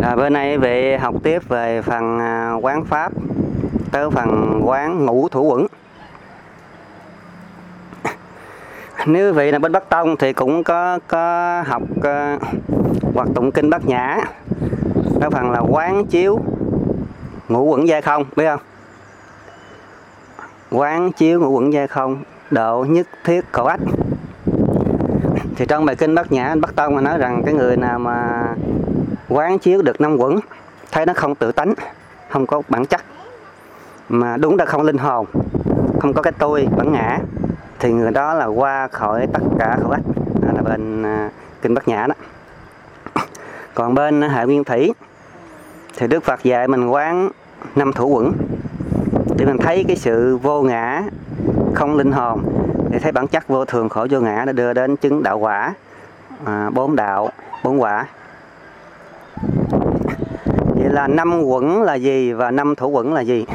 Bữa nay về học tiếp về phần quán pháp, tới phần quán ngũ thủ uẩn. Nếu vị là bên Bắc Tông thì cũng có học hoặc tụng kinh Bát Nhã. Đó phần là quán chiếu ngũ uẩn giai không, biết không? Quán chiếu ngũ uẩn giai không, độ nhất thiết khổ ách. Thì trong bài kinh Bát Nhã, Bắc Tông mà nói rằng cái người nào mà quán chiếu được 5 uẩn, thấy nó không tự tánh, không có bản chất, mà đúng là không linh hồn, không có cái tôi bản ngã, thì người đó là qua khỏi tất cả khổ ách. Đó là bên kinh Bát Nhã đó. Còn bên Hệ Nguyên Thủy thì Đức Phật dạy mình quán 5 thủ uẩn để mình thấy cái sự vô ngã, không linh hồn, để thấy bản chất vô thường khổ vô ngã, để đưa đến chứng đạo quả, 4 đạo 4 quả. Vậy là 5 uẩn là gì và 5 thủ uẩn là gì?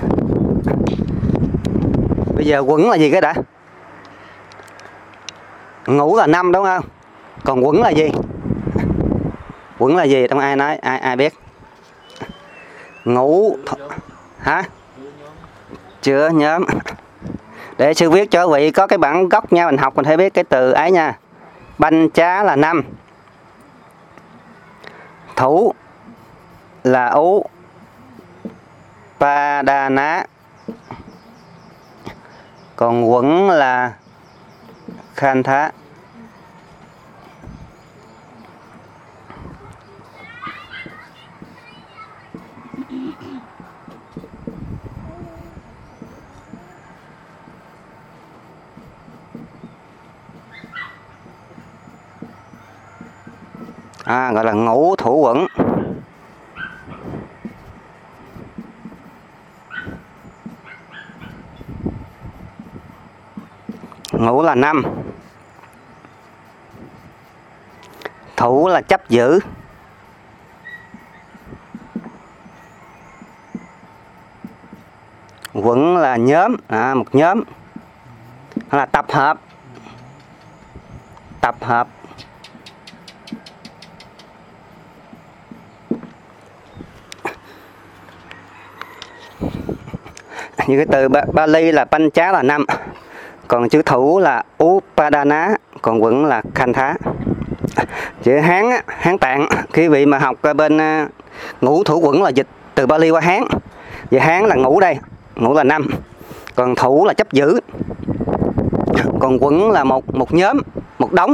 Bây giờ uẩn là gì cái đã? Ngũ là 5 đúng không? Còn uẩn là gì? Uẩn là gì? Trong ai nói, ai biết? Ngũ hả? Chưa nhóm. Để sư viết cho vị có cái bản gốc nha, mình học mình phải biết cái từ ấy nha. Banh chá là 5. Thủ là ú pa đa ná. Còn uẩn là khan thá. Gọi là ngũ thủ uẩn. Ngũ là 5. Thủ là chấp giữ. Uẩn là nhóm, một nhóm, là tập hợp. Tập hợp. Như cái từ Bali là banh chá là 5. Còn chữ thủ là upadana, còn uẩn là khanh thá. Chữ Hán á, Hán Tạng, khi vị mà học bên ngũ thủ uẩn là dịch từ Bali qua Hán. Vậy Hán là ngũ đây, ngũ là 5. Còn thủ là chấp giữ. Còn uẩn là một nhóm, một đống.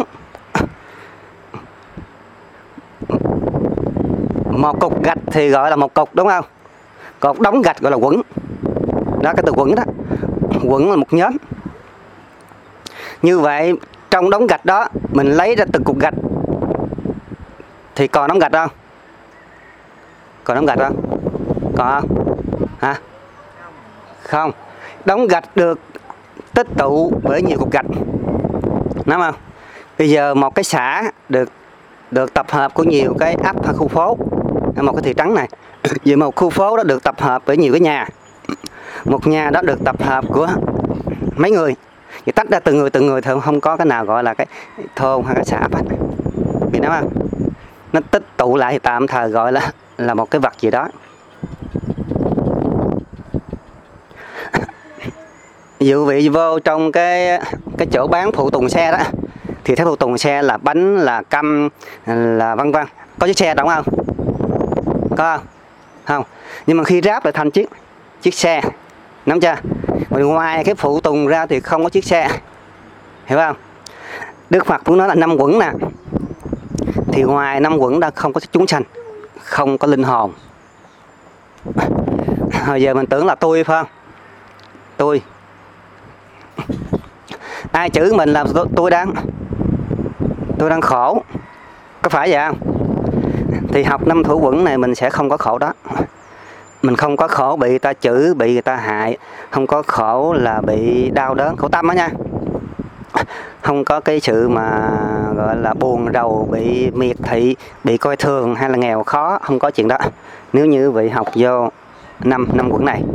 Một cục gạch thì gọi là một cục đúng không? Còn đống gạch gọi là uẩn. Đó, cái từ uẩn đó. Uẩn là một nhóm. Như vậy trong đống gạch đó mình lấy ra từng cục gạch thì còn đống gạch không? Còn đống gạch không? Còn không? Hả? Không. Đống gạch được tích tụ bởi nhiều cục gạch, đúng không? Bây giờ một cái xã được tập hợp của nhiều cái ấp hay khu phố, một cái thị trấn này. Vì một khu phố đó được tập hợp bởi nhiều cái nhà. Một nhà đó được tập hợp của mấy người. Thì tách ra từng người thì không có cái nào gọi là cái thôn hay cái xã ấp hết. Vì nó không? Nó tích tụ lại thì tạm thời gọi là một cái vật gì đó. Dụ vị vô trong cái chỗ bán phụ tùng xe đó, thì thấy phụ tùng xe là bánh, là căm, là vân vân. Có chiếc xe đúng không? Có không? Không. Nhưng mà khi ráp lại thành chiếc xe, nắm chưa? Ngoài cái phụ tùng ra thì không có chiếc xe, hiểu không? Đức Phật cũng nói là 5 uẩn nè. Thì ngoài 5 uẩn ra không có chúng sanh, không có linh hồn. Hồi giờ mình tưởng là tôi phải không? Tôi. Ai chửi mình là tôi đang khổ. Có phải vậy không? Thì học 5 thủ uẩn này mình sẽ không có khổ đó. Mình không có khổ bị người ta chửi, bị người ta hại. Không có khổ là bị đau đớn, khổ tâm đó nha. Không có cái sự mà gọi là buồn rầu, bị miệt thị, bị coi thường hay là nghèo khó. Không có chuyện đó. Nếu như vị học vô 5 uẩn này.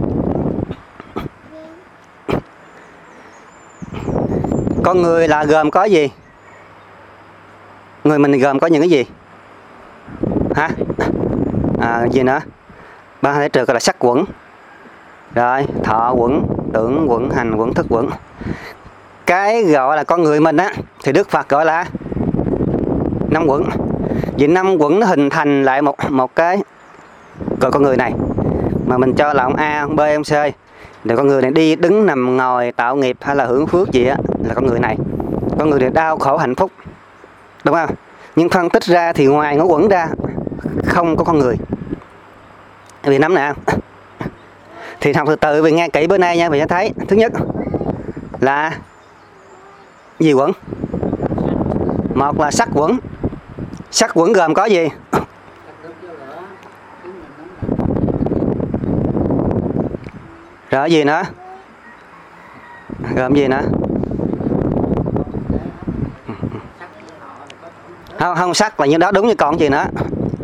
Con người là gồm có gì? Người mình gồm có những cái gì? Hả? Gì nữa, ba thể trượt gọi là sắc quẩn, rồi thọ quẩn, tưởng quẩn, hành quẩn, thức quẩn. Cái gọi là con người mình á thì Đức Phật gọi là 5 quẩn. Vì 5 quẩn nó hình thành lại một cái gọi con người này, mà mình cho là ông A, ông B, ông C. Để con người này đi đứng nằm ngồi tạo nghiệp hay là hưởng phước gì á là con người này. Con người này đau khổ hạnh phúc, đúng không? Nhưng phân tích ra thì ngoài ngũ quẩn ra không có con người. Vì nắm nè, thì học từ từ vì nghe kỹ bữa nay nha, vì sẽ thấy thứ nhất là gì quẩn? Một là sắc quẩn. Sắc quẩn gồm có gì? Rồi gì nữa? Gồm gì nữa? Không sắc là như đó đúng, như còn gì nữa?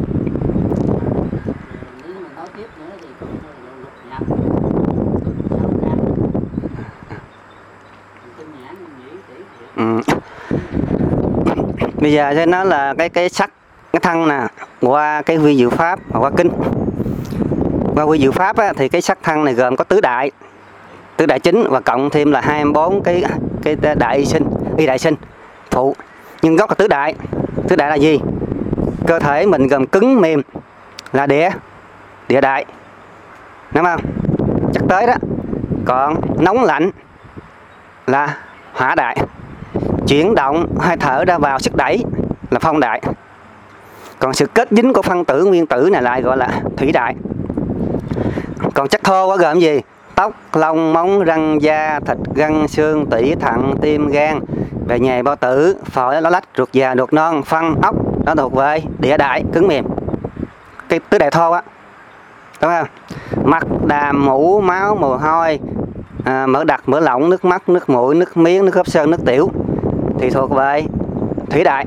Bây giờ sẽ nói là cái sắc, cái thân nè, qua cái vi diệu pháp và qua kinh. Qua vi diệu pháp á, thì cái sắc thân này gồm có tứ đại chính và cộng thêm là 24 cái đại y đại sinh phụ, nhưng gốc là tứ đại. Tứ đại là gì? Cơ thể mình gồm cứng mềm là địa đại, đúng không? Chắc tới đó. Còn nóng lạnh là hỏa đại. Chuyển động hơi thở ra vào sức đẩy là phong đại. Còn sự kết dính của phân tử nguyên tử này lại gọi là thủy đại. Còn chất thô gồm gì? Tóc, lông, móng, răng, da, thịt, gân, xương, tủy, thận, tim, gan, về nhầy, bao tử, phổi, lá lách, ruột già, ruột non, phân, ốc, đó thuộc về địa đại, cứng mềm. Cái tứ đại thô á, đúng không? Mặt, đàm, mũ, máu, mồ hôi, mỡ đặc, mỡ lỏng, nước mắt, nước mũi, nước miếng, nước hớp sơn, nước tiểu thì thuộc về thủy đại.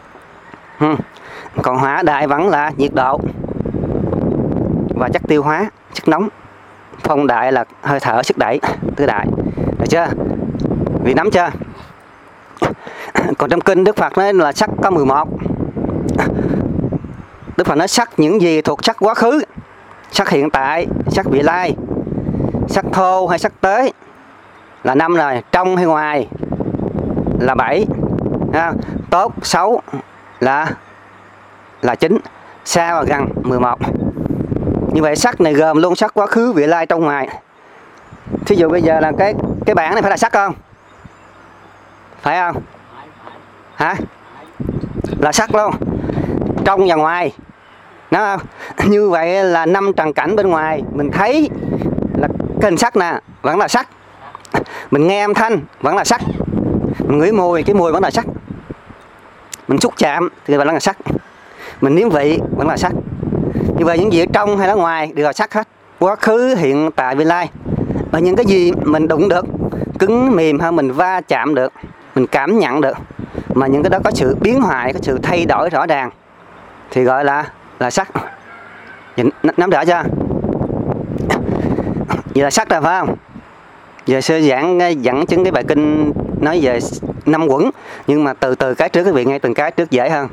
Còn hỏa đại vẫn là nhiệt độ và chất tiêu hóa, chất nóng. Phong đại là hơi thở, sức đẩy, tứ đại. Được chưa? Vì nắm chưa? Còn trong kinh Đức Phật nói là sắc có 11. Đức Phật nói sắc những gì thuộc sắc quá khứ, sắc hiện tại, sắc vị lai, sắc thô hay sắc tới là 5 rồi. Trong hay ngoài là 7. Tốt, xấu là 9. Xa và gần 11. Như vậy sắc này gồm luôn sắc quá khứ, vị lai, trong ngoài. Thí dụ bây giờ là cái bảng này phải là sắc không? Phải không? Hả? Là sắc luôn, trong và ngoài, đúng không? Như vậy là 5 trần cảnh bên ngoài mình thấy là cái hình sắc nè, vẫn là sắc. Mình nghe âm thanh vẫn là sắc. Mình ngửi mùi, cái mùi vẫn là sắc. Mình xúc chạm thì vẫn là sắc. Mình nếm vị vẫn là sắc. Như vậy những gì ở trong hay ở ngoài đều là sắc hết. Quá khứ, hiện tại, vị lai. Và những cái gì mình đụng được, cứng mềm hay mình va chạm được, mình cảm nhận được, mà những cái đó có sự biến hoại, có sự thay đổi rõ ràng thì gọi là sắc. Nắm rõ chưa? Vậy là sắc rồi phải không? Giờ sư dẫn chứng cái bài kinh nói về 5 quẩn, nhưng mà từ cái trước, quý vị nghe từng cái trước dễ hơn.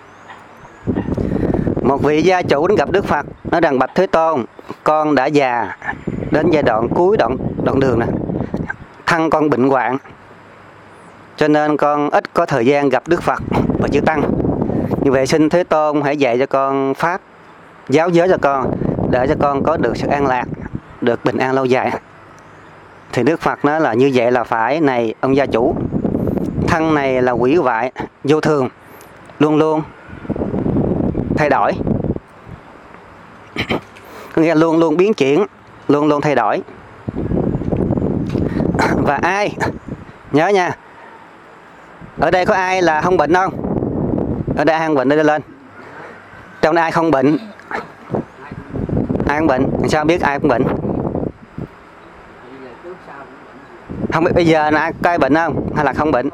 Một vị gia chủ đến gặp Đức Phật, nói rằng bạch Thế Tôn, con đã già đến giai đoạn cuối đoạn đường này, thân con bệnh hoạn, cho nên con ít có thời gian gặp Đức Phật và chư tăng. Như vậy xin Thế Tôn hãy dạy cho con pháp, giáo giới cho con, để cho con có được sự an lạc, được bình an lâu dài. Thì Đức Phật nói là như vậy là phải. Này ông gia chủ, thân này là quỷ hoại, vô thường, luôn luôn thay đổi. Có nghĩa là luôn luôn biến chuyển, luôn luôn thay đổi. Và ai, nhớ nha, ở đây có ai là không bệnh không? Ở đây ai không bệnh, đưa lên. Trong đây ai không bệnh? Ai không bệnh? Sao biết ai không bệnh? Không biết bây giờ là có ai bệnh không? Hay là không bệnh?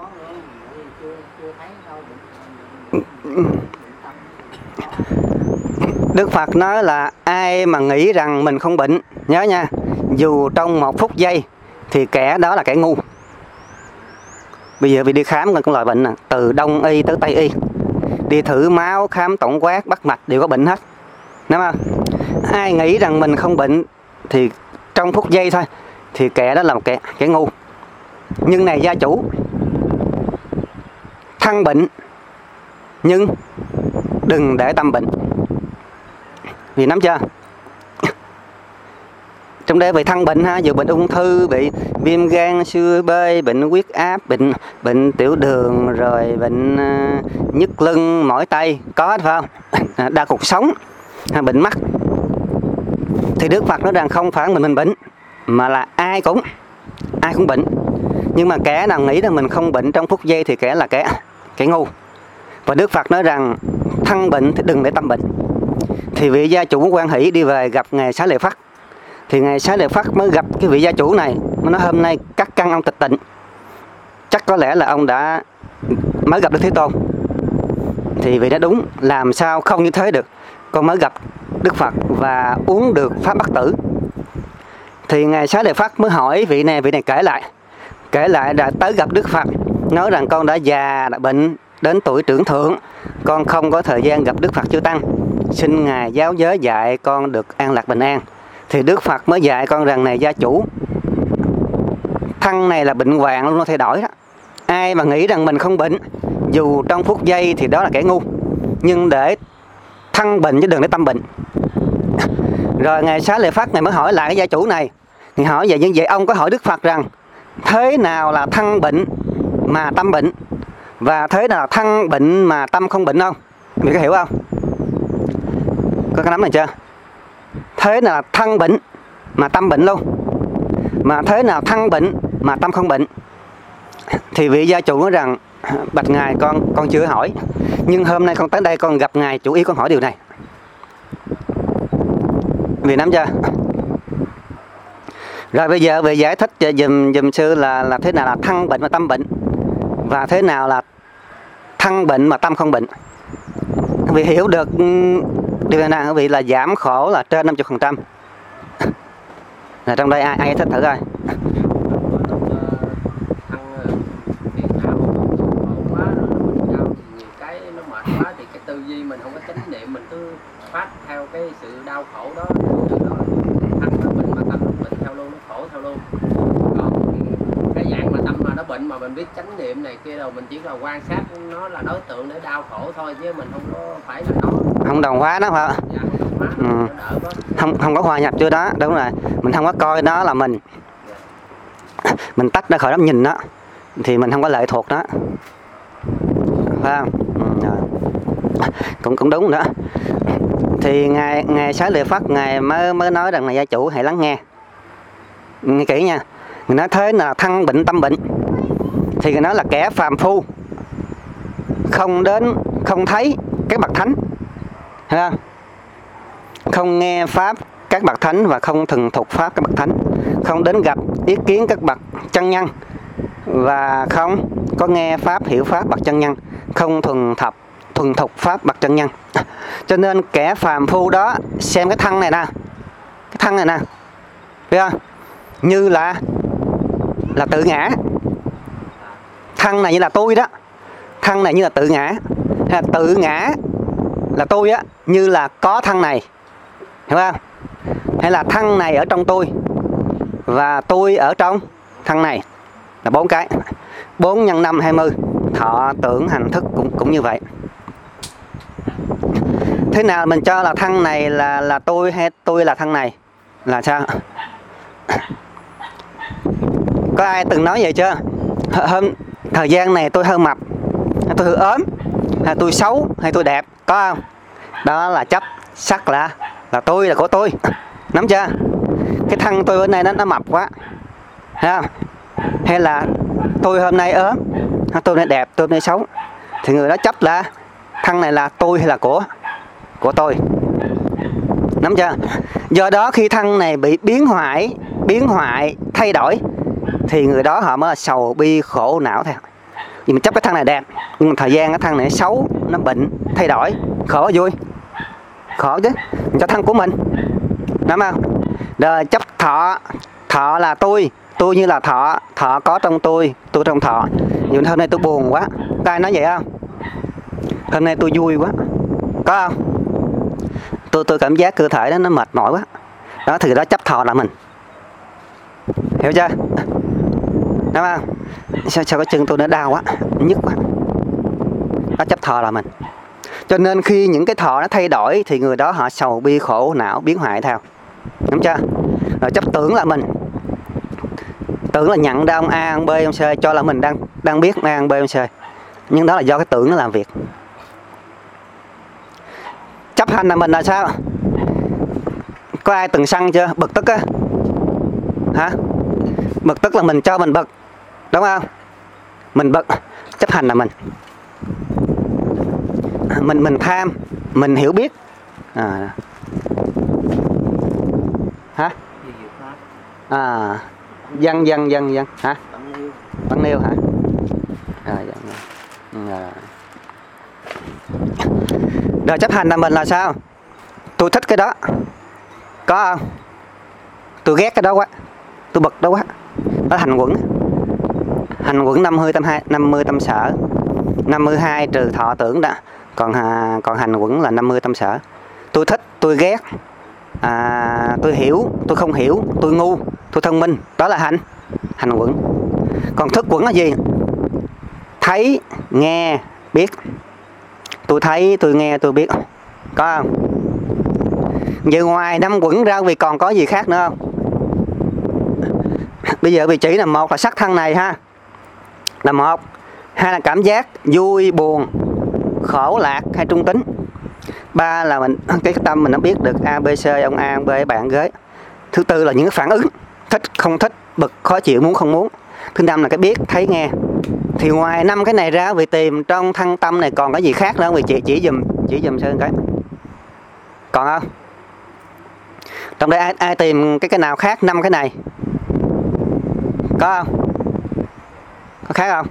Đức Phật nói là ai mà nghĩ rằng mình không bệnh, nhớ nha, dù trong 1 phút giây thì kẻ đó là kẻ ngu. Bây giờ vì đi khám con loại bệnh nè, từ Đông y tới Tây y, đi thử máu, khám tổng quát, bắt mạch đều có bệnh hết. Đúng không? Ai nghĩ rằng mình không bệnh thì trong phút giây thôi thì kẻ đó là một kẻ ngu. Nhưng này gia chủ, thân bệnh nhưng đừng để tâm bệnh. Vì nắm chưa? Trong đây bị thân bệnh ha, vừa bệnh ung thư, bị viêm gan, siêu B, bệnh huyết áp, bệnh tiểu đường, rồi bệnh nhức lưng, mỏi tay, có hết phải không? Đa cột sống, bệnh mắt. Thì Đức Phật nói rằng không phải mình bệnh, mà là ai cũng bệnh. Nhưng mà kẻ nào nghĩ rằng mình không bệnh trong phút giây thì kẻ là kẻ ngu. Và Đức Phật nói rằng thân bệnh thì đừng để tâm bệnh. Thì vị gia chủ Quan Hỷ đi về gặp ngài Xá Lợi Phất. Thì ngài Xá Lợi Phất mới gặp cái vị gia chủ này, nó nói hôm nay các căn ông tịch tịnh. Chắc có lẽ là ông đã mới gặp Đức Thế Tôn. Thì vị nói đúng, làm sao không như thế được, con mới gặp Đức Phật và uống được pháp bất tử. Thì ngài Xá Lợi Phất mới hỏi vị này kể lại đã tới gặp Đức Phật, nói rằng con đã già, đã bệnh đến tuổi trưởng thượng, con không có thời gian gặp Đức Phật Chư Tăng, xin ngài giáo giới dạy con được an lạc bình an. Thì Đức Phật mới dạy con rằng này gia chủ, thân này là bệnh hoạn luôn, nó thay đổi đó. Ai mà nghĩ rằng mình không bệnh, dù trong phút giây thì đó là kẻ ngu. Nhưng để thân bệnh chứ đừng để tâm bệnh. Rồi ngài Xá Lợi Phất này mới hỏi lại cái gia chủ này, thì hỏi vậy, như vậy ông có hỏi Đức Phật rằng thế nào là thân bệnh mà tâm bệnh, và thế nào là thân bệnh mà tâm không bệnh không? Mình có hiểu không? Có cái nắm này chưa? Thế nào là thân bệnh mà tâm bệnh luôn, mà thế nào thân bệnh mà tâm không bệnh? Thì vị gia chủ nói rằng bạch ngài, con chưa hỏi, nhưng hôm nay con tới đây con gặp ngài, chủ ý con hỏi điều này. Vì nắm chưa? Rồi bây giờ về giải thích cho dùm sư là thế nào là thân bệnh và tâm bệnh, và thế nào là thân bệnh mà tâm không bệnh. Vì hiểu được điều này, quý vị, là giảm khổ là trên 50%. Là trong đây ai giải thích thử coi. Tư duy mình không có chánh niệm, mình cứ phát theo cái sự đau khổ đó, thân nó bệnh mà tâm nó bệnh theo luôn, nó khổ theo luôn. Còn cái dạng mà tâm mà nó bệnh mà mình biết chánh niệm này kia đâu, mình chỉ là quan sát nó là đối tượng để đau khổ thôi, chứ mình không có phải là nó, không đồng hóa nó phải không? Dạ, không đồng hóa, nó đỡ quá. Không có hòa nhập chưa đó, đúng rồi. Mình không có coi nó là mình. Mình tách ra khỏi đó nhìn nó thì mình không có lệ thuộc đó, phải không? Cũng đúng nữa. Thì ngài Xá Lợi Phất ngài mới nói rằng là gia chủ hãy lắng nghe kỹ nha. Người nói thế là thân bệnh tâm bệnh, thì người nói là kẻ phàm phu không thấy các bậc thánh, thấy không? Không nghe pháp các bậc thánh và không thuần thục pháp các bậc thánh, không đến gặp ý kiến các bậc chân nhân và không có nghe pháp hiểu pháp bậc chân nhân, không thuần thục pháp bậc chân nhân. Cho nên kẻ phàm phu đó xem cái thân này nè, biết không? Như là tự ngã. Thân này như là tôi đó, thân này như là tự ngã. Hay là tự ngã là tôi á, như là có thân này, hiểu không? Hay là thân này ở trong tôi và tôi ở trong thân này, là 4 cái. 4 x 5 20, thọ tưởng hành thức cũng như vậy. Thế nào mình cho là thân này là tôi, hay tôi là thân này là sao? Có ai từng nói vậy chưa? Thời gian này tôi hơi mập, hay tôi hơi ốm, hay tôi xấu, hay tôi đẹp, có không? Đó là chấp sắc là tôi, là của tôi. Nắm chưa? Cái thân tôi bữa nay nó mập quá, thấy không? Hay là tôi hôm nay ốm, tôi hôm nay đẹp, tôi hôm nay xấu, thì người đó chấp là thân này là tôi hay là của tôi. Nắm chưa? Do đó khi thân này bị biến hoại thay đổi thì người đó họ mới là sầu bi khổ não theo. Vì mình chấp cái thân này đẹp, nhưng mà thời gian cái thân này xấu, nó bệnh thay đổi, khổ vui, khổ chứ, mình cho thân của mình, đúng không? Rồi chấp thọ là tôi như là thọ có trong tôi trong thọ. Nhưng hôm nay tôi buồn quá, có ai nói vậy không? Hôm nay tôi vui quá, có không? tôi cảm giác cơ thể đó nó mệt mỏi quá, đó thì đó chấp thọ là mình, hiểu chưa, đúng không? Sao cái chân tôi nó đau quá, nhức quá, đó chấp thọ là mình. Cho nên khi những cái thọ nó thay đổi thì người đó họ sầu bi khổ não biến hoại theo, đúng chưa? Rồi chấp tưởng là mình, tưởng là nhận ra ông A, ông B, ông C, cho là mình đang biết A, ông B, ông C, nhưng đó là do cái tưởng nó làm việc. Chấp hành là mình là sao? Có ai từng sân chưa? Bực tức á, hả? Bực tức là mình cho mình bực, đúng không? Mình bực, chấp hành là mình. Mình tham, mình hiểu biết. Hả? Dân hả? Bắn nêu hả? Rồi chấp hành là mình là sao? Tôi thích cái đó, có không? Tôi ghét cái đó quá, tôi bực đó quá, đó hành quẩn. Hành quẩn 50 tâm sở, 52 trừ thọ tưởng đó. Còn hành quẩn là 50 tâm sở. Tôi thích, tôi ghét, tôi hiểu, tôi không hiểu, tôi ngu, tôi thông minh, đó là hành quẩn. Còn thức quẩn là gì? Thấy, nghe, biết. Tôi thấy, tôi nghe, tôi biết, có không? Vậy ngoài 5 quẩn ra vì còn có gì khác nữa không? Bây giờ vị chỉ là một là sắc thân này ha, là một. Hai là cảm giác vui, buồn, khổ, lạc hay trung tính. Ba là mình cái tâm mình nó biết được A, B, C, ông A, ông B, bạn ghế. Thứ tư là những cái phản ứng, thích, không thích, bực, khó chịu, muốn, không muốn. Thứ năm là cái biết, thấy, nghe. Thì ngoài 5 cái này ra, vì tìm trong thân tâm này còn có gì khác nữa không? Vì chỉ dùm Sơn cái. Còn không? Trong đây ai tìm cái nào khác 5 cái này? Có không? Có khác không?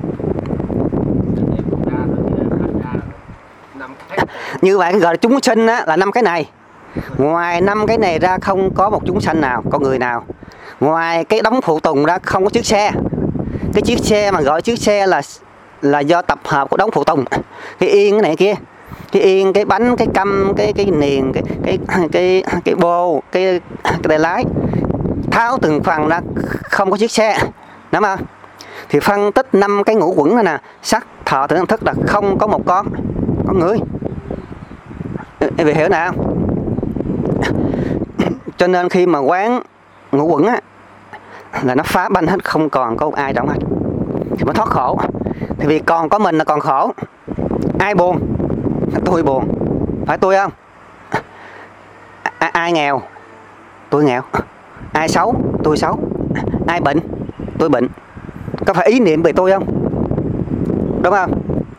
Như vậy gọi là chúng sinh á, là 5 cái này. Ngoài 5 cái này ra không có một chúng sanh nào, con người nào. Ngoài cái đống phụ tùng ra không có chiếc xe. Cái chiếc xe mà gọi chiếc xe là do tập hợp của đống phụ tùng. Cái yên cái này kia, cái yên, cái bánh, cái căm, cái niền, cái bô, cái tay lái, tháo từng phần ra không có chiếc xe, đúng không? Thì phân tích 5 cái ngũ quẩn này nè, sắc, thọ, tưởng, thức là không có một con người. Em hiểu nào? Cho nên khi mà quán ngũ quẩn á, là nó phá banh hết, không còn có ai trong hết, thì mới thoát khổ. Thì vì còn có mình là còn khổ. Ai buồn? Tôi buồn, phải tôi không? Ai nghèo? Tôi nghèo. Ai xấu? Tôi xấu. Ai bệnh? Tôi bệnh. Có phải ý niệm về tôi không? Đúng không?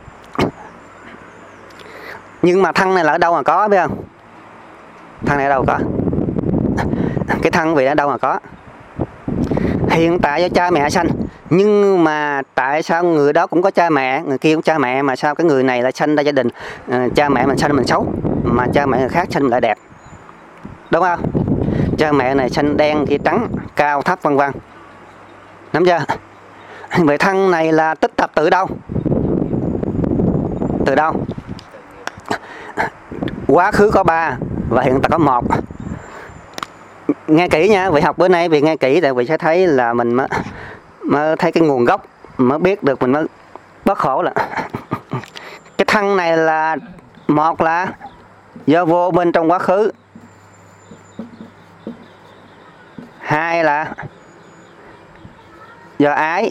Nhưng mà thân này là ở đâu mà có, biết không? Thân này ở đâu có? Cái thân vị ở đâu mà có? Hiện tại do cha mẹ sanh. Nhưng mà tại sao người đó cũng có cha mẹ, người kia cũng cha mẹ, mà sao cái người này lại sanh ra gia đình cha mẹ mình sanh mình xấu, mà cha mẹ người khác sanh mình lại đẹp, đúng không? Cha mẹ này sanh đen kia trắng, cao thấp vân vân, nắm chưa? Vậy thân này là tích tập từ đâu? Từ đâu? Quá khứ có 3 và hiện tại có 1. Nghe kỹ nha, vị học bữa nay vì nghe kỹ tại vì sẽ thấy là mình mới thấy cái nguồn gốc, mới biết được mình mới bớt khổ. Là cái thân này là một là do vô bên trong quá khứ, 2 là do ái,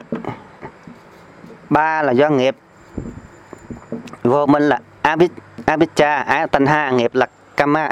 3 là do nghiệp. Vô minh là avicca, ái tanha, nghiệp là kama.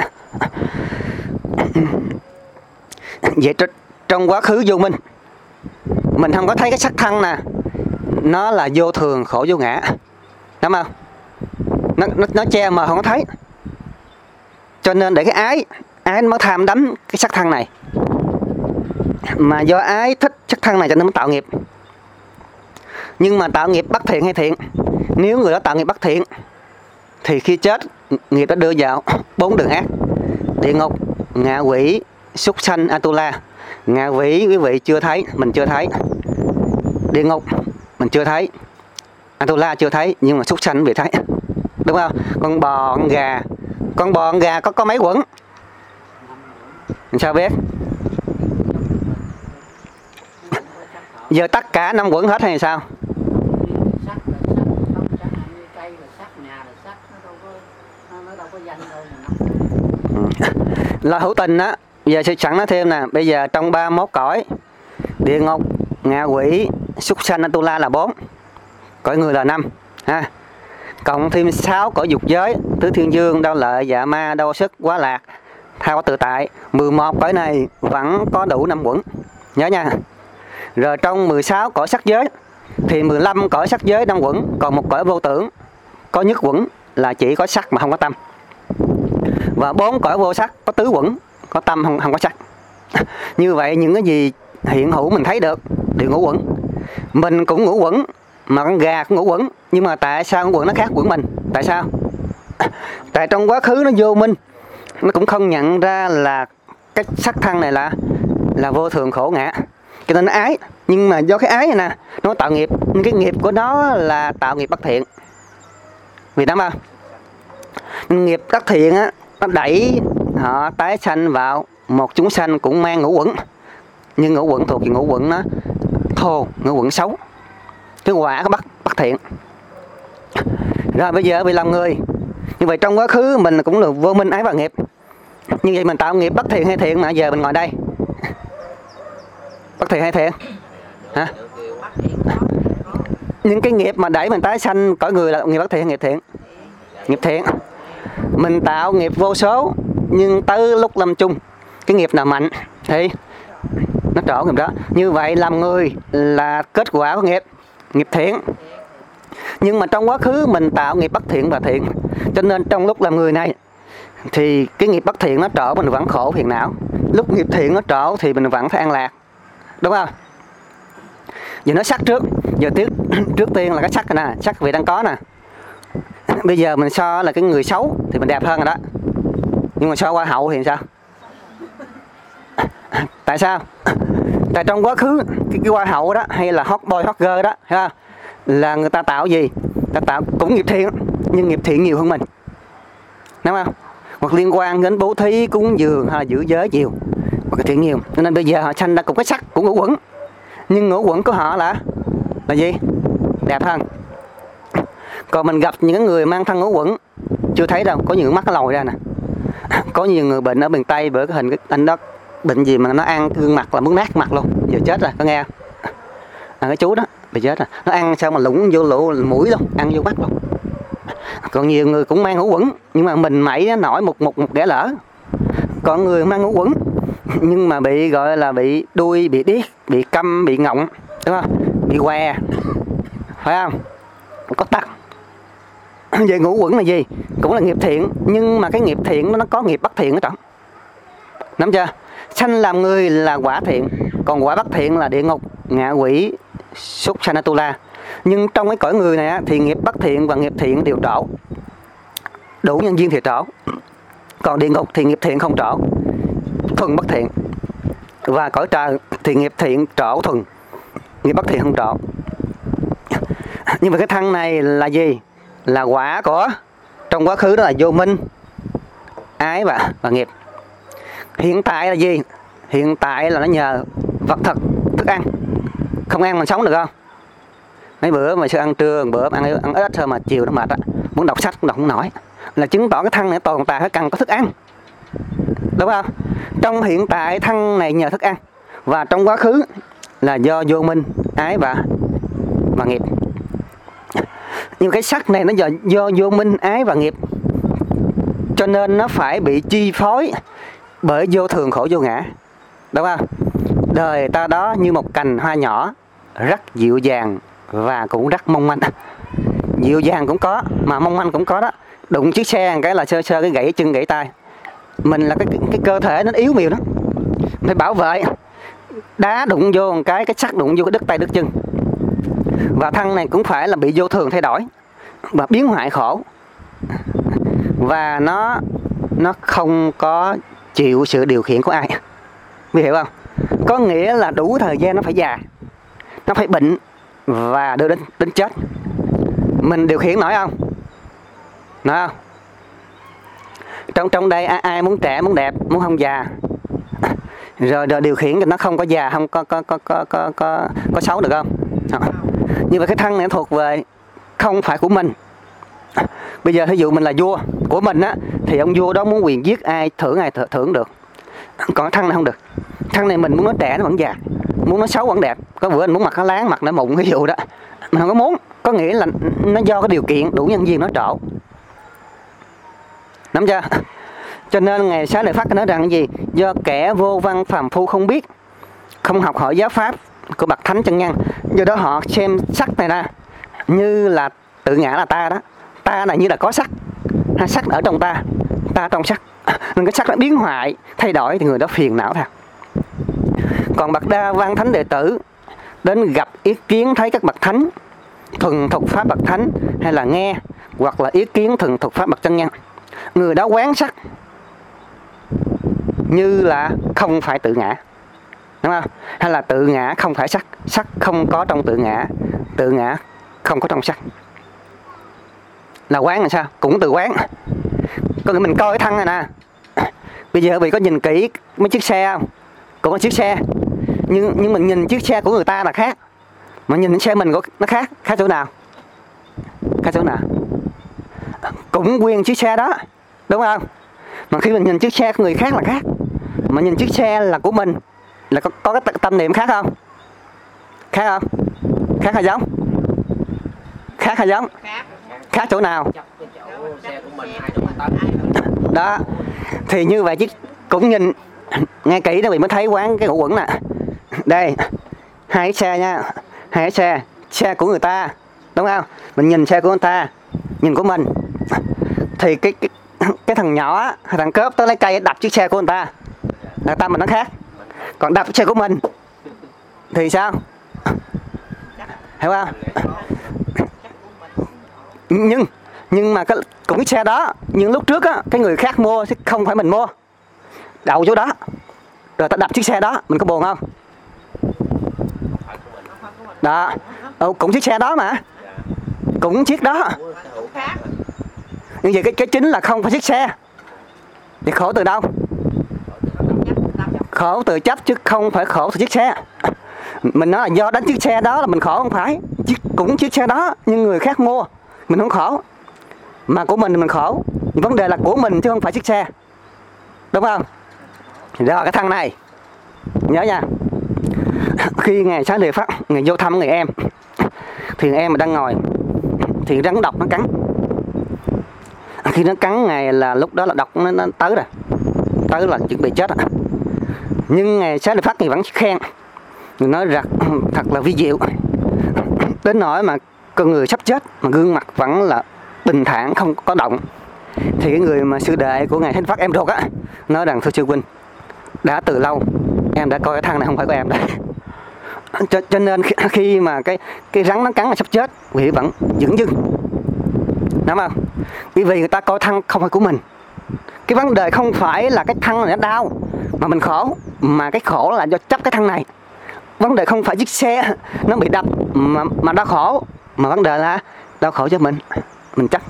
Vậy trong quá khứ vô minh, mình không có thấy cái sắc thân nè, nó là vô thường, khổ, vô ngã, đúng không? Nó che mờ không có thấy. Cho nên để cái ái nó tham đắm cái sắc thân này, mà do ái thích sắc thân này cho nên mới tạo nghiệp. Nhưng mà tạo nghiệp bất thiện hay thiện? Nếu người đó tạo nghiệp bất thiện thì khi chết nghiệp đã đưa vào 4 đường ác: địa ngục, ngạ quỷ, súc sanh, Atula. Ngạ quỷ quý vị chưa thấy, mình chưa thấy. Địa ngục mình chưa thấy, Atula chưa thấy, nhưng mà súc sanh quý vị thấy, đúng không? Con bò, con gà có mấy quẩn? Sao biết? Giờ tất cả 5 quẩn hết hay sao? Sắt là sắt, không chẳng hạn như cây là sắt, nhà là sắt, nó đâu có danh đâu mà nó. Là hữu tình á, giờ sẽ sẵn nói thêm nè, bây giờ trong 31 cõi, địa ngục, ngạ quỷ, súc sanh, Atula là 4, cõi người là 5 ha. Cộng thêm 6 cõi dục giới, tứ thiên dương, đau lợi, dạ ma, đau sức, quá lạc, tha hóa tự tại. 11 cõi này vẫn có đủ 5 quẩn, nhớ nha. Rồi trong 16 cõi sắc giới thì 15 cõi sắc giới 5 quẩn, còn một cõi vô tưởng có nhất quẩn là chỉ có sắc mà không có tâm. Và 4 cõi vô sắc có tứ quẩn, có tâm không có sắc. Như vậy những cái gì hiện hữu mình thấy được đều ngũ quẩn. Mình cũng ngũ quẩn, mà con gà cũng ngũ quẩn. Nhưng mà tại sao ngũ quẩn nó khác quẩn mình? Tại sao? Tại trong quá khứ nó vô minh, nó cũng không nhận ra là cái sắc thân này là vô thường khổ ngã, cho nên nó ái. Nhưng mà do cái ái này nè, nó tạo nghiệp, nhưng cái nghiệp của nó là tạo nghiệp bất thiện. Vì đó không? Nghiệp bất thiện á, nó đẩy họ tái sanh vào một chúng sanh cũng mang ngũ quẩn. Nhưng ngũ quẩn thuộc về ngũ quẩn nó thô, ngũ quẩn xấu. Cái quả có bất thiện. Rồi bây giờ vì làm người, như vậy trong quá khứ mình cũng là vô minh ái và nghiệp. Như vậy mình tạo nghiệp bất thiện hay thiện mà giờ mình ngồi đây? Bất thiện hay thiện? Hả? Những cái nghiệp mà đẩy mình tái sanh cõi người là nghiệp bất thiện hay nghiệp thiện? Nghiệp thiện. Mình tạo nghiệp vô số, nhưng tới lúc lâm chung cái nghiệp nào mạnh thì nó trổ nghiệp đó. Như vậy làm người là kết quả của nghiệp thiện. Nhưng mà trong quá khứ mình tạo nghiệp bất thiện và thiện, cho nên trong lúc làm người này thì cái nghiệp bất thiện nó trổ mình vẫn khổ phiền não, lúc nghiệp thiện nó trổ thì mình vẫn phải an lạc, đúng không? Giờ nói sắc trước, giờ trước tiên là cái sắc này nè, sắc vị đang có nè. Bây giờ mình so là cái người xấu thì mình đẹp hơn rồi đó, nhưng mà so qua hậu thì sao? Tại sao? Tại trong quá khứ cái hoa hậu đó hay là hot boy hot girl đó ha, là người ta tạo gì? Ta tạo cũng nghiệp thiện, nhưng nghiệp thiện nhiều hơn mình, đúng không? Hoặc liên quan đến bố thí, cúng dường hay là giữ giới nhiều, hoặc cái thiện nhiều. Cho nên bây giờ họ sanh ra cùng cái sắc của ngũ quẩn, nhưng ngũ quẩn của họ là gì? Đẹp hơn. Còn mình gặp những người mang thân ngũ quẩn chưa thấy đâu, có những mắt nó lồi ra nè. Có nhiều người bệnh ở miền Tây bởi cái hình cái anh đó bệnh gì mà nó ăn gương mặt là muốn nát mặt luôn, giờ chết rồi, có nghe không? Cái chú đó bị chết rồi, nó ăn sao mà lũng vô lỗ mũi luôn, ăn vô mắt luôn. Còn nhiều người cũng mang ngũ quẩn, nhưng mà mình mẩy nó nổi một ghẻ lỡ. Còn người mang ngũ quẩn nhưng mà bị gọi là bị đuôi, bị điếc, bị câm, bị ngọng, đúng không? Bị què, phải không? Có tắc. Vậy ngũ quẩn là gì? Cũng là nghiệp thiện, nhưng mà cái nghiệp thiện nó có nghiệp bất thiện ở trong. Nắm chưa? Sanh làm người là quả thiện, còn quả bất thiện là địa ngục, ngạ quỷ, súc sanh, Atula. Nhưng trong cái cõi người này á, thì nghiệp bất thiện và nghiệp thiện đều trổ, đủ nhân duyên thì trổ. Còn địa ngục thì nghiệp thiện không trổ, thuần bất thiện. Và cõi trời thì nghiệp thiện trổ thuần, nghiệp bất thiện không trổ. Nhưng mà cái thân này là gì? Là quả của trong quá khứ, đó là vô minh, ái và nghiệp. Hiện tại là gì? Hiện tại là nó nhờ vật thực, thức ăn. Không ăn mình sống được không? Mấy bữa mà sư ăn trưa, bữa ăn ít thôi mà chiều nó mệt á, muốn đọc sách cũng đọc không nổi. Là chứng tỏ cái thân này tồn tại phải cần có thức ăn, đúng không? Trong hiện tại thân này nhờ thức ăn, và trong quá khứ là do vô minh, ái và nghiệp. Nhưng cái sắc này nó do vô minh, ái và nghiệp, cho nên nó phải bị chi phối bởi vô thường khổ vô ngã, đúng không? Đời ta đó như một cành hoa nhỏ, rất dịu dàng và cũng rất mong manh. Dịu dàng cũng có, mà mong manh cũng có đó. Đụng chiếc xe cái là sơ cái gãy chân gãy tay. Mình là cái cơ thể nó yếu mềm đó, phải bảo vệ. Đá đụng vô một cái sắc đụng vô cái đứt tay đứt chân. Và thân này cũng phải là bị vô thường thay đổi và biến hoại khổ, và nó không có chịu sự điều khiển của ai. Biết hiểu không? Có nghĩa là đủ thời gian nó phải già, nó phải bệnh và đưa đến chết. Mình điều khiển nổi không? Nổi không? Trong đây ai muốn trẻ, muốn đẹp, muốn không già? rồi điều khiển cho nó không có già, không có xấu được không? Như vậy cái thân này nó thuộc về không phải của mình. Bây giờ thí dụ mình là vua của mình á, thì ông vua đó muốn quyền giết ai thưởng được. Còn cái thân này không được. Thân này mình muốn nó trẻ nó vẫn già, muốn nó xấu vẫn đẹp. Có bữa anh muốn mặt nó láng, mặt nó mụn, ví dụ đó, mình không có muốn. Có nghĩa là nó do cái điều kiện đủ nhân duyên nó trổ. Nắm chưa? Cho nên Ngài Xá Lợi Phất nói rằng cái gì? Do kẻ vô văn phàm phu không biết, không học hỏi giáo pháp của bậc thánh chân nhân, do đó họ xem sắc này ra như là tự ngã là ta đó. Ta là như là có sắc, sắc ở trong ta trong sắc. Nên cái sắc nó biến hoại, thay đổi thì người đó phiền não thôi. Còn bậc đa văn thánh đệ tử đến gặp ý kiến thấy các bậc thánh thuần thục pháp bậc thánh, hay là nghe hoặc là ý kiến thuần thục pháp bậc chân nhân, người đó quán sắc như là không phải tự ngã, đúng không? Hay là tự ngã không phải sắc, sắc không có trong tự ngã không có trong sắc. Là quán là sao? Cũng tự quán. Có nghĩa mình coi cái thân này nè. Bây giờ vì có nhìn kỹ mấy chiếc xe không? Cũng có chiếc xe, nhưng mình nhìn chiếc xe của người ta là khác, mà nhìn xe mình nó khác. Khác chỗ nào? Cũng nguyên chiếc xe đó, đúng không? Mà khi mình nhìn chiếc xe của người khác là khác, mà nhìn chiếc xe là của mình là có cái tâm niệm khác không? Khác hay giống? Khác chỗ nào? Đó. Thì như vậy chứ cũng nhìn nghe kỹ đó mình mới thấy quán cái ngũ uẩn nè. Đây, hai cái xe nha, hai cái xe của người ta, đúng không? Mình nhìn xe của người ta, nhìn của mình, thì cái thằng nhỏ hay thằng cớp tới lấy cây đập chiếc xe của người ta là tâm mình nó khác. Còn đập chiếc xe của mình thì sao? Hiểu không? Nhưng mà cũng cái xe đó, nhưng lúc trước á, cái người khác mua chứ không phải mình mua, đậu chỗ đó rồi ta đập chiếc xe đó, mình có buồn không? Đó, cũng chiếc xe đó mà, cũng chiếc đó. Nhưng vậy cái chính là không phải chiếc xe. Thì khổ từ đâu? Khổ từ chấp chứ không phải khổ từ chiếc xe. Mình nói là do đánh chiếc xe đó là mình khổ, không phải. Cũng chiếc xe đó nhưng người khác mua, mình không khổ. Mà của mình thì mình khổ. Nhưng vấn đề là của mình chứ không phải chiếc xe, đúng không? Rồi cái thằng này nhớ nha, khi Ngài Xá Lợi Phất Ngài vô thăm người em, thì em mà đang ngồi thì rắn độc nó cắn. Khi nó cắn Ngài là lúc đó là độc nó tới rồi, tới là chuẩn bị chết rồi. Nhưng Ngài Xá Lợi Phất thì vẫn khen, nói thật là vi diệu, đến nỗi mà con người sắp chết mà gương mặt vẫn là bình thản không có động. Thì cái người mà sư đệ của Ngài Thánh Phất, em ruột á, nói rằng thưa sư huynh, đã từ lâu em đã coi cái thằng này không phải của em đây. Cho nên khi mà cái rắn nó cắn là sắp chết, quỷ vẫn dửng dưng, đúng không? Bởi vì người ta coi thân không phải của mình. Cái vấn đề không phải là cái thân này nó đau mà mình khổ, mà cái khổ là do chấp cái thân này. Vấn đề không phải chiếc xe nó bị đập mà đau khổ, mà vấn đề là đau khổ cho mình chấp.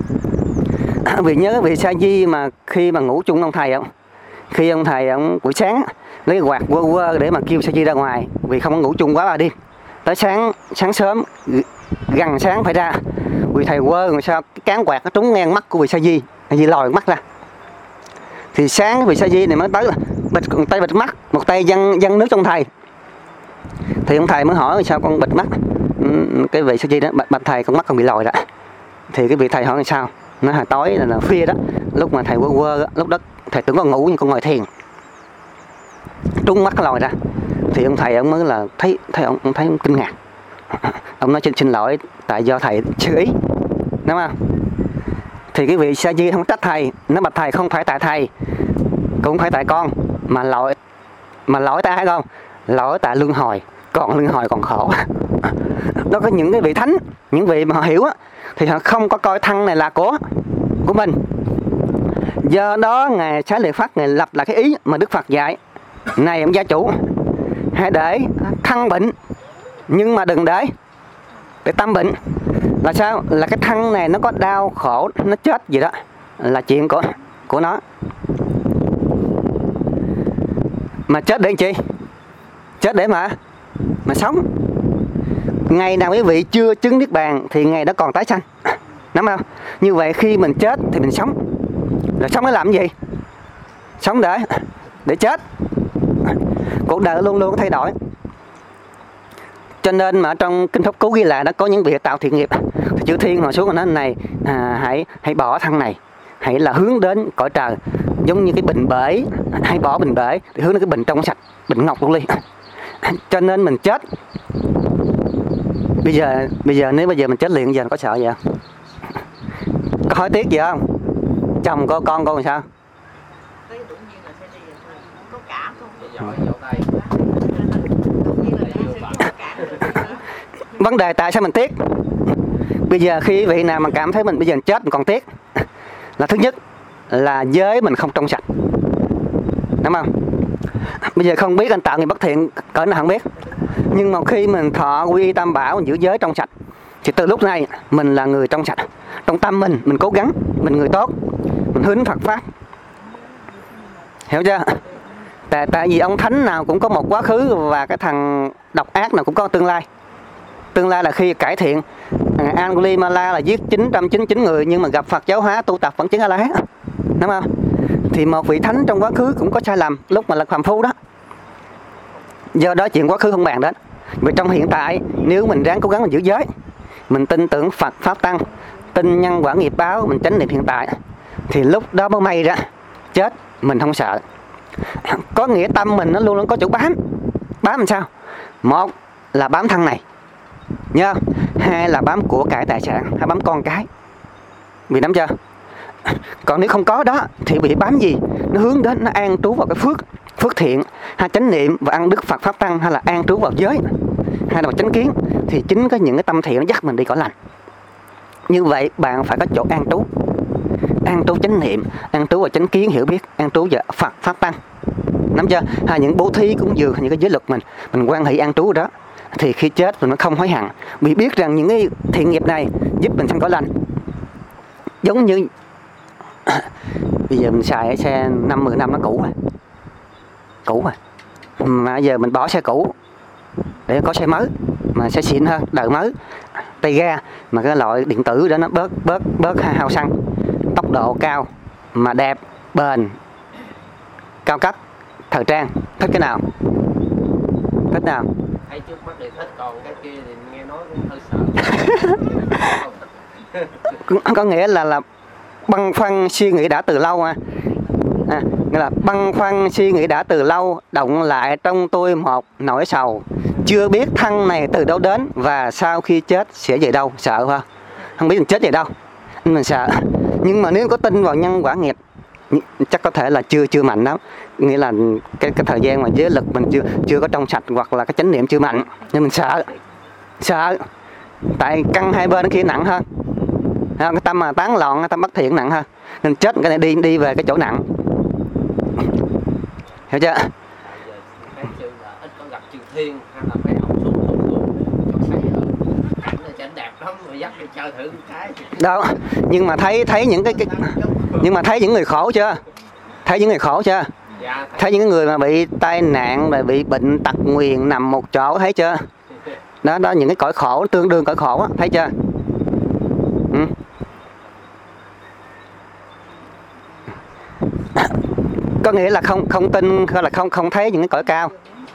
Vì nhớ vị Sa Di mà khi mà ngủ chung ông thầy không, khi ông thầy ông buổi sáng lấy quạt quơ để mà kêu Sa Di ra ngoài, vì không có ngủ chung quá là đi. Tới sáng sớm gần sáng phải ra, vì thầy quơ làm sao cái cán quạt nó trúng ngang mắt của vị Sa Di, Di lòi mắt ra. Thì sáng vị Sa Di này mới tới là một tay bịt mắt, một tay dâng nước trong thầy. Thì ông thầy mới hỏi sao con bịt mắt. Cái vị Sa Di đó, bạch thầy con mắt con bị lòi đó. Thì cái vị thầy hỏi sao? Nó hồi tối là khuya đó, lúc mà thầy quơ lúc đó thầy tưởng con ngủ nhưng con ngồi thiền, trúng mắt lòi ra. Thì ông thầy ông mới là thấy ông thấy ông kinh ngạc. Ông nói xin lỗi tại do thầy chưa ý, đúng không? Thì cái vị Sa Di không trách thầy, nó bạch thầy không phải tại thầy, cũng phải tại con, mà lỗi tại ai không? Lỗi tại luân hồi, còn luân hồi còn khổ. Nó có những cái vị thánh, những vị mà họ hiểu á, thì họ không có coi thân này là của mình. Do đó Ngài Xá Lợi Phất Ngài lập lại cái ý mà Đức Phật dạy: này ông gia chủ, hãy để thân bệnh nhưng mà đừng để tâm bệnh. Là sao? Là cái thân này nó có đau khổ, nó chết gì đó là chuyện của nó. Mà chết để làm chi? Chết để mà sống. Ngày nào quý vị chưa chứng niết bàn thì ngày đó còn tái sanh. Nắm không? Như vậy khi mình chết thì mình sống. Rồi sống để làm cái gì? Sống để chết. Cuộc đời luôn luôn thay đổi. Cho nên mà trong kinh Pháp Cú ghi là đã có những việc tạo thiện nghiệp. Thì chư thiên ngồi xuống và nói này, hãy bỏ thân này, hãy là hướng đến cõi trời. Giống như cái bình bể, hãy bỏ bình bể thì hướng đến cái bình trong sạch, bình ngọc luôn đi. Cho nên mình chết. Bây giờ nếu bây giờ mình chết liền giờ có sợ gì không? Có hối tiếc gì không? Chồng con làm sao? Vấn đề tại sao mình tiếc? Bây giờ khi vị nào mà cảm thấy mình bây giờ mình chết mình còn tiếc là thứ nhất là giới mình không trong sạch, đúng không? Bây giờ không biết anh tạo nghiệp bất thiện cỡ nào không biết, nhưng mà khi mình thọ quy y tam bảo, mình giữ giới trong sạch thì từ lúc này mình là người trong sạch. Trong tâm mình cố gắng, mình người tốt, mình hướng Phật pháp, hiểu chưa? Tại vì ông thánh nào cũng có một quá khứ và cái thằng độc ác nào cũng có tương lai. Tương lai là khi cải thiện. Angulimala là giết 999 người nhưng mà gặp Phật giáo hóa tu tập vẫn chứng A-la-hán, đúng không? Thì một vị thánh trong quá khứ cũng có sai lầm lúc mà là phàm phu đó. Do đó chuyện quá khứ không bàn đến. Vì trong hiện tại nếu mình ráng cố gắng mình giữ giới, mình tin tưởng Phật pháp tăng, tin nhân quả nghiệp báo, mình chánh niệm hiện tại, thì lúc đó mới may ra chết mình không sợ. Có nghĩa tâm mình nó luôn luôn có chỗ bám. Bám làm sao? Một là bám thân này nhớ, hai là bám của cải tài sản, hay bám con cái. Vì nắm chưa? Còn nếu không có đó thì bị bám gì? Nó hướng đến, nó an trú vào cái phước thiện, hay chánh niệm và ăn đức Phật pháp tăng, hay là an trú vào giới, hay là vào chánh kiến. Thì chính có những cái tâm thiện nó dắt mình đi cõi lành. Như vậy bạn phải có chỗ an trú chánh niệm, an trú vào chánh kiến hiểu biết, an trú vào Phật pháp tăng, nắm chưa? Hay những bố thí cúng dường, những cái giới luật mình quan hệ an trú đó, thì khi chết mình không hối hận, vì biết rằng những cái thiện nghiệp này giúp mình sanh cõi lành. Giống như bây giờ mình xài cái xe 5-10 năm nó cũ rồi, mà giờ mình bỏ xe cũ để có xe mới, mà xe xịn hơn, đời mới, tay ga, mà cái loại điện tử đó nó bớt hao xăng, tốc độ cao, mà đẹp, bền, cao cấp, thời trang. Thích cái nào? Thích nào? Thấy trước mắt thì thích, còn cái kia thì nghe nói cũng hơi sợ. Có nghĩa là băn khoăn suy nghĩ đã từ lâu nghĩa là băn khoăn suy nghĩ đã từ lâu, động lại trong tôi một nỗi sầu, chưa biết thân này từ đâu đến và sau khi chết sẽ về đâu. Sợ không? Không biết mình chết về đâu mình sợ. Nhưng mà nếu có tin vào nhân quả nghiệp chắc có thể là chưa mạnh lắm, nghĩa là cái thời gian mà giới lực mình chưa có trong sạch, hoặc là cái chánh niệm chưa mạnh, nên mình sợ. Tại căn hai bên kia nặng hơn, cái tâm mà tán loạn, cái tâm bất thiện nặng hơn, nên chết cái này đi về cái chỗ nặng, hiểu chưa? Các chư là ít có gặp chư thiên, hay là mấy ông xuống cho thấy cảnh là cảnh đẹp lắm, rồi dắt đi chơi thử cái đâu. Nhưng mà thấy những cái nhưng mà thấy những người khổ chưa? Thấy những người khổ chưa? Dạ, thấy những người mà bị tai nạn, rồi bị bệnh tật nguyền nằm một chỗ, thấy chưa? Đó những cái cõi khổ, tương đương cõi khổ đó, thấy chưa? Có nghĩa là không tin, hay là không thấy những cái cõi cao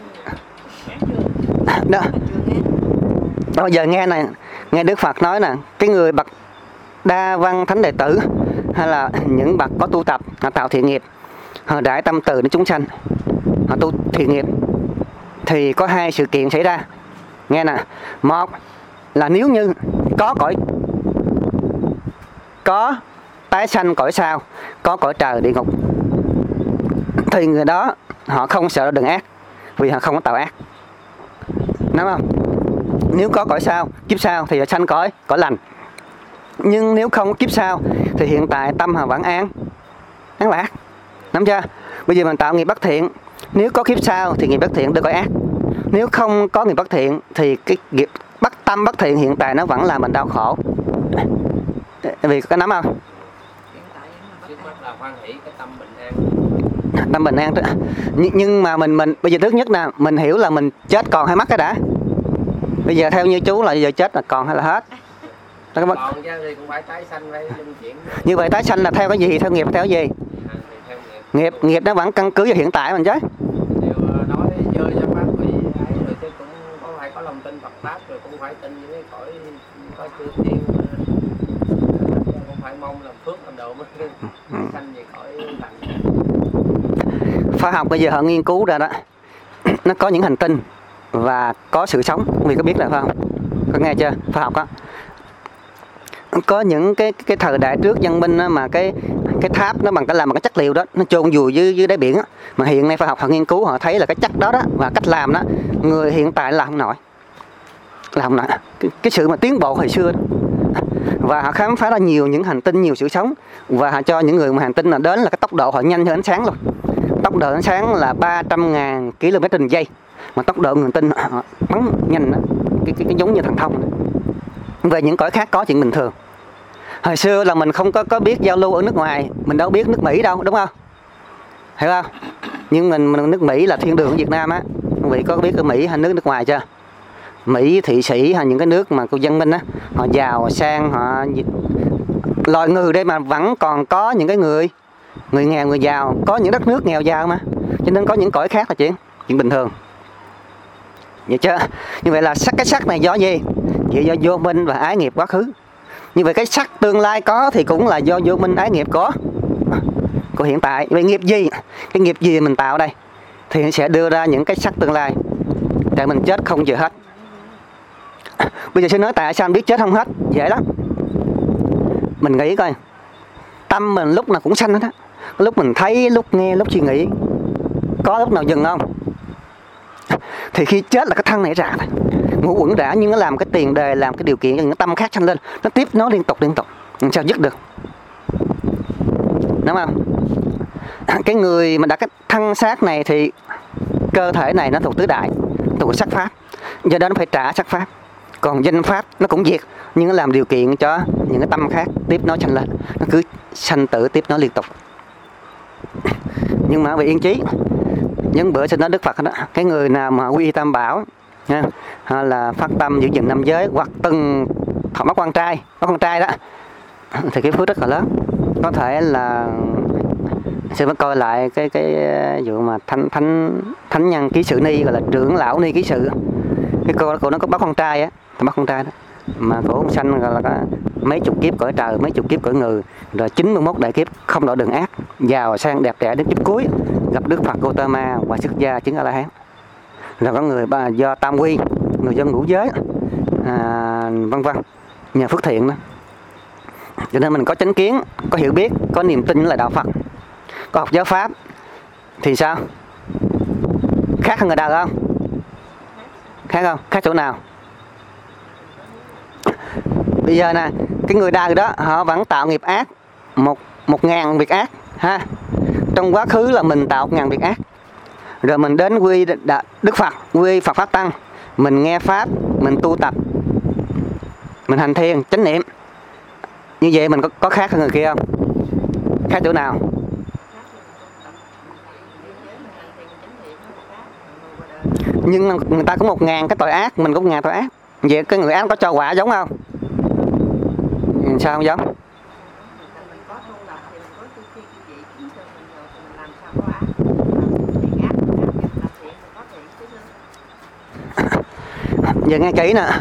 đó. Bây giờ nghe Đức Phật nói nè, cái người bậc đa văn thánh đệ tử, hay là những bậc có tu tập, họ tạo thiện nghiệp, họ đại tâm từ đến chúng sanh, họ tu thiện nghiệp, thì có hai sự kiện xảy ra. Nghe nè, một là nếu như có tái sanh cõi sau, có cõi trời địa ngục, thì người đó họ không sợ đường ác, vì họ không có tạo ác, đúng không? Nếu có cõi sau, kiếp sau thì họ sanh cõi lành. Nhưng nếu không có kiếp sau thì hiện tại tâm họ vẫn an lạc, nắm chưa? Bây giờ mình tạo nghiệp bất thiện, nếu có kiếp sau thì nghiệp bất thiện được cõi ác. Nếu không có nghiệp bất thiện thì cái nghiệp tâm bất thiện hiện tại nó vẫn làm mình đau khổ. Vì có nắm không? trước mắt là hoan hỷ, cái tâm bình an. tâm bình an. Nhưng mà mình bây giờ thứ nhất nè, mình hiểu là mình chết còn hay mất cái đã. Bây giờ theo như chú là giờ chết là còn hay là hết? Còn chứ thì cũng phải tái sanh, phải luân chuyển. Như vậy tái sanh là theo cái gì? Theo nghiệp, theo cái gì? Theo nghiệp. Nghiệp nó vẫn căn cứ vào hiện tại mình chứ. Điều nói chơi cho pháp vì ấy rồi chứ cũng phải có lòng tin Phật pháp, rồi cũng phải tin những cái cõi có chư thiên, cũng phải mong làm phước làm độ mới sanh về cõi lành. Khoa học bây giờ họ nghiên cứu ra đó, nó có những hành tinh và có sự sống. Quý vị có biết là phải không? Có nghe chưa? Khoa học á, có những cái thời đại trước văn minh á, mà cái tháp nó làm bằng cái chất liệu đó, nó chôn vùi dưới đáy biển á. Mà hiện nay khoa học họ nghiên cứu, họ thấy là cái chất đó và cách làm đó, người hiện tại làm không nổi. Cái sự mà tiến bộ hồi xưa đó. Và họ khám phá ra nhiều những hành tinh, nhiều sự sống. Và họ cho những người mà hành tinh là đến là cái tốc độ họ nhanh hơn ánh sáng luôn. Tốc độ ánh sáng là 300.000 km/giây. Mà tốc độ hành tinh họ bắn nhanh đó. Cái giống như thần thông đó. Về những cõi khác có chuyện bình thường. Hồi xưa là mình không có biết giao lưu ở nước ngoài, mình đâu biết nước Mỹ đâu, đúng không? Hiểu không? Nhưng mình nước Mỹ là thiên đường của Việt Nam á. Quý vị có biết ở Mỹ hay nước ngoài chưa? Mỹ, Thụy Sĩ hay những cái nước mà của dân minh á, họ giàu sang, họ loài người đây mà vẫn còn có những cái người nghèo, người giàu, có những đất nước nghèo giàu mà. Cho nên có những cõi khác là chuyện bình thường. Vậy chưa? Như vậy là cái sắc này do gì? Vậy do vô minh và ái nghiệp quá khứ. Như vậy cái sắc tương lai có thì cũng là do vô minh ái nghiệp của hiện tại. Vậy nghiệp gì? Cái nghiệp gì mình tạo đây thì sẽ đưa ra những cái sắc tương lai. Tại mình chết không chịu hết. Bây giờ sẽ nói tại sao anh biết chết không hết? Dễ lắm. Mình nghĩ coi, tâm mình lúc nào cũng sanh hết á. Lúc mình thấy, lúc nghe, lúc suy nghĩ, có lúc nào dừng không? Thì khi chết là cái thân này rã thôi. Ngũ uẩn rã, nhưng nó làm cái tiền đề, làm cái điều kiện cho những tâm khác sanh lên. Nó tiếp nó liên tục. Làm sao dứt được? Đúng không? Cái người mà đã cái thân xác này thì cơ thể này nó thuộc tứ đại, thuộc sắc pháp. Do đó nó phải trả sắc pháp. Còn danh pháp nó cũng diệt, nhưng nó làm điều kiện cho những cái tâm khác tiếp nó sanh lên. Nó cứ sanh tử tiếp nó liên tục. Nhưng mà vì yên chí, những bữa xin nói Đức Phật đó, cái người nào mà quy y tam bảo nha, hay là phát tâm giữ gìn năm giới, hoặc từng thọ mất con trai đó, thì cái phước rất là lớn. Có thể là sẽ phải coi lại cái vụ mà thánh nhân ký sự ni, gọi là trưởng lão ni ký sự. Cái cô nó có bắt con trai á, bắt con trai đó mà cổ sanh gọi là có mấy chục kiếp cõi trời, mấy chục kiếp cõi người, rồi 91 đại kiếp không đổi đường ác, giàu sang đẹp trẻ đến kiếp cuối gặp Đức Phật Gautama và xuất gia chứng A La Hán. Rồi có người do tam quy, người do ngũ giới, vân vân, nhờ phước thiện đó. Cho nên mình có chánh kiến, có hiểu biết, có niềm tin là đạo Phật, có học giáo pháp thì sao? Khác hơn người đời không? Khác không? Khác chỗ nào? Bây giờ nè, cái người đời đó họ vẫn tạo nghiệp ác 1.000 việc ác ha. Trong quá khứ là mình tạo 1.000 việc ác. Rồi mình đến quy Đức Phật, quy Phật Pháp Tăng, mình nghe pháp, mình tu tập, mình hành thiền, chánh niệm. Như vậy mình có khác hơn người kia không? Khác chỗ nào? Nhưng người ta có 1.000 cái tội ác, mình có 1.000 tội ác. Vậy cái người ác có cho quả giống không? Sao không giống? Giờ nghe kỹ nè.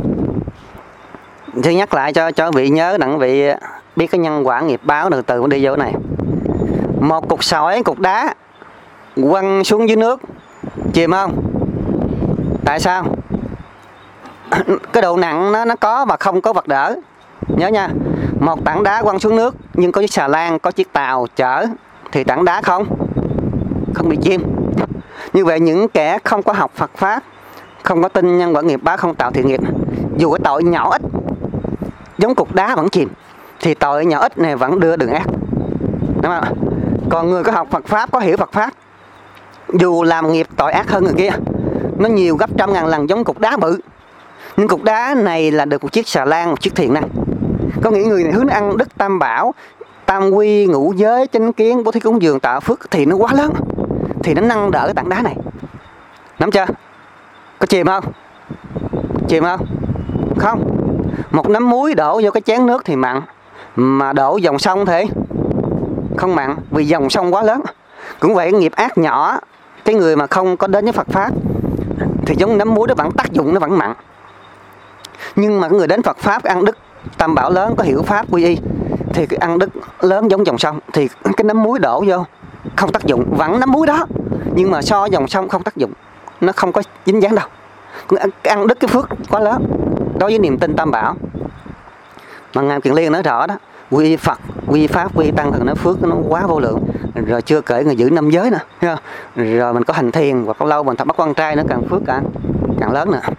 Thứ nhắc lại cho vị nhớ, đặng vị biết cái nhân quả nghiệp báo từ đi vô này. Một cục sỏi, cục đá quăng xuống dưới nước, chìm không? Tại sao? Cái độ nặng nó có và không có vật đỡ. Nhớ nha, một tảng đá quăng xuống nước nhưng có chiếc xà lan, có chiếc tàu chở thì tảng đá không bị chìm. Như vậy những kẻ không có học Phật Pháp, không có tin nhân quả nghiệp báo, không tạo thiện nghiệp, dù cái tội nhỏ ít giống cục đá vẫn chìm, thì tội nhỏ ít này vẫn đưa đường ác, đúng không? Còn người có học Phật Pháp, có hiểu Phật Pháp, dù làm nghiệp tội ác hơn người kia, nó nhiều gấp 100.000 lần giống cục đá bự, nhưng cục đá này là được một chiếc xà lan, một chiếc thiện năng. Có nghĩa người này hướng ăn Đức Tam Bảo, tam quy ngũ giới chánh kiến bố thí cúng dường tạo phước thì nó quá lớn, thì nó nâng đỡ cái tảng đá này. Nắm chưa? Có chìm không? Chìm không? Không. Một nắm muối đổ vô cái chén nước thì mặn, mà đổ dòng sông thì không mặn, vì dòng sông quá lớn. Cũng vậy, nghiệp ác nhỏ, cái người mà không có đến với Phật Pháp thì giống nắm muối nó vẫn tác dụng, nó vẫn mặn. Nhưng mà cái người đến Phật Pháp, ăn đức tam bảo lớn, có hiểu Pháp quy y, thì cái ăn đức lớn giống dòng sông, thì cái nắm muối đổ vô không tác dụng, vẫn nắm muối đó, nhưng mà so dòng sông không tác dụng, nó không có dính dáng đâu. Ăn đức cái phước quá lớn đối với niềm tin tam bảo. Mà Ngài Kiền Liên nói rõ đó, quy Phật, quy Pháp, quy Tăng thì nó phước nó quá vô lượng. Rồi chưa kể người giữ năm giới nữa, rồi mình có hành thiền hoặc lâu mình thắp bắt quan trai, nó càng phước càng lớn nữa.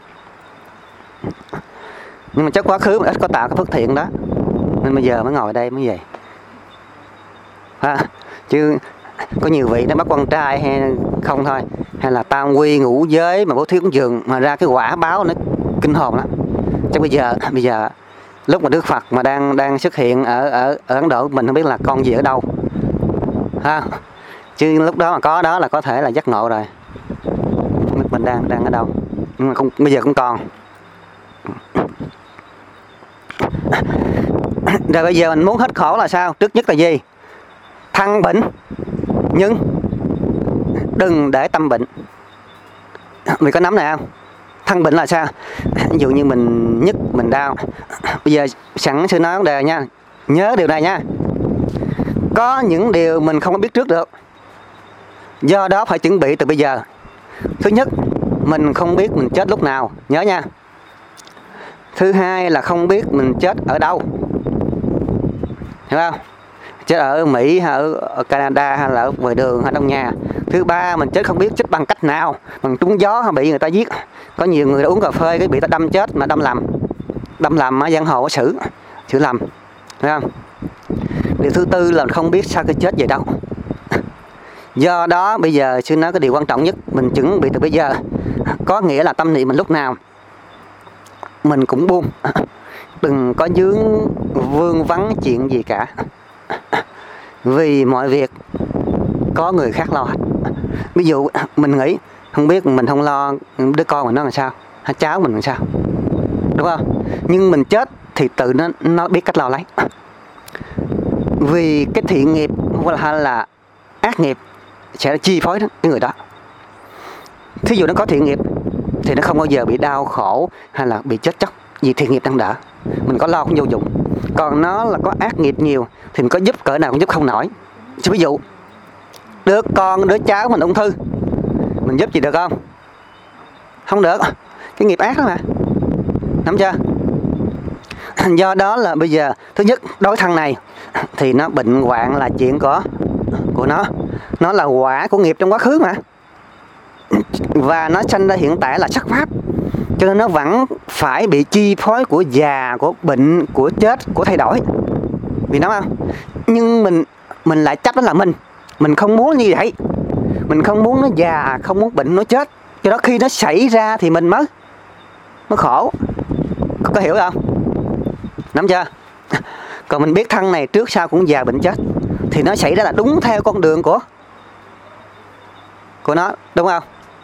Nhưng mà chắc quá khứ mình ít có tạo cái phước thiện đó, nên bây giờ mới ngồi đây mới về. Chứ có nhiều vị nó bắt quan trai hay không thôi, hay là tam quy ngũ giới mà bố thí cúng dường mà ra cái quả báo nó kinh hồn lắm. Chắc bây giờ lúc mà Đức Phật mà đang xuất hiện ở Ấn Độ, mình không biết là con gì ở đâu ha, chứ lúc đó mà có đó là có thể là giác ngộ rồi. Mình đang ở đâu, nhưng mà không, bây giờ cũng còn. Rồi bây giờ mình muốn hết khổ là sao? Trước nhất là gì? Thân bệnh, nhưng đừng để tâm bệnh. Mình có nắm này không? Thân bệnh là sao? Ví dụ như mình nhức, mình đau. Bây giờ sẵn sư nói vấn đề nha, nhớ điều này nha. Có những điều mình không có biết trước được, do đó phải chuẩn bị từ bây giờ. Thứ nhất, mình không biết mình chết lúc nào, nhớ nha. Thứ hai là không biết mình chết ở đâu, hiểu không? Chết ở Mỹ hay ở Canada hay là ở ngoài đường hay trong nhà. Thứ ba, mình chết không biết chết bằng cách nào, bằng trúng gió hay bị người ta giết. Có nhiều người đã uống cà phê cái bị ta đâm chết, mà đâm lầm á, giang hồ có xử lầm, thấy không? Điều thứ tư là không biết sao cái chết về đâu. Do đó bây giờ sư nói cái điều quan trọng nhất mình chuẩn bị từ bây giờ, có nghĩa là tâm niệm mình lúc nào mình cũng buông, đừng có vướng vương vấn chuyện gì cả, vì mọi việc có người khác lo hết. Ví dụ mình nghĩ không biết, mình không lo đứa con mình nó làm sao, hay cháu mình làm sao, đúng không? Nhưng mình chết thì tự nó biết cách lo lấy. Vì cái thiện nghiệp hay là ác nghiệp sẽ chi phối cái người đó. Thí dụ nó có thiện nghiệp thì nó không bao giờ bị đau khổ hay là bị chết chóc, vì thiện nghiệp đang đỡ, mình có lo cũng vô dụng. Còn nó là có ác nghiệp nhiều thì mình có giúp cỡ nào cũng giúp không nổi. Chứ ví dụ đứa con, đứa cháu mình ung thư, mình giúp gì được không? Không được, cái nghiệp ác đó mà, nắm chưa? Do đó là bây giờ thứ nhất, đối thân này thì nó bệnh hoạn là chuyện của nó là quả của nghiệp trong quá khứ mà, và nó sanh ra hiện tại là sắc pháp, cho nên nó vẫn phải bị chi phối của già, của bệnh, của chết, của thay đổi, vì nó không. Nhưng mình lại chấp đó là mình không muốn như vậy, mình không muốn nó già, không muốn bệnh, nó chết, cho đó khi nó xảy ra thì mình mới khổ. Có hiểu không? Nắm chưa? Còn mình biết thân này trước sau cũng già bệnh chết thì nó xảy ra là đúng theo con đường của nó, đúng không?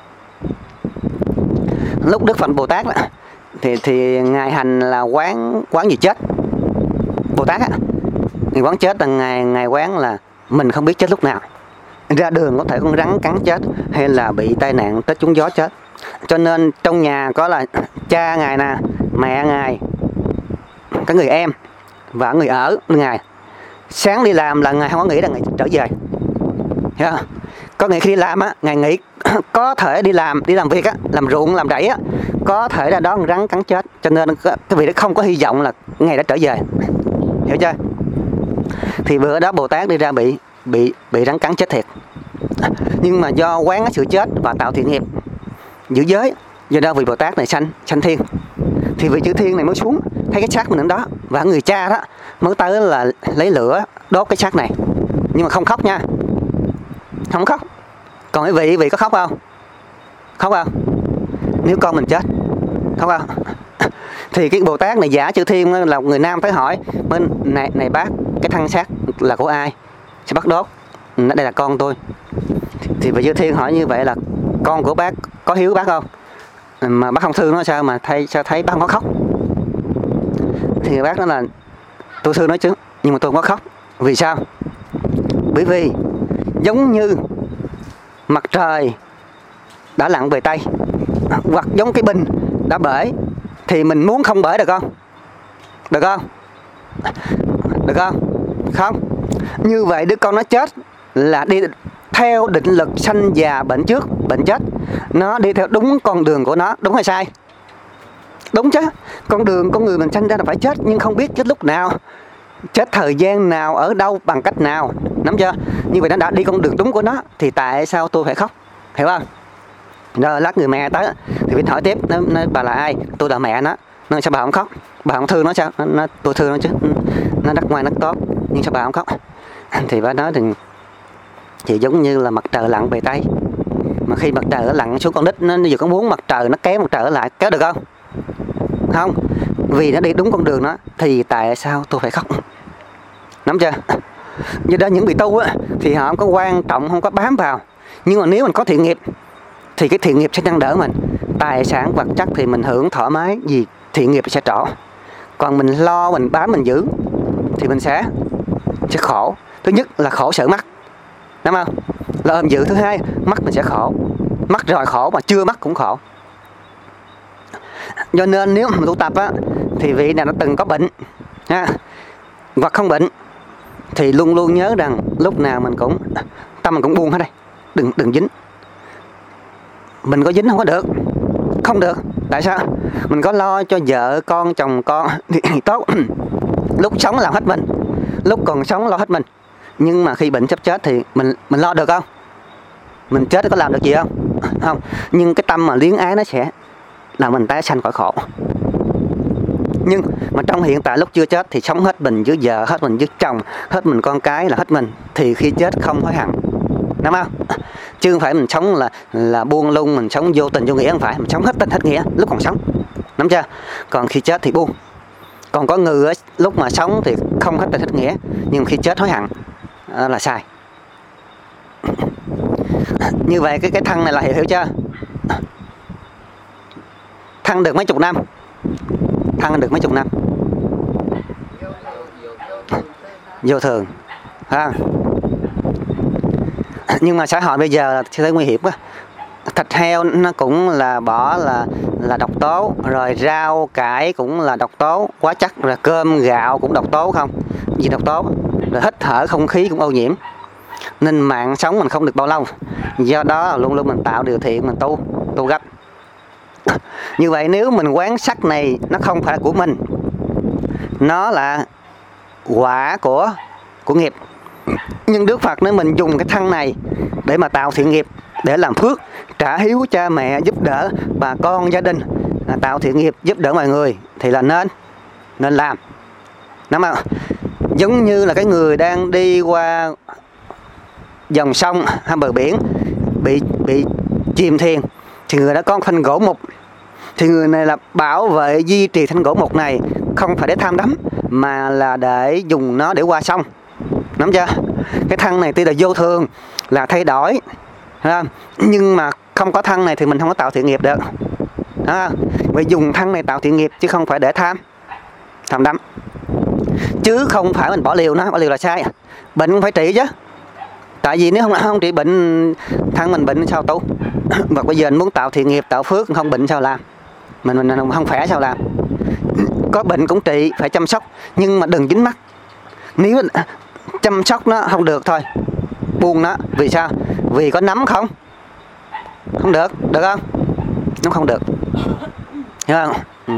Lúc Đức Phật Bồ Tát đó, thì ngài hành là quán gì chết. Bồ Tát á, ngài quán chết là ngài quán là mình không biết chết lúc nào, ra đường có thể con rắn cắn chết, hay là bị tai nạn tới trúng gió chết. Cho nên trong nhà có là cha ngài nè, mẹ ngài, cái người em và người ở ngài. Sáng đi làm là ngài không có nghĩ là ngài trở về, hiểu không? Có nghĩa khi đi làm á, ngài nghĩ có thể đi làm việc á, làm ruộng, làm rẫy á, có thể là đó con rắn cắn chết, cho nên cái việc đó không có hy vọng là ngài đã trở về, hiểu chưa? Thì bữa đó Bồ Tát đi ra bị rắn cắn chết thiệt, nhưng mà do quán sự chết và tạo thiện nghiệp, giữ giới, do đó vị Bồ Tát này sanh thiên, thì vị chư thiên này mới xuống thấy cái xác mình ở đó, và người cha đó mới tới là lấy lửa đốt cái xác này, nhưng mà không khóc nha, không khóc. Còn cái vị có khóc không? Khóc không? Nếu con mình chết, khóc không? Thì cái Bồ Tát này giả chư thiên là người nam tới hỏi bên này bác, cái thân xác là của ai sẽ bắt đốt. Đây là con tôi. Thì bà Dư Thiên hỏi như vậy là con của bác có hiếu bác không? Mà bác không thương nó sao mà sao thấy bác không có khóc? Thì bác nói là tôi thương nó chứ, nhưng mà tôi không có khóc. Vì sao? Bởi vì giống như mặt trời đã lặn về Tây, hoặc giống cái bình đã bể, thì mình muốn không bể được không? Được không? Được không? Không. Như vậy đứa con nó chết là đi theo định lực sanh già bệnh trước bệnh chết. Nó đi theo đúng con đường của nó, đúng hay sai? Đúng chứ. Con đường con người mình sanh ra là phải chết, nhưng không biết chết lúc nào, chết thời gian nào, ở đâu, bằng cách nào. Nắm chưa? Như vậy nó đã đi con đường đúng của nó, thì tại sao tôi phải khóc? Hiểu không? Rồi lát người mẹ tới thì Vinh hỏi tiếp, nó bà là ai? Tôi là mẹ nó. Nó sao bà không khóc? Bà không thương nó sao? Tôi thương nó chứ, nó rất ngoan, rất tốt, nhưng sao bà không khóc? Thì bà nói thì giống như là mặt trời lặn về Tây, mà khi mặt trời nó lặn xuống, con nít nó vừa có muốn mặt trời nó kéo mặt trời lại, kéo được không? Không. Vì nó đi đúng con đường nó, thì tại sao tôi phải khóc? Nắm chưa? Do đó những bị tu á thì họ không có quan trọng, không có bám vào. Nhưng mà nếu mình có thiện nghiệp thì cái thiện nghiệp sẽ nâng đỡ mình. Tài sản vật chất thì mình hưởng thoải mái, vì thiện nghiệp sẽ trổ. Còn mình lo, mình bám, mình giữ thì mình sẽ khổ. Thứ nhất là khổ sợ mắc, đúng không? Là ôm giữ. Thứ hai, mắc mình sẽ khổ. Mắc rồi khổ, mà chưa mắc cũng khổ. Do nên nếu mà tu tập á, thì vị nào nó từng có bệnh ha, hoặc không bệnh, thì luôn luôn nhớ rằng lúc nào mình cũng tâm mình cũng buông hết đây. Đừng dính. Mình có dính không có được. Không được. Tại sao? Mình có lo cho vợ con, chồng con thì tốt. Lúc sống làm hết mình, lúc còn sống lo hết mình. Nhưng mà khi bệnh sắp chết thì mình lo được không? Mình chết có làm được gì không? Không. Nhưng cái tâm mà luyến ái nó sẽ làm mình tái sanh khỏi khổ. Nhưng mà trong hiện tại lúc chưa chết thì sống hết mình với vợ, hết mình với chồng, hết mình con cái, là hết mình. Thì khi chết không hối hận, đúng không? Chứ không phải mình sống là buông lung, mình sống vô tình vô nghĩa. Không phải, mình sống hết tình hết nghĩa lúc còn sống, nắm chưa? Còn khi chết thì buông. Còn có người lúc mà sống thì không hết tình hết nghĩa, nhưng khi chết hối hận là sai. Như vậy cái thân này là hiểu chưa? Thân được mấy chục năm, thân được mấy chục năm, vô thường ha. Nhưng mà xã hội bây giờ thì thấy nguy hiểm quá. Thịt heo nó cũng là bỏ là độc tố, rồi rau cải cũng là độc tố, hóa chất, rồi cơm gạo cũng độc tố không? Gì độc tố? Rồi hít thở không khí cũng ô nhiễm. Nên mạng sống mình không được bao lâu. Do đó luôn luôn mình tạo điều thiện, mình tu gấp. Như vậy nếu mình quán sắc này nó không phải là của mình, nó là quả của nghiệp. Nhưng Đức Phật nói mình dùng cái thân này để mà tạo thiện nghiệp, để làm phước, trả hiếu cha mẹ, giúp đỡ bà con gia đình, tạo thiện nghiệp, giúp đỡ mọi người, thì là nên làm. Đúng không? Giống như là cái người đang đi qua dòng sông hay bờ biển bị chìm thuyền, thì người đó có thanh gỗ mục, thì người này là bảo vệ duy trì thanh gỗ mục này, không phải để tham đắm, mà là để dùng nó để qua sông. Nắm chưa? Cái thân này tuy là vô thường, là thay đổi, nhưng mà không có thân này thì mình không có tạo thiện nghiệp được. Vậy dùng thân này tạo thiện nghiệp, chứ không phải để tham đắm. Chứ không phải mình bỏ liều nó, bỏ liều là sai. Bệnh cũng phải trị chứ. Tại vì nếu không trị bệnh, thân mình bệnh sao tu? Và bây giờ anh muốn tạo thiện nghiệp, tạo phước, không bệnh sao làm? Mình không khỏe sao làm? Có bệnh cũng trị, phải chăm sóc, nhưng mà đừng dính mắc. Nếu chăm sóc nó không được thôi, buông nó. Vì sao? Vì có nắm không? Không được, được không? Nó không được, hiểu không?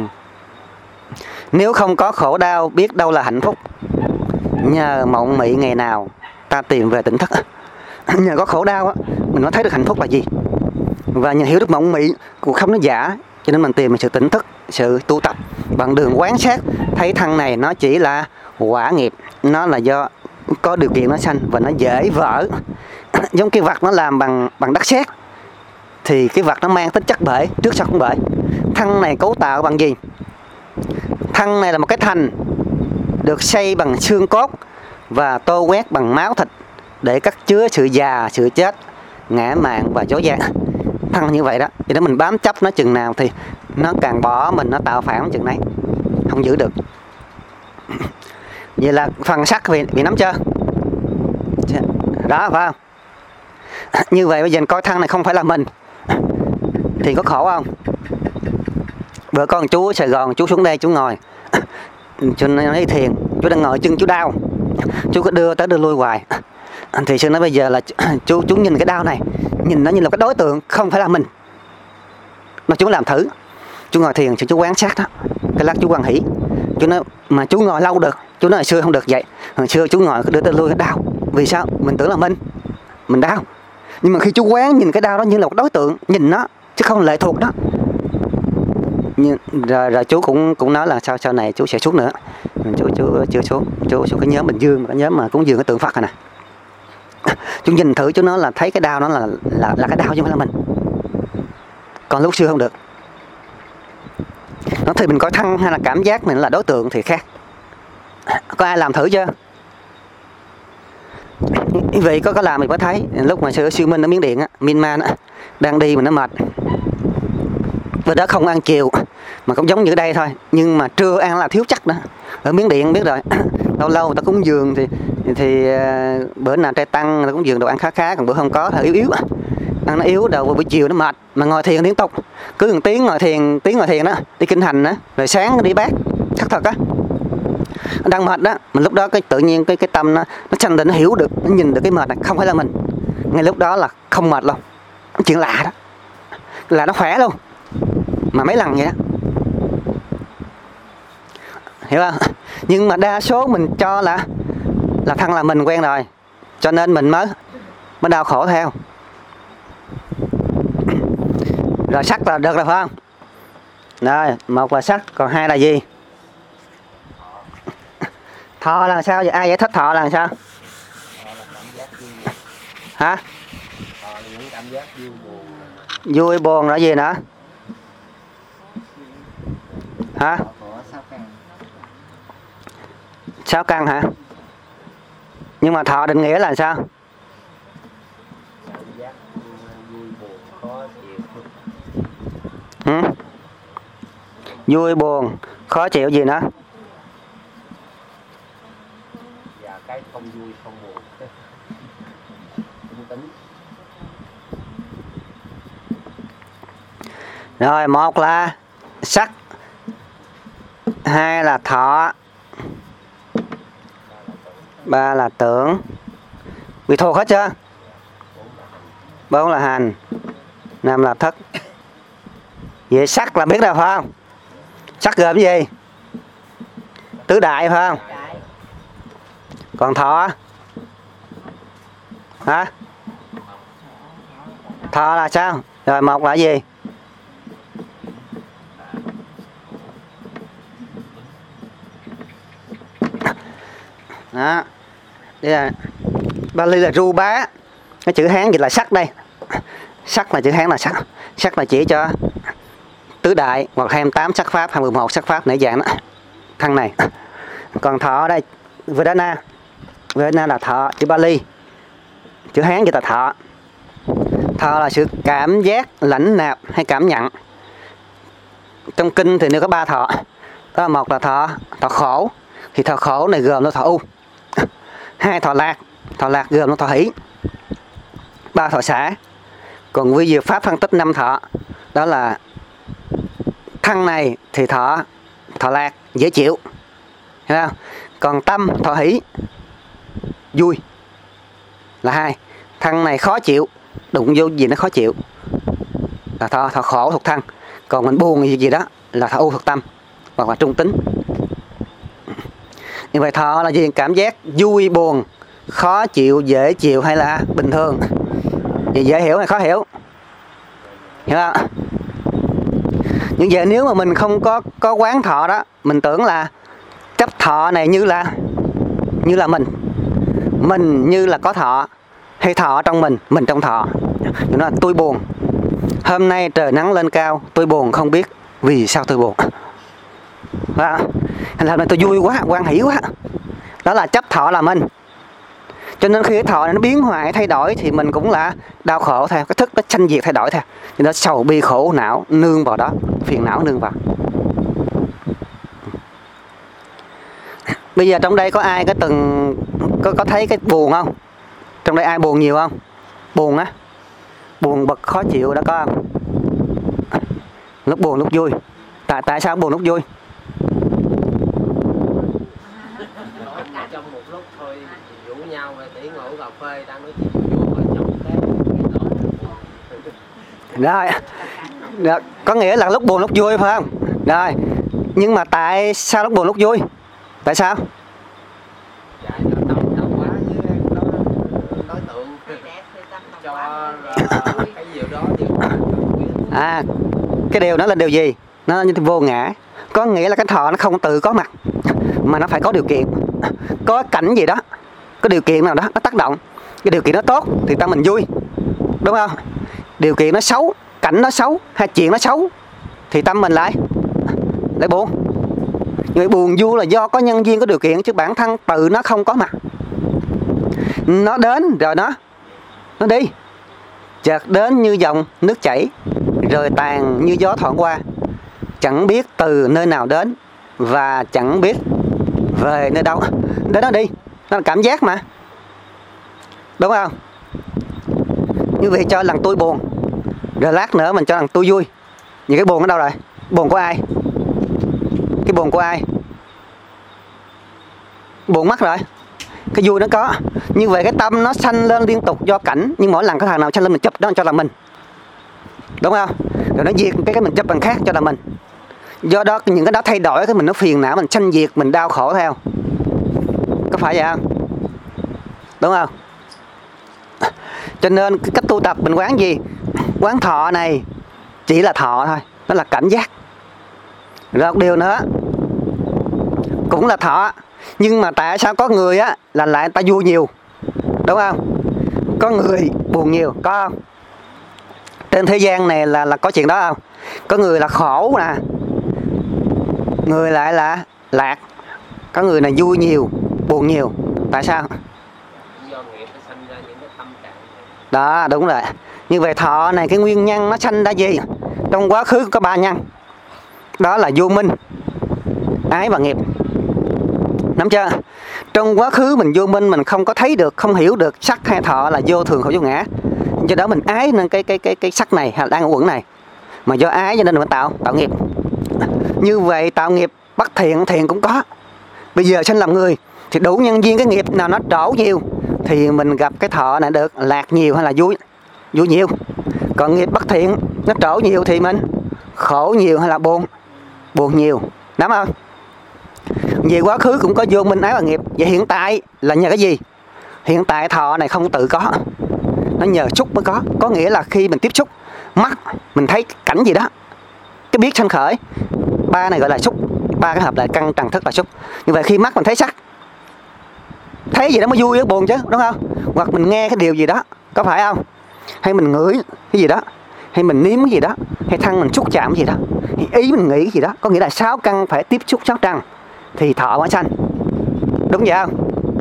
Nếu không có khổ đau, biết đâu là hạnh phúc. Nhờ mộng mị ngày nào ta tìm về tỉnh thức. Nhờ có khổ đau á, mình mới thấy được hạnh phúc là gì. Và nhờ hiểu được mộng mị, cuộc sống nó giả, cho nên mình tìm sự tỉnh thức, sự tu tập bằng đường quán sát, thấy thân này nó chỉ là quả nghiệp, nó là do có điều kiện nó sanh và nó dễ vỡ. Giống cái vật nó làm bằng đất sét, thì cái vật nó mang tính chất bể, trước sau cũng bể. Thân này cấu tạo bằng gì? Thân này là một cái thành được xây bằng xương cốt và tô quét bằng máu thịt để cắt chứa sự già, sự chết, ngã mạn và dối gian. Thân như vậy đó, cho nên mình bám chấp nó chừng nào thì nó càng bỏ mình, nó tạo phản chừng đấy, không giữ được. Vậy là phần sắc bị nắm chưa? Đó phải không? Như vậy bây giờ coi thân này không phải là mình thì có khổ không? Bữa con chú ở Sài Gòn, chú xuống đây chú ngồi, chú nói thiền, chú đang ngồi chân chú đau, chú cứ đưa tới đưa lui hoài. Thì sư nói bây giờ là chú nhìn cái đau này, nhìn nó như là cái đối tượng, không phải là mình. Mà chú làm thử, chú ngồi thiền, chú quan sát đó, cái lát chú quan hỷ. Chú nói mà chú ngồi lâu được, chú nói hồi xưa không được vậy. Hồi xưa chú ngồi đưa tới lui đau, vì sao? Mình tưởng là mình đau. Nhưng mà khi chú quán nhìn cái đau đó như là một đối tượng, nhìn nó chứ không lệ thuộc đó. Rồi chú cũng nói là sau này chú sẽ xuống nữa. Chú chưa xuống, chú cái nhóm Bình Dương, cái nhóm mà cúng dường cái tượng Phật này nè. Chú nhìn thử, chú nói là thấy cái đau nó là cái đau chứ không phải là mình. Còn lúc xưa không được. Nó thì mình coi thân hay là cảm giác mình là đối tượng thì khác. Có ai làm thử chưa? Vậy có làm thì có thấy. Lúc mà Siêu Minh ở Miến Điện á, Myanmar á, đang đi mà nó mệt. Bữa đó không ăn chiều mà cũng giống như ở đây thôi, nhưng mà trưa ăn là thiếu chắc đó. Ở Miến Điện biết rồi, lâu lâu ta cúng dường thì bữa nào trai tăng ta cúng dường đồ ăn khá, còn bữa không có thì yếu. Ăn nó yếu, đầu buổi chiều nó mệt, mà ngồi thiền liên tục, cứ một tiếng ngồi thiền đó, đi kinh hành đó, rồi sáng đi bát, chắc thật á. Đang mệt đó, mà lúc đó cái tự nhiên cái tâm nó sanh định, nó hiểu được, nó nhìn được cái mệt này không phải là mình. Ngay lúc đó là không mệt luôn, chuyện lạ đó, là nó khỏe luôn, mà mấy lần vậy đó, hiểu không? Nhưng mà đa số mình cho là thân là mình quen rồi, cho nên mình mới đau khổ theo. Rồi sắc là được rồi phải không? Rồi, một là sắc, còn hai là gì? Thọ là sao vậy? Ai giải thích thọ là sao? Hả? Vui buồn là gì nữa? Hả? 6 căn hả? Nhưng mà thọ định nghĩa là sao? Vui buồn khó chịu gì nữa? Và cái không vui không buồn. Rồi, một là sắc, hai là thọ, ba là tưởng. Bị thuộc hết chưa? 4 là hành, 5 là thức. Vậy sắc là biết rồi phải không? Sắc gồm cái gì? Tứ đại phải không? Còn thọ? Hả? Thọ là sao? Rồi một là gì? Đó. Đây là Bali là ru bá. Cái chữ Hán dịch là sắc đây. Sắc là chữ Hán là sắc. Sắc là chỉ cho tứ đại hoặc 28 sắc pháp, 21 sắc pháp nãy dạng đó. Thân này. Còn thọ ở đây Vedana. Vedana là thọ, chữ Bali. Chữ Hán dịch là thọ. Thọ là sự cảm giác, lãnh nạp hay cảm nhận. Trong kinh thì nếu có 3 thọ. Đó là một là thọ khổ. Thì thọ khổ này gồm nó thọ u. 2 thọ lạc gồm nó thọ hỷ. 3 thọ xả. Còn với diệu pháp phân tích 5 thọ, đó là thân này thì thọ lạc dễ chịu, hiểu không? Còn tâm thọ hỷ vui là 2. Thân này khó chịu, đụng vô gì nó khó chịu là thọ khổ thuộc thân. Còn mình buồn gì đó là thọ u thuộc tâm hoặc là trung tính. Như vậy thọ là gì? Cảm giác vui buồn, khó chịu, dễ chịu hay là bình thường? Vậy dễ hiểu hay khó hiểu? Hiểu không? Nhưng vậy nếu mà mình không có quán thọ đó, mình tưởng là chấp thọ này như là mình như là có thọ, hay thọ trong mình trong thọ. Nó là tôi buồn. Hôm nay trời nắng lên cao, tôi buồn không biết vì sao tôi buồn. Hay là hôm nay tôi vui quá, hoan hỷ quá. Đó là chấp thọ là mình. Cho nên khi cái thọ này nó biến hoại thay đổi thì mình cũng là đau khổ theo, cái thức nó sanh diệt thay đổi theo, thì nó sầu bi khổ não nương vào đó, phiền não nương vào. Bây giờ trong đây có ai có từng có thấy cái buồn không? Trong đây ai buồn nhiều không? Buồn á, buồn bực khó chịu đã có không? Lúc buồn lúc vui. Tại sao buồn lúc vui? Trong một lúc thôi rủ nhau về tỉ ngủ cà phê đang nói chuyện vui và trong cái Rồi, có nghĩa là lúc buồn lúc vui phải không? Rồi, nhưng mà tại sao lúc buồn lúc vui? Tại sao? dạ do tâm quá với đó đối tượng cho cái điều đó Cái điều đó là điều gì? Nó như vô ngã. Có nghĩa là cái thọ nó không tự có mặt, mà nó phải có điều kiện. Có cảnh gì đó, có điều kiện nào đó nó tác động. Cái điều kiện nó tốt thì tâm mình vui, đúng không? Điều kiện nó xấu, cảnh nó xấu hay chuyện nó xấu thì tâm mình lại buồn. Người buồn vui là do có nhân duyên, có điều kiện, chứ bản thân tự nó không có mặt. Nó đến rồi nó đi, chợt đến như dòng nước chảy, rồi tàn như gió thoảng qua, chẳng biết từ nơi nào đến và chẳng biết về nơi đâu. Đến nó đi, nó là cảm giác mà, đúng không? Như vậy cho lần tôi buồn, rồi lát nữa mình cho lần tôi vui. Những cái buồn ở đâu rồi? Buồn của ai? Cái buồn của ai? Buồn mất rồi. Cái vui nó có. Như vậy cái tâm nó sanh lên liên tục do cảnh, nhưng mỗi lần có thằng nào sanh lên mình chụp đó cho là mình, đúng không? Rồi nó diệt cái mình chụp bằng khác cho là mình. Do đó những cái đó thay đổi cái mình nó phiền não, mình sanh diệt, mình đau khổ theo. Có phải vậy không? Đúng không? Cho nên cái cách tu tập mình quán gì? Quán thọ này chỉ là thọ thôi, nó là cảm giác. Rồi một điều nữa cũng là thọ, nhưng mà tại sao có người á là lại người ta vui nhiều, đúng không? Có người buồn nhiều, có không? Trên thế gian này là có chuyện đó không? Có người là khổ nè, người lại là lạc. Có người là vui nhiều, buồn nhiều. Tại sao? do nghiệp nó sanh ra những cái tâm trạng Đó, đúng rồi. Như vậy thọ này cái nguyên nhân nó sanh ra gì? Trong quá khứ có 3 nhân. Đó là vô minh, ái và nghiệp. Nắm chưa? Trong quá khứ mình vô minh, mình không có thấy được, không hiểu được sắc hay thọ là vô thường khổ vô ngã. Do đó mình ái nên cái sắc này hay đang ở quẩn này. Mà do ái cho nên mình tạo nghiệp. Như vậy tạo nghiệp bất thiện, thiện cũng có. Bây giờ sanh làm người thì đủ nhân duyên, cái nghiệp nào nó trổ nhiều thì mình gặp cái thọ này được lạc nhiều hay là vui nhiều. Còn nghiệp bất thiện nó trổ nhiều thì mình khổ nhiều hay là buồn nhiều. Đúng không? Về quá khứ cũng có vô minh, ái và nghiệp. Vậy hiện tại là nhờ cái gì? Hiện tại thọ này không tự có, nó nhờ xúc mới có. Có nghĩa là khi mình tiếp xúc, mắt mình thấy cảnh gì đó, cái biết sanh khởi, 3 này gọi là xúc. 3 cái hợp lại căn trần thức là xúc. Như vậy khi mắt mình thấy sắc, thấy gì đó mới vui buồn chứ, đúng không? Hoặc mình nghe cái điều gì đó, có phải không? Hay mình ngửi cái gì đó, hay mình nếm cái gì đó, hay thân mình xúc chạm cái gì đó, thì ý mình nghĩ cái gì đó. Có nghĩa là 6 căn phải tiếp xúc 6 trần thì thọ mới sanh. Đúng vậy không?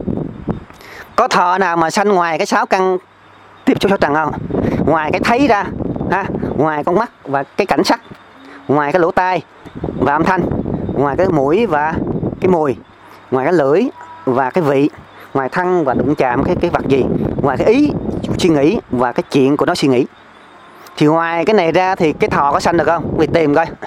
Có thọ nào mà sanh ngoài cái 6 căn tiếp xúc 6 trần không? Ngoài cái thấy ra ha, ngoài con mắt và cái cảnh sắc, ngoài cái lỗ tai và âm thanh, ngoài cái mũi và cái mùi, ngoài cái lưỡi và cái vị, ngoài thân và đụng chạm cái vật gì, ngoài cái ý suy nghĩ và cái chuyện của nó suy nghĩ, thì ngoài cái này ra thì cái thọ có sanh được không? Vì tìm coi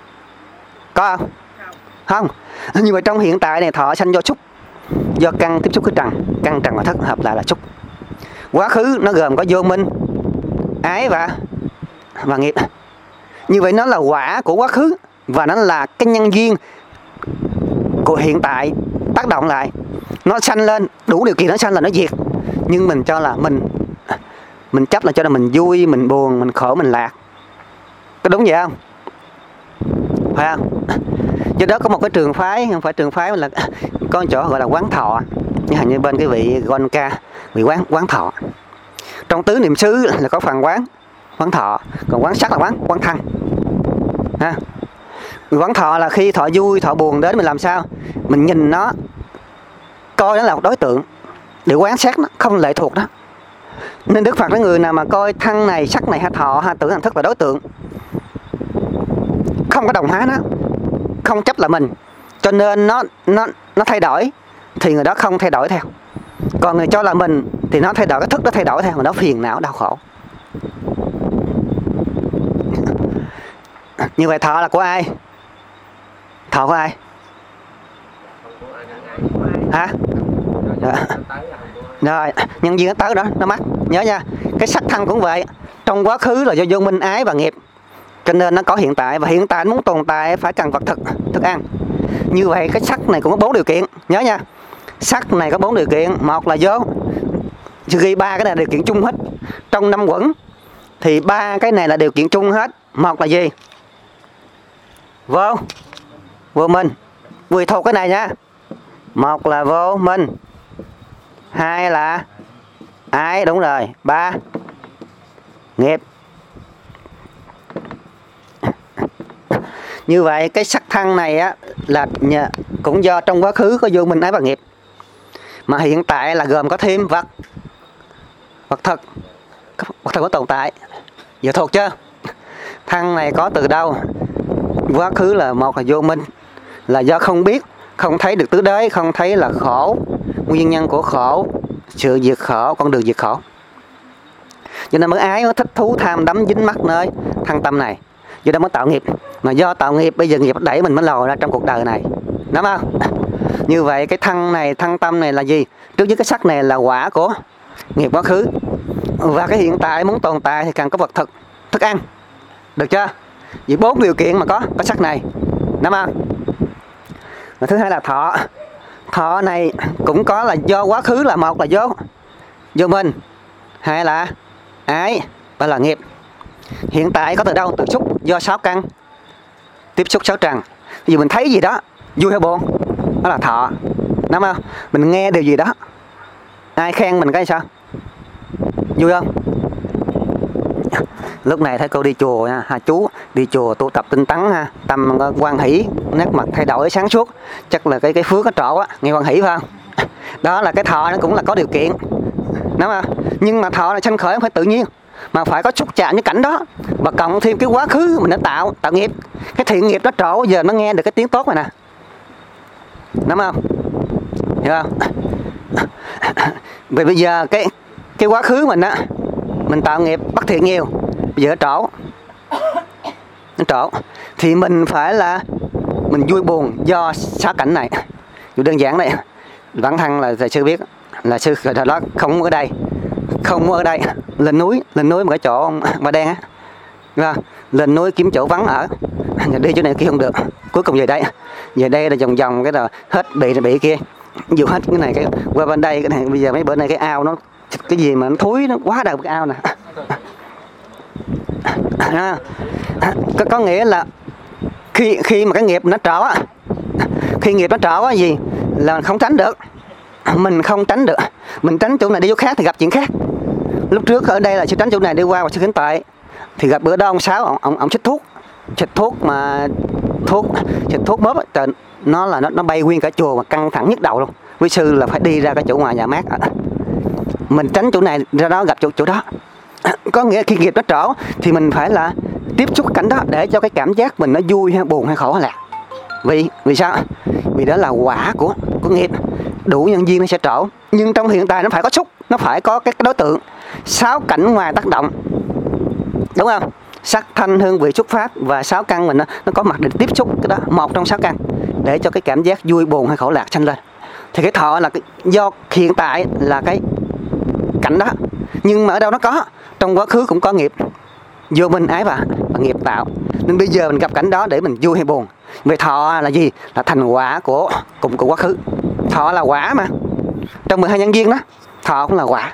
có không? Không. Nhưng mà trong hiện tại này thọ sanh do xúc, do căn tiếp xúc cái trần, căn trần và thức hợp lại là xúc. Quá khứ nó gồm có vô minh, ái và nghiệp. Như vậy nó là quả của quá khứ và nó là cái nhân duyên của hiện tại tác động lại. Nó sanh lên, đủ điều kiện nó sanh là nó diệt. Nhưng mình cho là mình chấp là cho là mình vui, mình buồn, mình khổ, mình lạc. Có đúng vậy không? Phải không? Do đó có một cái trường phái, không phải trường phái mà là có một chỗ gọi là quán thọ. Như bên cái vị Gonca, vị quán thọ. Trong tứ niệm xứ là có phần quán thọ, còn quán sắc là quán thân. Ha. Quán thọ là khi thọ vui, thọ buồn đến mình làm sao? Mình nhìn nó, coi nó là một đối tượng, để quán sát nó, không lệ thuộc đó. Nên Đức Phật nói người nào mà coi thân này, sắc này, hay thọ, hay tưởng, hành thức là đối tượng, không có đồng hóa nó, không chấp là mình, cho nên nó thay đổi, thì người đó không thay đổi theo. Còn người cho là mình thì nó thay đổi, cái thức nó thay đổi theo, người đó phiền não đau khổ. Như vậy thọ là của ai? Thọ của ai? Hả? Rồi, nhân duyên nó tới đó, nó mắc. Nhớ nha, cái sắc thân cũng vậy. Trong quá khứ là do vô minh ái và nghiệp, cho nên nó có hiện tại. Và hiện tại muốn tồn tại phải cần vật thực, thức ăn. Như vậy cái sắc này cũng có 4 điều kiện. Nhớ nha, sắc này có 4 điều kiện. Một là vô, ghi 3 cái này là điều kiện chung hết. Trong 5 quẩn thì 3 cái này là điều kiện chung hết. Một là gì? Vô minh. Quy thuộc cái này nha. Một là vô minh, 2 là ái, đúng rồi, 3 nghiệp. Như vậy cái sắc thân này á là cũng do trong quá khứ có vô minh ái và nghiệp, mà hiện tại là gồm có thêm vật thực có tồn tại. Giờ thuộc chưa? Thân này có từ đâu? Quá khứ là một là vô minh, là do không biết, không thấy được tứ đế, không thấy là khổ, nguyên nhân của khổ, sự diệt khổ, con đường diệt khổ. Cho nên mới ái, nó thích thú, tham đắm, dính mắc nơi thân tâm này, do đó mới tạo nghiệp. Mà do tạo nghiệp bây giờ nghiệp đẩy mình mới lòi ra trong cuộc đời này, đúng không? Như vậy cái thân này, thân tâm này là gì? Trước nhất cái sắc này là quả của nghiệp quá khứ, và cái hiện tại muốn tồn tại thì cần có vật thực, thức ăn, được chưa? Vì 4 điều kiện mà có sắc này, đúng không? Và thứ hai là thọ. Thọ này cũng có là do quá khứ, là một là vô minh, 2 là ái, 3 là nghiệp. Hiện tại có từ đâu? Từ xúc, do 6 căn tiếp xúc 6 trần. Ví dụ mình thấy gì đó vui hay buồn, đó là thọ, đúng không? Mình nghe điều gì đó, ai khen mình cái sao? Vui không? Lúc này thấy cô đi chùa nha, chú đi chùa tu tập tinh tấn ha, tâm hoan hỷ, nét mặt thay đổi sáng suốt, chắc là cái phước có trọ á, nghe hoan hỷ phải không? Đó là cái thọ, nó cũng là có điều kiện, đúng không? Nhưng mà thọ là sanh khởi không phải tự nhiên, mà phải có xúc chạm với cảnh đó, và cộng thêm cái quá khứ mình đã tạo nghiệp, cái thiện nghiệp đó trọ, giờ nó nghe được cái tiếng tốt này nè, đúng không? Hiểu không? Vì bây giờ cái quá khứ mình á, mình tạo nghiệp bất thiện nhiều, bây giờ nó trổ thì mình phải là mình vui buồn do 6 cảnh này. Dù đơn giản đây, bản thân là thầy sư biết là sư hồi đó không muốn ở đây, lên núi một cái chỗ Ba Đen á, lên núi kiếm chỗ vắng ở, đi chỗ này kia không được, cuối cùng về đây là vòng cái rồi hết bị kia, dù hết cái này cái qua bên đây, cái này bây giờ mấy bữa nay cái ao nó cái gì mà nó thúi, nó quá đầu cái ao nè. Có nghĩa là khi mà cái nghiệp nó trỏ á, khi nghiệp nó trỏ á gì là không tránh được, mình không tránh được, mình tránh chỗ này đi chỗ khác thì gặp chuyện khác. Lúc trước ở đây là sư tránh chỗ này đi qua và sư khánh tại thì gặp bữa đó ông Sáu ông xịt thuốc bóp á, nó bay nguyên cả chùa mà căng thẳng nhức đầu luôn. Quý sư là phải đi ra cái chỗ ngoài nhà mát, mình tránh chỗ này ra đó gặp chỗ đó. Có nghĩa khi nghiệp nó trỏ thì mình phải là tiếp xúc cảnh đó để cho cái cảm giác mình nó vui hay buồn hay khổ hay lạc. Vì sao? Vì đó là quả của nghiệp, đủ nhân duyên nó sẽ trổ. Nhưng trong hiện tại nó phải có xúc, nó phải có cái đối tượng 6 cảnh ngoài tác động, đúng không? Sắc, thanh, hương, vị, xúc, pháp và 6 căn mình nó có mặt để tiếp xúc cái đó, một trong 6 căn để cho cái cảm giác vui buồn hay khổ lạc sanh lên. Thì cái thọ là do hiện tại là cái cảnh đó, nhưng mà ở đâu nó có, trong quá khứ cũng có nghiệp vô minh ái và nghiệp tạo, nên bây giờ mình gặp cảnh đó để mình vui hay buồn. Về thọ là gì? Là thành quả của quá khứ. Thọ là quả mà, trong 12 nhân duyên đó thọ cũng là quả.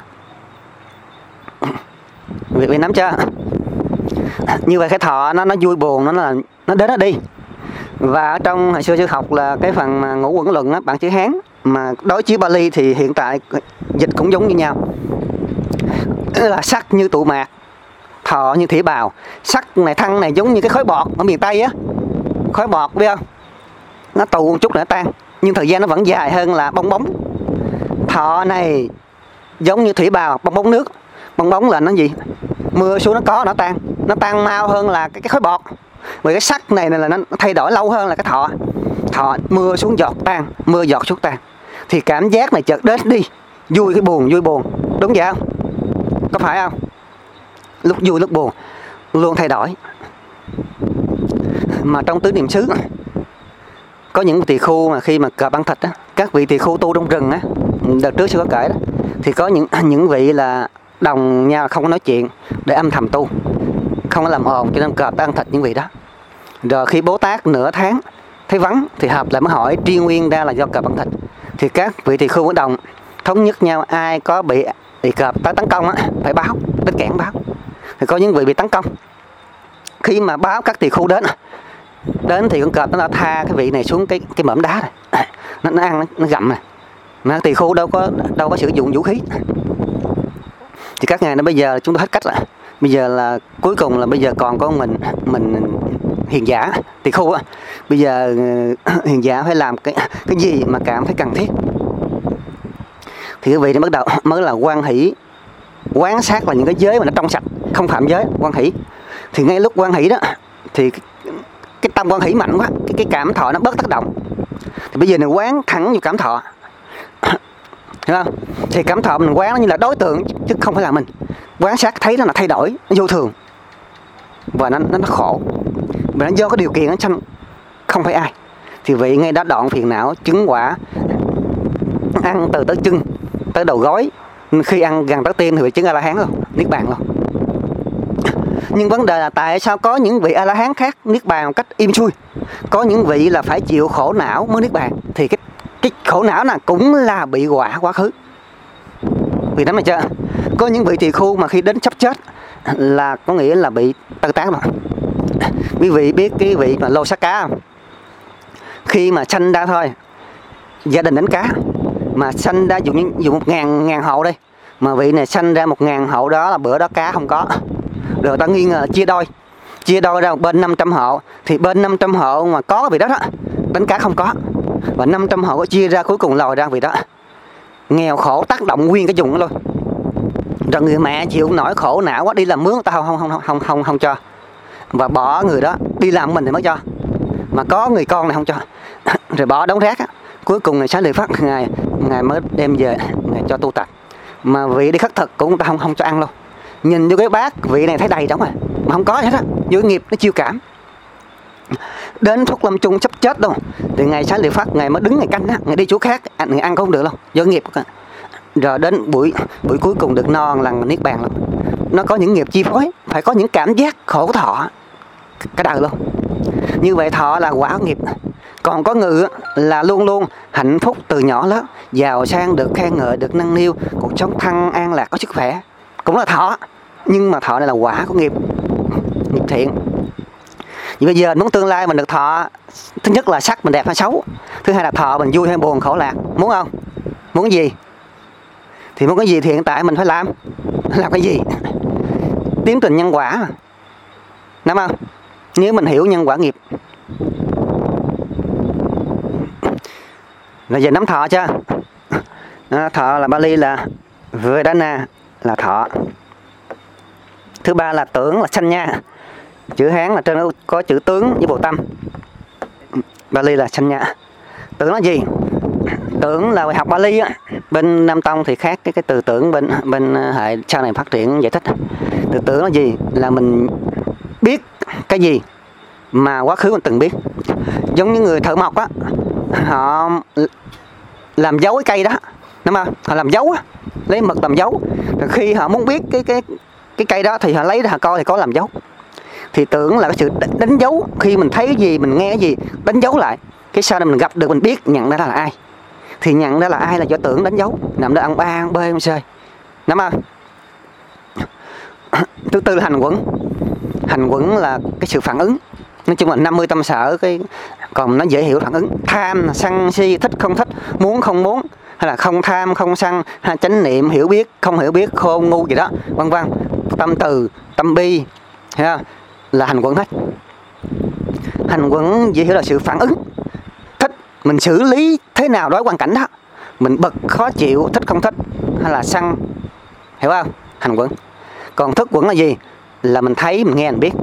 Vì nắm chưa? Như vậy cái thọ nó vui buồn, nó đến nó đi. Và ở trong hồi xưa sư học là cái phần mà ngũ quẩn luận á, bản chữ Hán mà đối chiếu Bali thì hiện tại dịch cũng giống như nhau, là sắc như tụ mạc, thọ như thủy bào. Sắc này, thân này giống như cái khói bọt ở miền Tây á, khói bọt biết không? Nó tụ một chút nữa tan, nhưng thời gian nó vẫn dài hơn là bong bóng. Thọ này giống như thủy bào, bong bóng nước. Bong bóng là nó gì? Mưa xuống nó có, nó tan mau hơn là cái khói bọt. Vì cái sắc này là nó thay đổi lâu hơn là cái thọ. Thọ mưa xuống giọt tan, mưa giọt xuống tan. Thì cảm giác này chợt đến đi, vui cái buồn, vui buồn. Đúng vậy không? Có phải không? Lúc vui lúc buồn luôn thay đổi. Mà trong tứ niệm xứ có những tỳ khu mà khi mà cọp ăn thịt á, các vị tỳ khu tu trong rừng á, đợt trước sư có kể đó, thì có những vị là đồng nhau không có nói chuyện để âm thầm tu, không có làm ồn, cho nên cọp ăn thịt những vị đó. Rồi khi Bố Tát nửa tháng thấy vắng thì hợp lại mới hỏi tri nguyên ra là do cọp ăn thịt. Thì các vị tỳ khu bất đồng thống nhất nhau, ai có bị cọp tới tấn công á phải báo, đến cản báo. Thì có những vị bị tấn công, khi mà báo các tỳ khu đến thì con cọp nó tha cái vị này xuống cái mỏm đá này, nó ăn, nó gặm này, mà tỳ khu đâu có sử dụng vũ khí. Thì các ngài nói bây giờ chúng tôi hết cách rồi, bây giờ là cuối cùng là bây giờ còn có mình hiền giả tỳ khu á, bây giờ hiền giả phải làm cái gì mà cảm thấy cần thiết. Thì cái vị này bắt đầu mới là hoan hỷ, quán sát là những cái giới mà nó trong sạch, không phạm giới, hoan hỷ. Thì ngay lúc hoan hỷ đó thì cái tâm hoan hỷ mạnh quá, cái cảm thọ nó bớt tác động. Thì bây giờ mình quán thẳng vào cảm thọ, hiểu không? Thì cảm thọ mình quán nó như là đối tượng chứ không phải là mình. Quán sát thấy nó là thay đổi, nó vô thường và nó khổ, và nó do cái điều kiện nó sanh, không phải ai. Thì vị ngay đó đoạn phiền não, chứng quả, ăn từ tới chân tới đầu gối, khi ăn gần tới tim thì vị chứng A La Hán luôn, niết bàn luôn. Nhưng vấn đề là tại sao có những vị A La Hán khác niết bàn một cách im xuôi, có những vị là phải chịu khổ não mới niết bàn. Thì cái khổ não là cũng là bị quả quá khứ. Vì đó mà chưa, có những vị tỳ khu mà khi đến sắp chết là có nghĩa là bị tơ tán rồi. Quý vị biết cái vị mà Lô Sát Cá không? Khi mà sanh ra thôi, gia đình đánh cá mà sanh ra dùng 1.000 hộ đây, mà vị này sanh ra 1.000 hộ đó là bữa đó cá không có, rồi ta nghi ngờ chia đôi ra một bên 500 hộ, thì bên 500 hộ mà có vị đó đánh cá không có, và 500 hộ chia ra cuối cùng lòi ra vị đó nghèo khổ tác động nguyên cái vùng đó luôn. Rồi người mẹ chịu nổi khổ não quá, đi làm mướn ta không cho, và bỏ người đó đi làm mình thì mới cho, mà có người con này không cho, rồi bỏ đống rác á. Cuối cùng ngày Xá Lợi Phất ngài mới đem về, ngài cho tu tập. Mà vị đi khất thực cũng ta không cho ăn luôn. Nhìn vô cái bát vị này thấy đầy trống rồi, mà không có hết á, vô nghiệp nó chiêu cảm. Đến Phúc Lâm Chung sắp chết đâu, thì ngày Xá Lợi Phất ngài mới đứng ngày canh á, ngài đi chỗ khác ngài ăn không được đâu, vô nghiệp. Rồi đến buổi cuối cùng được non là niết bàn luôn. Nó có những nghiệp chi phối, phải có những cảm giác khổ thọ cả đời luôn. Như vậy thọ là quả nghiệp. Còn có người là luôn luôn hạnh phúc từ nhỏ lớn, giàu sang, được khen ngợi, được nâng niu, cuộc sống thăng an lạc, có sức khỏe, cũng là thọ. Nhưng mà thọ này là quả của nghiệp thiện. Vì bây giờ muốn tương lai mình được thọ, thứ nhất là sắc mình đẹp hay xấu, thứ hai là thọ mình vui hay buồn, khổ lạc, muốn không? Muốn gì? Thì muốn cái gì thì hiện tại mình phải làm cái gì? Tiến trình nhân quả, đúng không? Nếu mình hiểu nhân quả nghiệp. Rồi giờ nắm thọ chưa? Thọ là Bali là Vedana, là thọ. Thứ ba là tưởng, là sanh nha. Chữ Hán là trên đó có chữ tướng với bộ tâm. Bali là sanh nha. Tưởng là gì? Tưởng là học Bali á, bên Nam Tông thì khác cái từ tưởng bên hệ sau này phát triển giải thích. Từ tưởng là gì? Là mình biết cái gì mà quá khứ mình từng biết. Giống như người thợ mộc á, họ làm dấu cái cây đó, đúng không? Họ làm dấu á, lấy mực làm dấu. Rồi khi họ muốn biết cái cây đó thì họ lấy ra họ coi thì có làm dấu. Thì tưởng là cái sự đánh dấu, khi mình thấy cái gì, mình nghe cái gì, đánh dấu lại. Cái sau này mình gặp được, mình biết nhận ra là ai. Thì nhận ra là ai là do tưởng đánh dấu. Nằm đó ăn ba, ăn bê, ăn xơi, đúng không? Thứ tư là hành quẩn. Hành quẩn là cái sự phản ứng. Nói chung là 50 tâm sở, còn nó dễ hiểu phản ứng. Tham, sân, si, thích, không thích, muốn, không muốn, hay là không tham, không sân, hay chánh niệm, hiểu biết, không hiểu biết, khôn, ngu gì đó, vân vân. Tâm từ, tâm bi, là hành quẩn hết. Hành quẩn dễ hiểu là sự phản ứng. Thích, mình xử lý thế nào đối hoàn cảnh đó. mình bực khó chịu, thích không thích, hay là sân, hiểu không? Hành quẩn. Còn thức quẩn là gì? Là mình thấy, mình nghe, mình biết.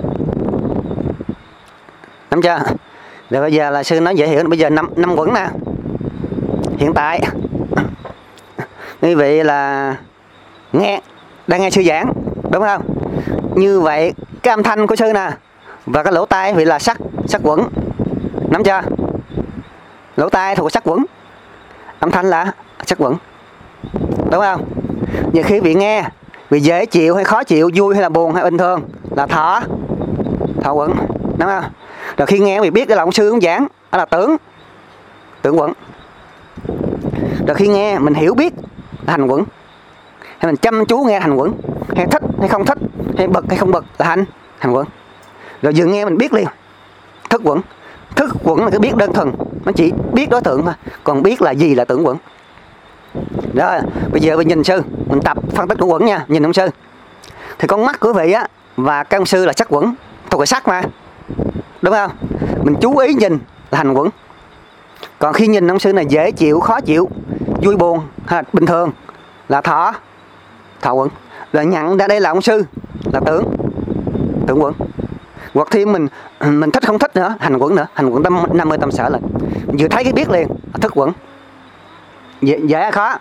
Nắm chưa? Rồi bây giờ là sư nói dễ hiểu. Bây giờ năm quẩn nè. Hiện tại quý vị là đang nghe sư giảng, đúng không? Như vậy cái âm thanh của sư nè và cái lỗ tai vì là sắc quẩn. Nắm chưa? Lỗ tai thuộc sắc quẩn, âm thanh là sắc quẩn, đúng không? Nhiều khi bị nghe, bị dễ chịu hay khó chịu, vui hay là buồn hay bình thường là thọ quẩn, đúng không? Rồi khi nghe bị biết cái lòng sư cũng giảng, đó là tưởng quẩn. Rồi khi nghe mình hiểu biết là hành quẩn, hay mình chăm chú nghe hành quẩn, hay thích hay không thích, hay bực hay không bực là hành quẩn. Rồi vừa nghe mình biết liền, thức quẩn. Thức quẩn là cái biết đơn thuần, nó chỉ biết đối tượng thôi, còn biết là gì là tưởng quẩn. Rồi bây giờ mình nhìn sư, mình tập phân tích của quẩn nha. Nhìn ông sư thì con mắt của quý vị á và các ông sư là sắc quẩn, thuộc về sắc mà, đúng không? Mình chú ý nhìn là hành quẩn. Còn khi nhìn ông sư này dễ chịu, khó chịu, vui buồn hay là bình thường là thọ quẩn. Rồi nhận ra đây là ông sư là tưởng quẩn. Hoặc thêm mình thích không thích nữa, hành quẩn nữa. Hành quẩn 50 tâm sở là vừa thấy cái biết liền, thức quẩn. Dễ hay khó?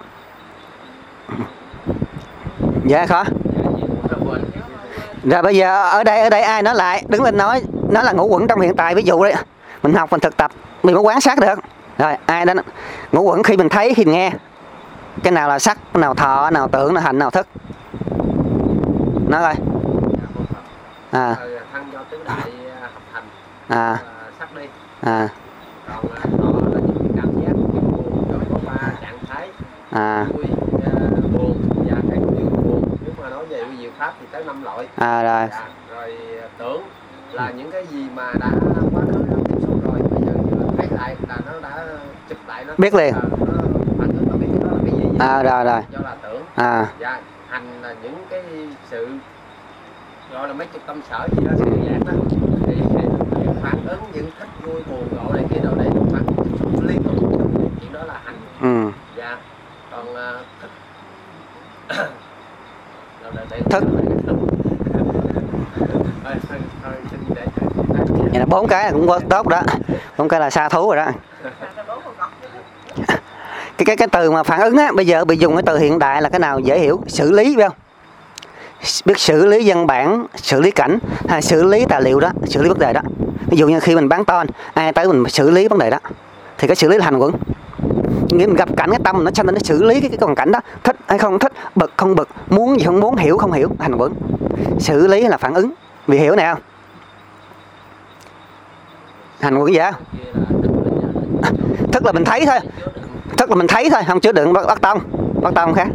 Dễ hay khó? Rồi bây giờ ở đây ai nói lại, đứng lên nói là ngũ quẩn trong hiện tại. Ví dụ đấy, mình học, mình thực tập, mình mới quan sát được. Rồi ai đó ngũ quẩn khi mình thấy, khi mình nghe, cái nào là sắc, cái nào thọ, nào tưởng, nào hành, nào thức. Nói coi. Thân do tứ đại hợp thành, sắc đi. Còn thọ là những cảm giác buồn, rồi có 3 trạng thái, vui, buồn và cái điều buồn. Nếu mà nói về diệu pháp thì tới 5 loại. Rồi. Rồi tưởng là những cái gì mà đã quá khứ đã tiếp xúc rồi, bây giờ thấy lại là nó đã chụp lại, nó biết liền. Nó phản ứng là biết đó là cái gì. Rồi. Do là tưởng. Và hành là những cái sự gọi là mấy chục tâm sở gì đó, sự giác đó, thì những phản ứng, những thích vui buồn gọi này kia đâu đấy, phản ứng liên tục, chuyện đó là hành. Dạ. Còn thức vậy là 4 cái cũng có tốt đó. 4 cái là sa thú rồi đó. Cái từ mà phản ứng á, bây giờ bị dùng cái từ hiện đại là cái nào dễ hiểu? Xử lý, biết không? Biết xử lý văn bản, xử lý cảnh, hay xử lý tài liệu đó, xử lý vấn đề đó. Ví dụ như khi mình bán ton, ai tới mình xử lý vấn đề đó, thì cái xử lý là hành quẩn. Nghĩa mình gặp cảnh cái tâm nó sanh nó xử lý cái hoàn cảnh đó, thích hay không thích, bực không bực, muốn gì không muốn, hiểu không hiểu, hành quẩn. Xử lý là phản ứng, vì hiểu này không? Hành quẩn gì á? Thức là mình thấy thôi. Thức là mình thấy thôi, không chứa đựng bắt tông khác.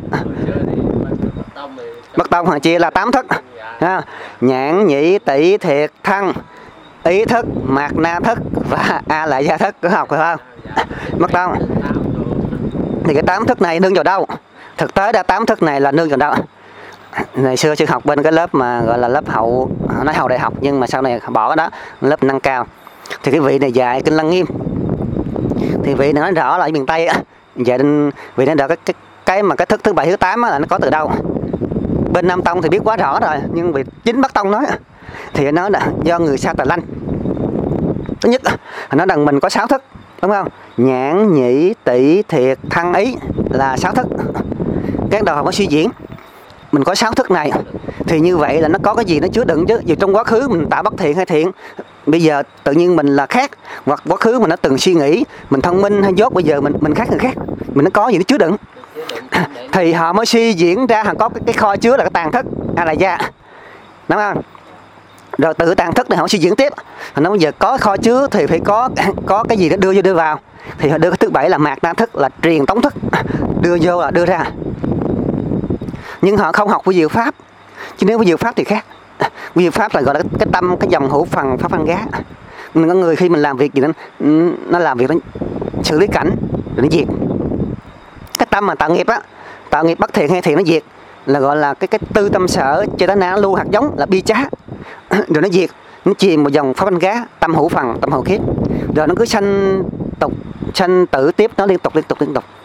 Bắt tông là chia là 8 thức. Nhãn, nhĩ, tỷ, thiệt, thân, ý thức, mạt na thức và a lại gia thức. Có học phải không? Bắt tông. Thì cái 8 thức này nương vào đâu? Thực tế đã 8 thức này là nương vào đâu? Ngày xưa sư học bên cái lớp mà gọi là lớp hậu, nói hậu đại học, nhưng mà sau này bỏ cái đó, lớp nâng cao. Thì cái vị này dạy Kinh Lăng Nghiêm. Thì vị này nói rõ là ở miền Tây á, dạy vị này rõ cái mà cái thức thứ 7 thứ 8 là nó có từ đâu. Bên Nam Tông thì biết quá rõ rồi, nhưng vì chính Bắc Tông nói thì nó là do người Sa Tà Lanh. Thứ nhất nó rằng mình có 6 thức, đúng không? Nhãn, nhĩ, tỷ, thiệt, thân, ý là 6 thức. Các đầu học có suy diễn, mình có 6 thức này thì như vậy là nó có cái gì nó chứa đựng chứ. Dù trong quá khứ mình tạo bất thiện hay thiện, bây giờ tự nhiên mình là khác, hoặc quá khứ mình đã từng suy nghĩ mình thông minh hay dốt, bây giờ mình khác người khác, mình nó có gì nó chứa đựng thì họ mới suy diễn ra, họ có cái kho chứa là cái tàn thức a la gia, đúng không? Rồi từ tàn thức này họ suy diễn tiếp, nó bây giờ có kho chứa thì phải có cái gì để đưa vào, thì họ đưa cái thứ 7 là mạt na thức, là truyền tống thức, đưa vô là đưa ra. Nhưng họ không học với diệu pháp, chứ nếu với diệu pháp thì khác. Với diệu pháp là gọi là cái tâm, cái dòng hữu phần pháp văn gá. Mình có người khi mình làm việc gì đó, nó làm việc nó xử lý cảnh rồi nó diệt. Cái tâm mà tạo nghiệp á, tạo nghiệp bất thiện hay thiện nó diệt, là gọi là cái tư tâm sở cho tới na lưu hạt giống là bi chá, rồi nó diệt, nó chìm một dòng pháp văn gá, tâm hữu phần, tâm hữu khiết, rồi nó cứ sanh tử tiếp, nó liên tục.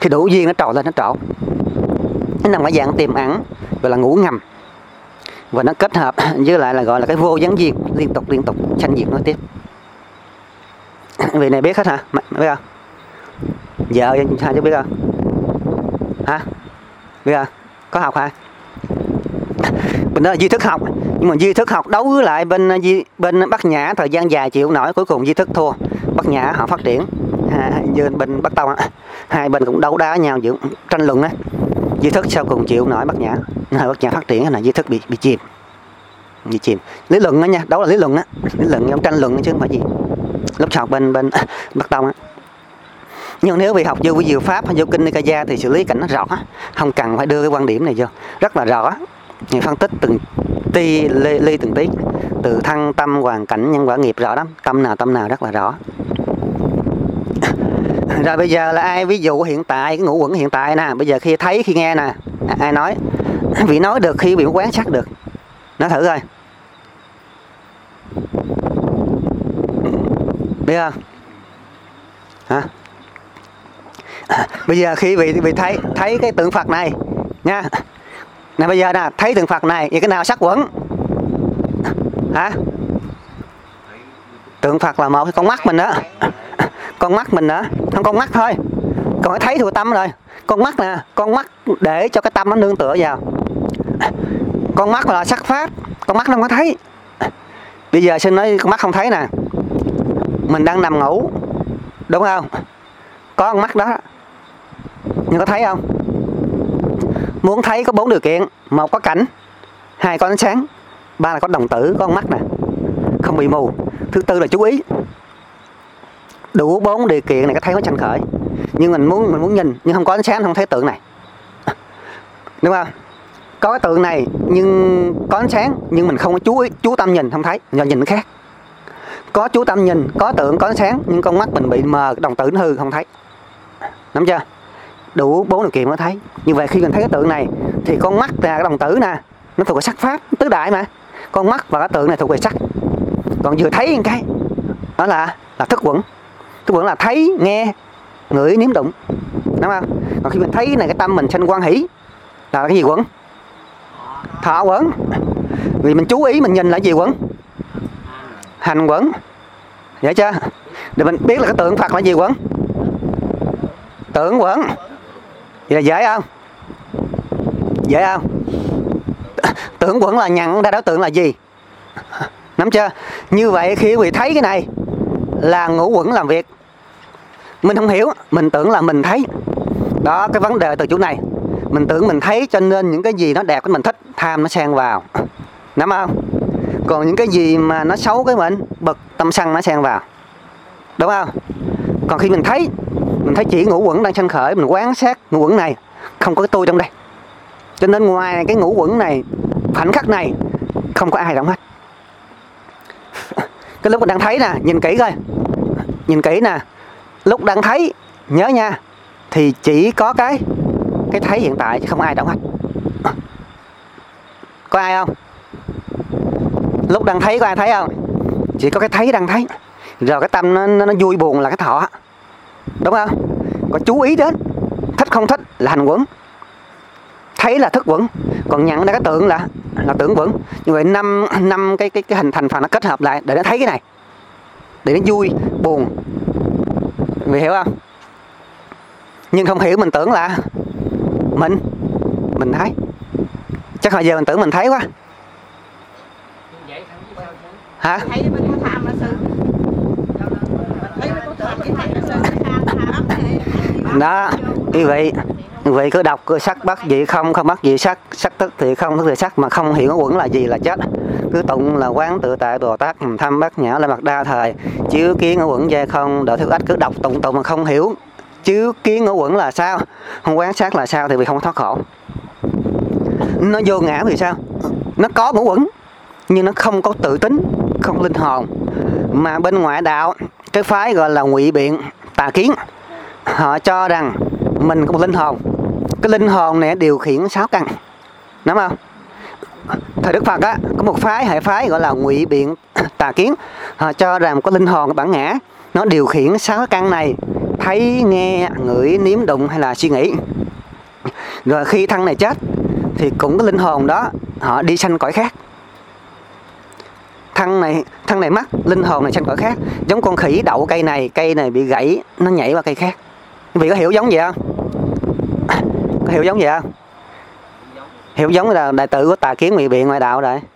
Khi đủ duyên nó trồi lên, nó trổ. Nó nằm ở dạng tiềm ẩn, gọi là ngủ ngầm. Và nó kết hợp với lại là gọi là cái vô gián duyên, liên tục sanh diệt nó tiếp. Vị này biết hết hả? Mày biết không? Vợ sao chứ biết không? Hả? Biết không? Có học hả? Bên đó là duy thức học, nhưng mà duy thức học đấu với lại bên Bắc Nhã thời gian dài chịu nổi, cuối cùng duy thức thua. Bắc Nhã họ phát triển, bên Bắc Tông hai bên cũng đấu đá nhau, tranh luận á. Duy thức sau cùng chịu nổi Bắc Nhã, Bắc Nhã phát triển là duy thức bị chìm. Lý luận đó nha, đấu là lý luận á, lý luận trong tranh luận chứ không phải gì. Lúc học bên Bắc Tông á. Nhưng nếu vì học vô diệu pháp hay vô kinh Nikaya thì xử lý cảnh nó rõ, không cần phải đưa cái quan điểm này vô, rất là rõ. Người phân tích từng ti ly từng tí, từ thân tâm hoàn cảnh nhân quả nghiệp rõ lắm, tâm nào rất là rõ. Rồi bây giờ là ai ví dụ hiện tại, cái ngũ uẩn hiện tại nè, bây giờ khi thấy khi nghe nè, ai nói, vị nói được khi bị quán sát được, nói thử coi, biết không? Hả? Bây giờ khi vị thấy cái tượng Phật này nha, nè bây giờ nè thấy tượng Phật này, vậy cái nào sắc quẩn? Hả? Tượng Phật là một cái con mắt mình đó, con mắt mình đó, không con mắt thôi, còn phải thấy thuộc tâm rồi. Con mắt nè, con mắt để cho cái tâm nó nương tựa vào. Con mắt là sắc pháp, con mắt nó không có thấy. Bây giờ xin nói con mắt không thấy nè, mình đang nằm ngủ, đúng không? Có con mắt đó, nhưng có thấy không? Muốn thấy có 4 điều kiện: 1 có cảnh, 2 có ánh sáng, 3 là có đồng tử, có con mắt nè, không bị mù. Thứ 4 là chú ý. Đủ 4 điều kiện này có thấy nó sanh khởi. Nhưng mình muốn nhìn, nhưng không có ánh sáng không thấy tượng này, đúng không? Có cái tượng này nhưng có ánh sáng, nhưng mình không có chú tâm nhìn, không thấy, do nhìn nó khác. Có chú tâm nhìn, có tượng, có ánh sáng, nhưng con mắt mình bị mờ, đồng tử nó hư, không thấy. Nắm chưa? Đủ 4 điều kiện mới thấy. Như vậy khi mình thấy cái tượng này thì con mắt là cái đồng tử nè, nó thuộc về sắc pháp tứ đại mà. Con mắt và cái tượng này thuộc về sắc. Còn vừa thấy cái đó là thức quẩn. Thức quẩn là thấy, nghe, ngửi, nếm đụng, đúng không? Còn khi mình thấy cái này, cái tâm mình sanh quan hỷ là cái gì quẩn? Thọ quẩn. Vì mình chú ý mình nhìn là gì quẩn? Hành quẩn. Vậy chưa? Để mình biết là cái tượng Phật là gì quẩn? Tưởng quẩn. Vậy là dễ không? Dễ không? Tưởng quẩn là nhận ra đối tượng là gì? Nắm chưa? Như vậy khi quý vị thấy cái này là ngũ quẩn làm việc. Mình không hiểu, mình tưởng là mình thấy. Đó, cái vấn đề từ chỗ này. Mình tưởng mình thấy cho nên những cái gì nó đẹp cái mình thích, tham nó xen vào. Nắm không? Còn những cái gì mà nó xấu cái mình, bực, tâm sân nó xen vào. Đúng không? Còn khi mình thấy chỉ ngũ quẩn đang sanh khởi, mình quán sát ngũ quẩn này, không có cái tôi trong đây. Cho nên ngoài cái ngũ quẩn này, khoảnh khắc này, không có ai động hết. Cái lúc mình đang thấy nè, nhìn kỹ coi. Nhìn kỹ nè, lúc đang thấy, nhớ nha, thì chỉ có cái thấy hiện tại chứ không ai động hết. Có ai không? Lúc đang thấy có ai thấy không? Chỉ có cái thấy đang thấy. Rồi cái tâm nó vui buồn là cái thọ. Đúng không? Có chú ý đến, thích không thích là hành quẩn, thấy là thức quẩn, còn nhận ra cái tượng là tưởng quẩn. Như vậy năm cái hình thành phần nó kết hợp lại để nó thấy cái này, để nó vui buồn. Vì hiểu không? Nhưng không hiểu, mình tưởng là mình thấy. Chắc hồi giờ mình tưởng mình thấy quá. Hả? Thấy mình có tham là sư. Thấy mình có tham cái này là sư. Đó, quý vị cứ đọc sắc bất dị không bất dị sắc, sắc tức thì không tức thì sắc, mà không hiểu quẩn là gì là chết. Cứ tụng là quán tự tại Bồ Tát thâm bát nhã la mật đa thời, chiếu kiến ngũ quẩn giai không đỡ thiếu ách. Cứ đọc tụng mà không hiểu chiếu kiến ngũ quẩn là sao, không quán sát là sao thì vì không thoát khổ. Nó vô ngã vì sao? Nó có ngũ quẩn nhưng nó không có tự tính, không linh hồn. Mà bên ngoại đạo, cái phái gọi là ngụy biện tà kiến, họ cho rằng mình có một linh hồn. Cái linh hồn này điều khiển 6 căn, đúng không? Thời Đức Phật á, có một hệ phái gọi là ngụy biện tà kiến, họ cho rằng có linh hồn, cái bản ngã, nó điều khiển 6 căn này thấy, nghe, ngửi, nếm, đụng hay là suy nghĩ. Rồi khi thân này chết thì cũng cái linh hồn đó họ đi sanh cõi khác. Thân này mất, linh hồn này sanh cõi khác. Giống con khỉ đậu cây này bị gãy, nó nhảy qua cây khác. Quý vị có hiểu giống vậy không? Có hiểu giống vậy không? Hiểu giống là đại tử của Tà Kiến Ngụy Biện ngoại đạo rồi.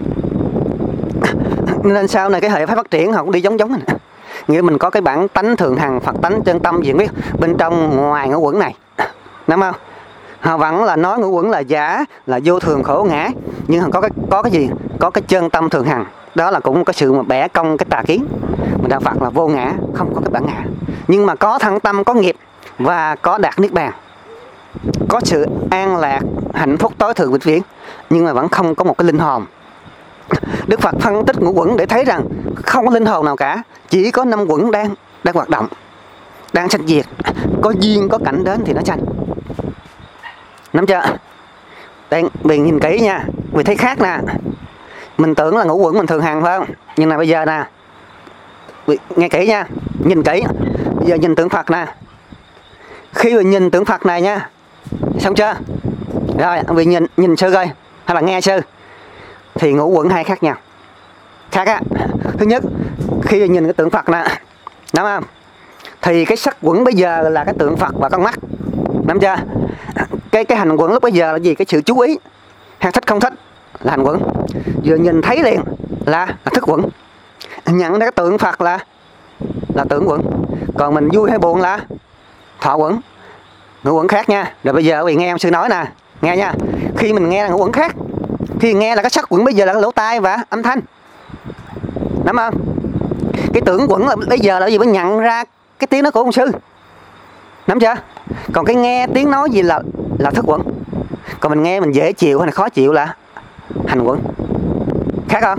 Nên sau này cái hệ phái phát triển họ cũng đi giống này. Nghĩa mình có cái bản tánh thường hằng, Phật tánh chân tâm diện biết bên trong ngoài ngũ uẩn này, đúng không? Họ vẫn là nói ngũ uẩn là giả, là vô thường khổ ngã, nhưng họ có cái gì? Có cái chân tâm thường hằng. Đó là cũng có sự mà bẻ cong cái tà kiến. Mà đạo Phật là vô ngã, không có cái bản ngã, nhưng mà có thân tâm, có nghiệp và có đạt niết bàn, có sự an lạc, hạnh phúc tối thượng vĩnh viễn, nhưng mà vẫn không có một cái linh hồn. Đức Phật phân tích ngũ uẩn để thấy rằng không có linh hồn nào cả, chỉ có 5 uẩn đang hoạt động, đang sanh diệt, có duyên có cảnh đến thì nó sanh. Nắm chưa? Đây, mình nhìn kỹ nha, mình thấy khác nè. Mình tưởng là ngũ uẩn mình thường hằng phải không? Nhưng mà bây giờ nè, nghe kỹ nha, nhìn kỹ. Bây giờ nhìn tượng Phật nè. Khi mình nhìn tượng Phật này nha, xong chưa? Rồi, mình nhìn sư coi, hay là nghe sư, thì ngũ uẩn hai khác nhau. Khác á. Thứ nhất, khi mình nhìn cái tượng Phật nè, đúng không? Thì cái sắc uẩn bây giờ là cái tượng Phật và con mắt. Nắm chưa? Cái hành uẩn lúc bây giờ là gì? Cái sự chú ý, hay thích không thích là hành uẩn. Vừa nhìn thấy liền là thức uẩn. Nhận ra cái tượng Phật là tưởng uẩn. Còn mình vui hay buồn là thọ uẩn. Ngũ uẩn khác nha. Rồi bây giờ quý vị nghe em sư nói nè, nghe nha. Khi mình nghe là ngũ uẩn khác, khi nghe là cái sắc uẩn bây giờ là cái lỗ tai và âm thanh, đúng không? Cái tưởng uẩn là bây giờ là gì? Mới nhận ra cái tiếng nói của ông sư, nắm chưa? Còn cái nghe tiếng nói gì là thức uẩn. Còn mình nghe mình dễ chịu hay là khó chịu là hành uẩn. Khác không?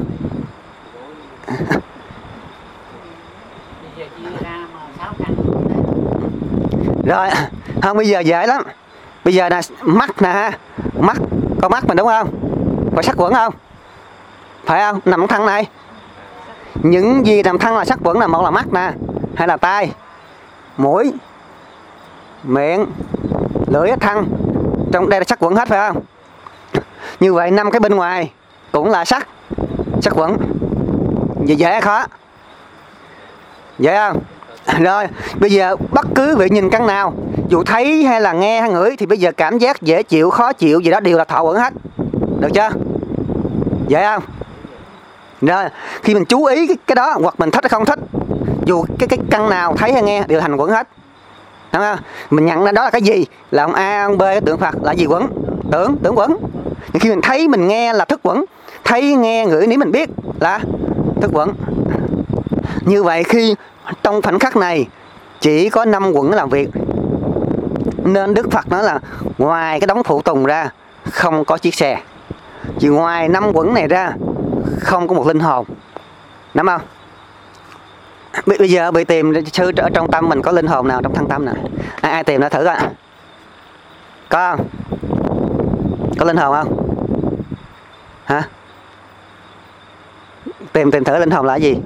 Rồi, không, bây giờ dễ lắm. Bây giờ là mắt nè ha. Mắt, con mắt mình đúng không? Có sắc uẩn không? Phải không? Nằm trong thân này. Những gì nằm thân là sắc uẩn là một là mắt nè, hay là tai, mũi, miệng, lưỡi, thân. Trong đây là sắc uẩn hết phải không? Như vậy 5 cái bên ngoài cũng là sắc uẩn. Vậy dễ hay khó? Dễ không? Rồi, bây giờ bất cứ vị nhìn căn nào, dù thấy hay là nghe hay ngửi, thì bây giờ cảm giác dễ chịu, khó chịu gì đó đều là thọ uẩn hết. Được chưa? Dễ không? Rồi, khi mình chú ý cái đó, hoặc mình thích hay không thích, dù cái căn nào thấy hay nghe đều thành uẩn hết. Đúng không? Mình nhận ra đó là cái gì? Là ông A, ông B, cái tượng Phật là gì uẩn? Tưởng uẩn. Nhưng khi mình thấy, mình nghe là thức uẩn. Thấy, nghe, ngửi, nếu mình biết là thức uẩn. Như vậy khi trong khoảnh khắc này chỉ có 5 uẩn làm việc, nên Đức Phật nói là ngoài cái đống phụ tùng ra không có chiếc xe. Chỉ ngoài 5 uẩn này ra không có một linh hồn. Đúng không? Bây giờ bị tìm sư ở trong tâm mình có linh hồn nào trong thân tâm nè? Ai tìm nó thử coi. Có không? Có linh hồn không? Hả? Tìm thử linh hồn là gì?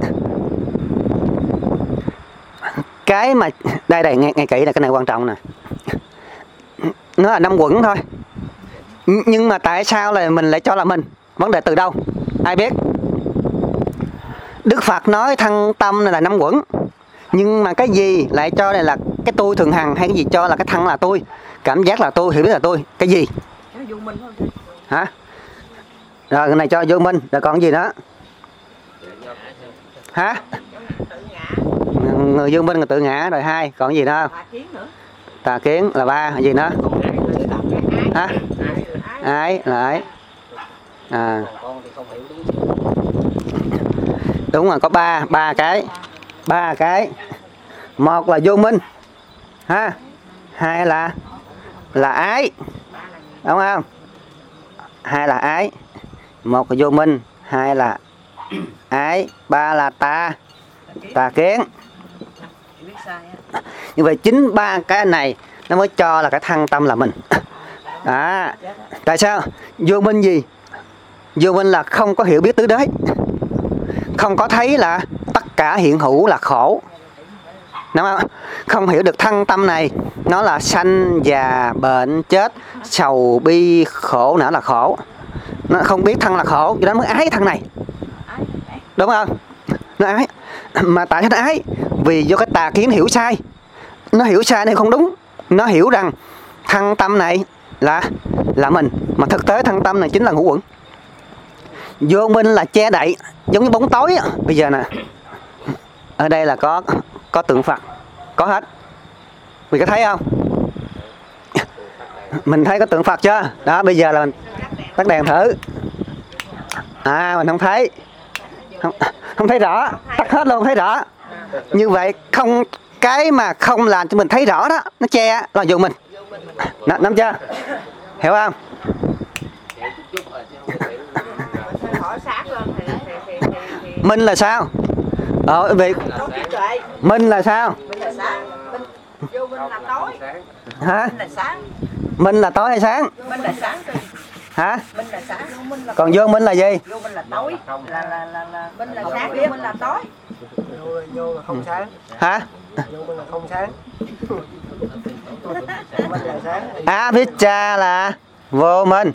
Cái mà đây nghe kỹ là cái này quan trọng nè. Nó là 5 uẩn thôi. Nhưng mà tại sao là mình lại cho là mình? Vấn đề từ đâu? Ai biết? Đức Phật nói thân tâm này là 5 uẩn. Nhưng mà cái gì lại cho này là cái tôi thường hằng, hay cái gì cho là cái thân là tôi, cảm giác là tôi, hiểu biết là tôi? Cái gì? Hả? Rồi cái này cho vô minh. Rồi còn cái gì nữa? Hả? Người vô minh, người tự ngã. Rồi 2, còn cái gì nữa? Tà kiến là 3. Gì nữa? Hả? Ái là ái. À. Đúng rồi, có 3 cái. 1 là vô minh, ha. 2 là ái, đúng không? 2 là ái, 1 là vô minh, 2 là ái, 3 là tà kiến. Như vậy chính 3 cái này nó mới cho là cái thân tâm là mình. Tại sao? Vô minh gì? Vô minh là không có hiểu biết tứ đế, không có thấy là tất cả hiện hữu là khổ, đúng không? Không hiểu được thân tâm này, nó là sanh già bệnh chết, sầu bi khổ não là khổ. Nó không biết thân là khổ, cho nên mới ái thân này, đúng không? Nó ái. Mà tại sao nó ái? Vì do cái tà kiến hiểu sai. Nó hiểu sai này không đúng. Nó hiểu rằng thân tâm này là mình, mà thực tế thân tâm này chính là ngũ uẩn. Vô minh là che đậy, giống như bóng tối. Bây giờ nè, ở đây là có tượng Phật, có hết. Mình có thấy không? Mình thấy có tượng Phật chưa? Đó, bây giờ là mình tắt đèn thử. Mình không thấy. Không thấy rõ, tắt hết luôn không thấy rõ. Như vậy không, cái mà không làm cho mình thấy rõ đó, nó che là vô mình. Nắm chưa? Hiểu không? Minh là sao? Vì minh là sao? Vô minh là tối. Hả? Minh là sáng. Minh là tối hay sáng? Minh là sáng. Hả? Minh là sáng. Còn vô minh là gì? Vô minh là tối. Là minh là sáng, vô minh là tối. Vô là không sáng. Hả? Vô minh là không sáng. Minh là sáng. Avijja là vô minh.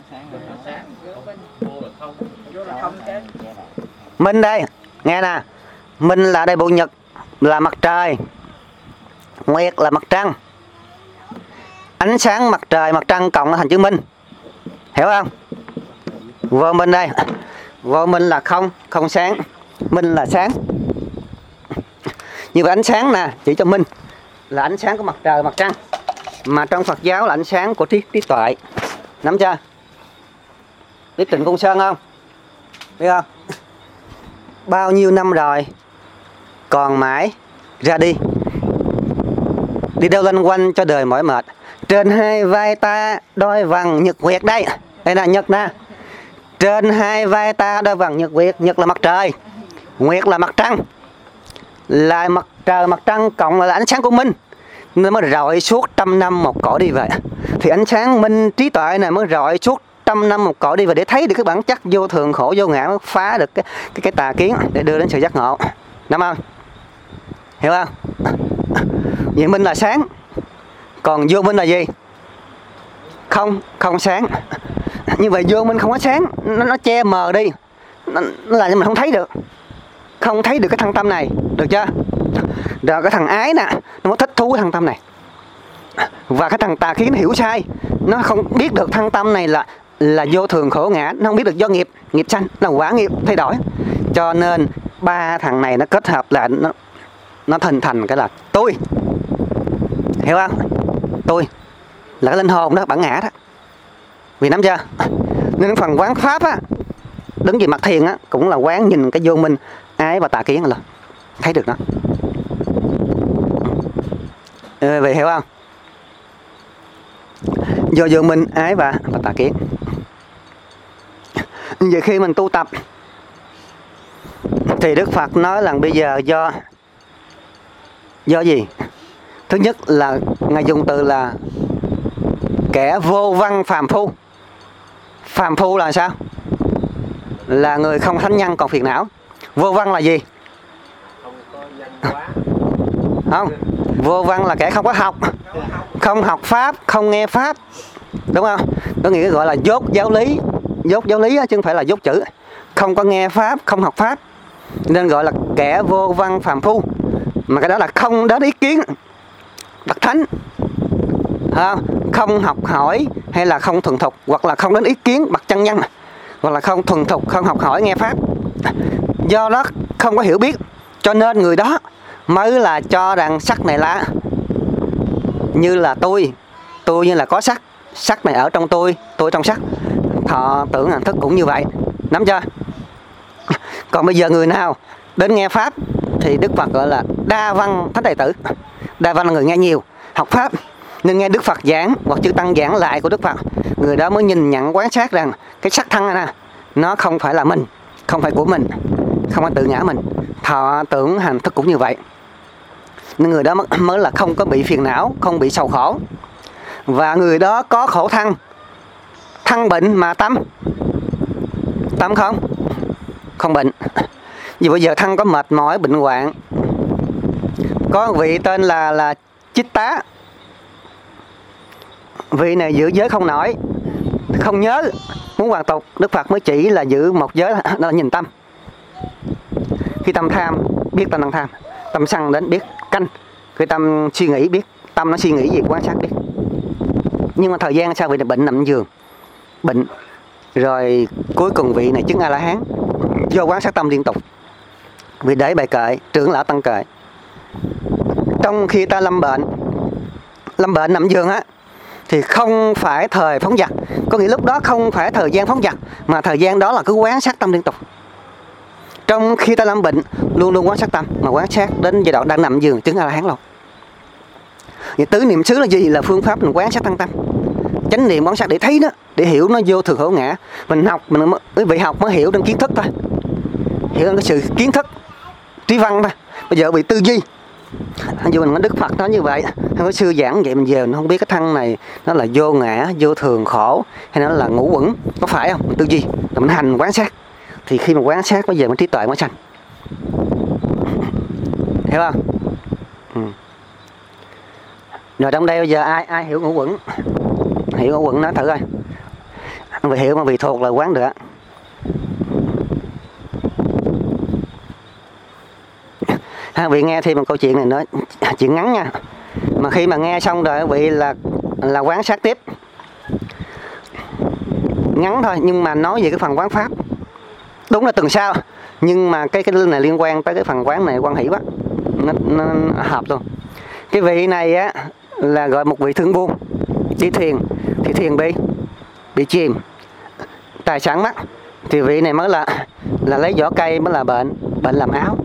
Minh đây, nghe nè. Minh là đây bộ nhật, là mặt trời. Nguyệt là mặt trăng. Ánh sáng mặt trời, mặt trăng cộng là thành chữ minh. Hiểu không? Vô minh đây. Vô minh là không, không sáng. Minh là sáng. Như vậy ánh sáng nè, chỉ cho minh là ánh sáng của mặt trời, mặt trăng. Mà trong Phật giáo là ánh sáng của trí tuệ. Nắm chưa? Biết Trịnh Công Sơn không? Biết không? Bao nhiêu năm rồi còn mãi ra đi. Đi đâu loanh quanh cho đời mỏi mệt. Trên hai vai ta đôi vầng nhật nguyệt đây. Đây là nhật nè. Trên hai vai ta đôi vầng nhật nguyệt. Nhật là mặt trời, nguyệt là mặt trăng. Là mặt trời, mặt trăng cộng là ánh sáng của minh. Nó mới rọi suốt 100 năm một cõi đi về. Thì ánh sáng minh trí tuệ này mới rọi suốt 100 năm một cõi đi về, để thấy được cái bản chất vô thường khổ vô ngã, mới phá được cái tà kiến để đưa đến sự giác ngộ. Đúng không? Hiểu không? Vậy minh là sáng. Còn vô minh là gì? Không, không sáng. Như vậy vô minh không có sáng, nó che mờ đi. Nó làm cho mình không thấy được. Không thấy được cái thân tâm này, được chưa? Rồi cái thằng ái nè, nó mới thích thú cái thân tâm này. Và cái thằng tà kiến nó hiểu sai, nó không biết được thân tâm này là vô thường khổ ngã, nó không biết được do nghiệp sanh, nó quả nghiệp thay đổi. Cho nên ba thằng này nó kết hợp là nó hình thành cái là tôi. Hiểu không? Tôi là cái linh hồn đó, bản ngã đó. Vì nắm chưa? Nên phần quán pháp á, đứng về mặt thiền á, cũng là quán nhìn cái vô minh, ái và tà kiến rồi. Thấy được nó. Vậy hiểu không? Vô minh, ái và tà kiến. Vậy khi mình tu tập thì Đức Phật nói là bây giờ do gì? Thứ nhất là Ngài dùng từ là kẻ vô văn phàm phu. Phàm phu là sao? Là người không thánh nhân còn phiền não. Vô văn là gì? Không, vô văn là kẻ không có học, không học pháp, không nghe pháp, đúng không? Có nghĩa gọi là dốt giáo lý. Dốt giáo lý chứ không phải là dốt chữ. Không có nghe pháp, không học pháp, nên gọi là kẻ vô văn phàm phu. Mà cái đó là không đến ý kiến bậc thánh, không học hỏi hay là không thuần thục, hoặc là không đến ý kiến bậc chân nhân, hoặc là không thuần thục, không học hỏi nghe pháp. Do đó không có hiểu biết, cho nên người đó mới là cho rằng sắc này là như là tôi như là có sắc, sắc này ở trong tôi trong sắc. Thọ tưởng hành thức cũng như vậy. Nắm chưa? Còn bây giờ người nào đến nghe pháp thì Đức Phật gọi là đa văn thánh đệ tử. Đa văn là người nghe nhiều, học pháp, nên nghe Đức Phật giảng hoặc chư tăng giảng lại của Đức Phật, người đó mới nhìn nhận quan sát rằng cái sắc thân này nó không phải là mình, không phải của mình, không phải tự ngã mình. Thọ tưởng hành thức cũng như vậy. Nên người đó mới là không có bị phiền não, không bị sầu khổ. Và người đó có khổ thân bệnh mà tâm không bệnh. Vì bây giờ thân có mệt mỏi, bệnh hoạn, Có một vị tên là Chích Tá. Vị này giữ giới không nổi, không nhớ, muốn hoàn tục. Đức Phật mới chỉ là giữ một giới, đó là nhìn tâm. Khi tâm tham, biết tâm đang tham. Tâm sân đến, biết canh. Khi tâm suy nghĩ, biết tâm nó suy nghĩ gì, quan sát biết. Nhưng mà thời gian sau vị này bệnh nằm giường, bệnh. Rồi cuối cùng vị này chứng A-la-hán do quan sát tâm liên tục. Vì để bài kệ, trưởng lão tăng kệ. Trong khi ta lâm bệnh nằm giường á, thì không phải thời phóng dật. Có nghĩa lúc đó không phải thời gian phóng dật, mà thời gian đó là cứ quan sát tâm liên tục. Trong khi ta lâm bệnh, luôn luôn quan sát tâm, mà quan sát đến giai đoạn đang nằm giường chứng A-la-hán luôn. Vậy tứ niệm xứ là gì? Là phương pháp mình quan sát tăng tâm. Chánh niệm quan sát để thấy nó, để hiểu nó vô thường hữu ngã. Mình học, quý vị học mới hiểu đến kiến thức thôi, hiểu đến cái sự kiến thức trí văn thôi. Bây giờ bị tư duy. Dù mình nói Đức Phật nói như vậy, có sư giảng vậy mình về mình không biết cái thân này nó là vô ngã, vô thường, khổ, hay nó là ngũ uẩn, có phải không? Mình tư duy, rồi mình hành quan sát. Thì khi mà quan sát bây giờ mình trí tuệ mới sanh. Hiểu không? Rồi trong đây bây giờ ai hiểu ngũ uẩn? Hiểu ngũ uẩn nói thử coi. Vì hiểu mà vì thuộc là quán được. Vị nghe thêm một câu chuyện này nữa, chuyện ngắn nha. Mà khi mà nghe xong rồi vị là quán sát tiếp. Ngắn thôi nhưng mà nói về cái phần quán pháp. Đúng là tuần sau, nhưng mà cái này liên quan tới cái phần quán này quan hỷ quá. Nó hợp luôn. Cái vị này á là gọi một vị thương buôn đi thuyền, thì thuyền bị chìm, tài sản mất, thì vị này mới là lấy vỏ cây mới là bệnh làm áo,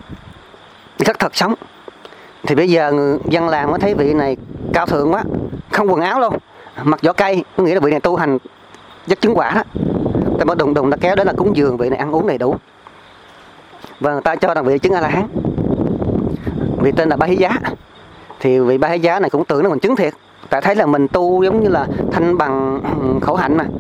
rất thật sống. Thì bây giờ người dân làng mới thấy vị này cao thượng quá, không quần áo luôn, mặc vỏ cây, có nghĩa là vị này tu hành rất chứng quả đó. Ta mới đùng ta kéo đến là cúng dường vị này ăn uống đầy đủ, và người ta cho rằng vị chứng A-la-hán. Vị tên là Ba Hí Giá. Thì vị Ba Hí Giá này cũng tưởng là mình chứng thiệt, tại thấy là mình tu giống như là thanh bằng khổ hạnh mà.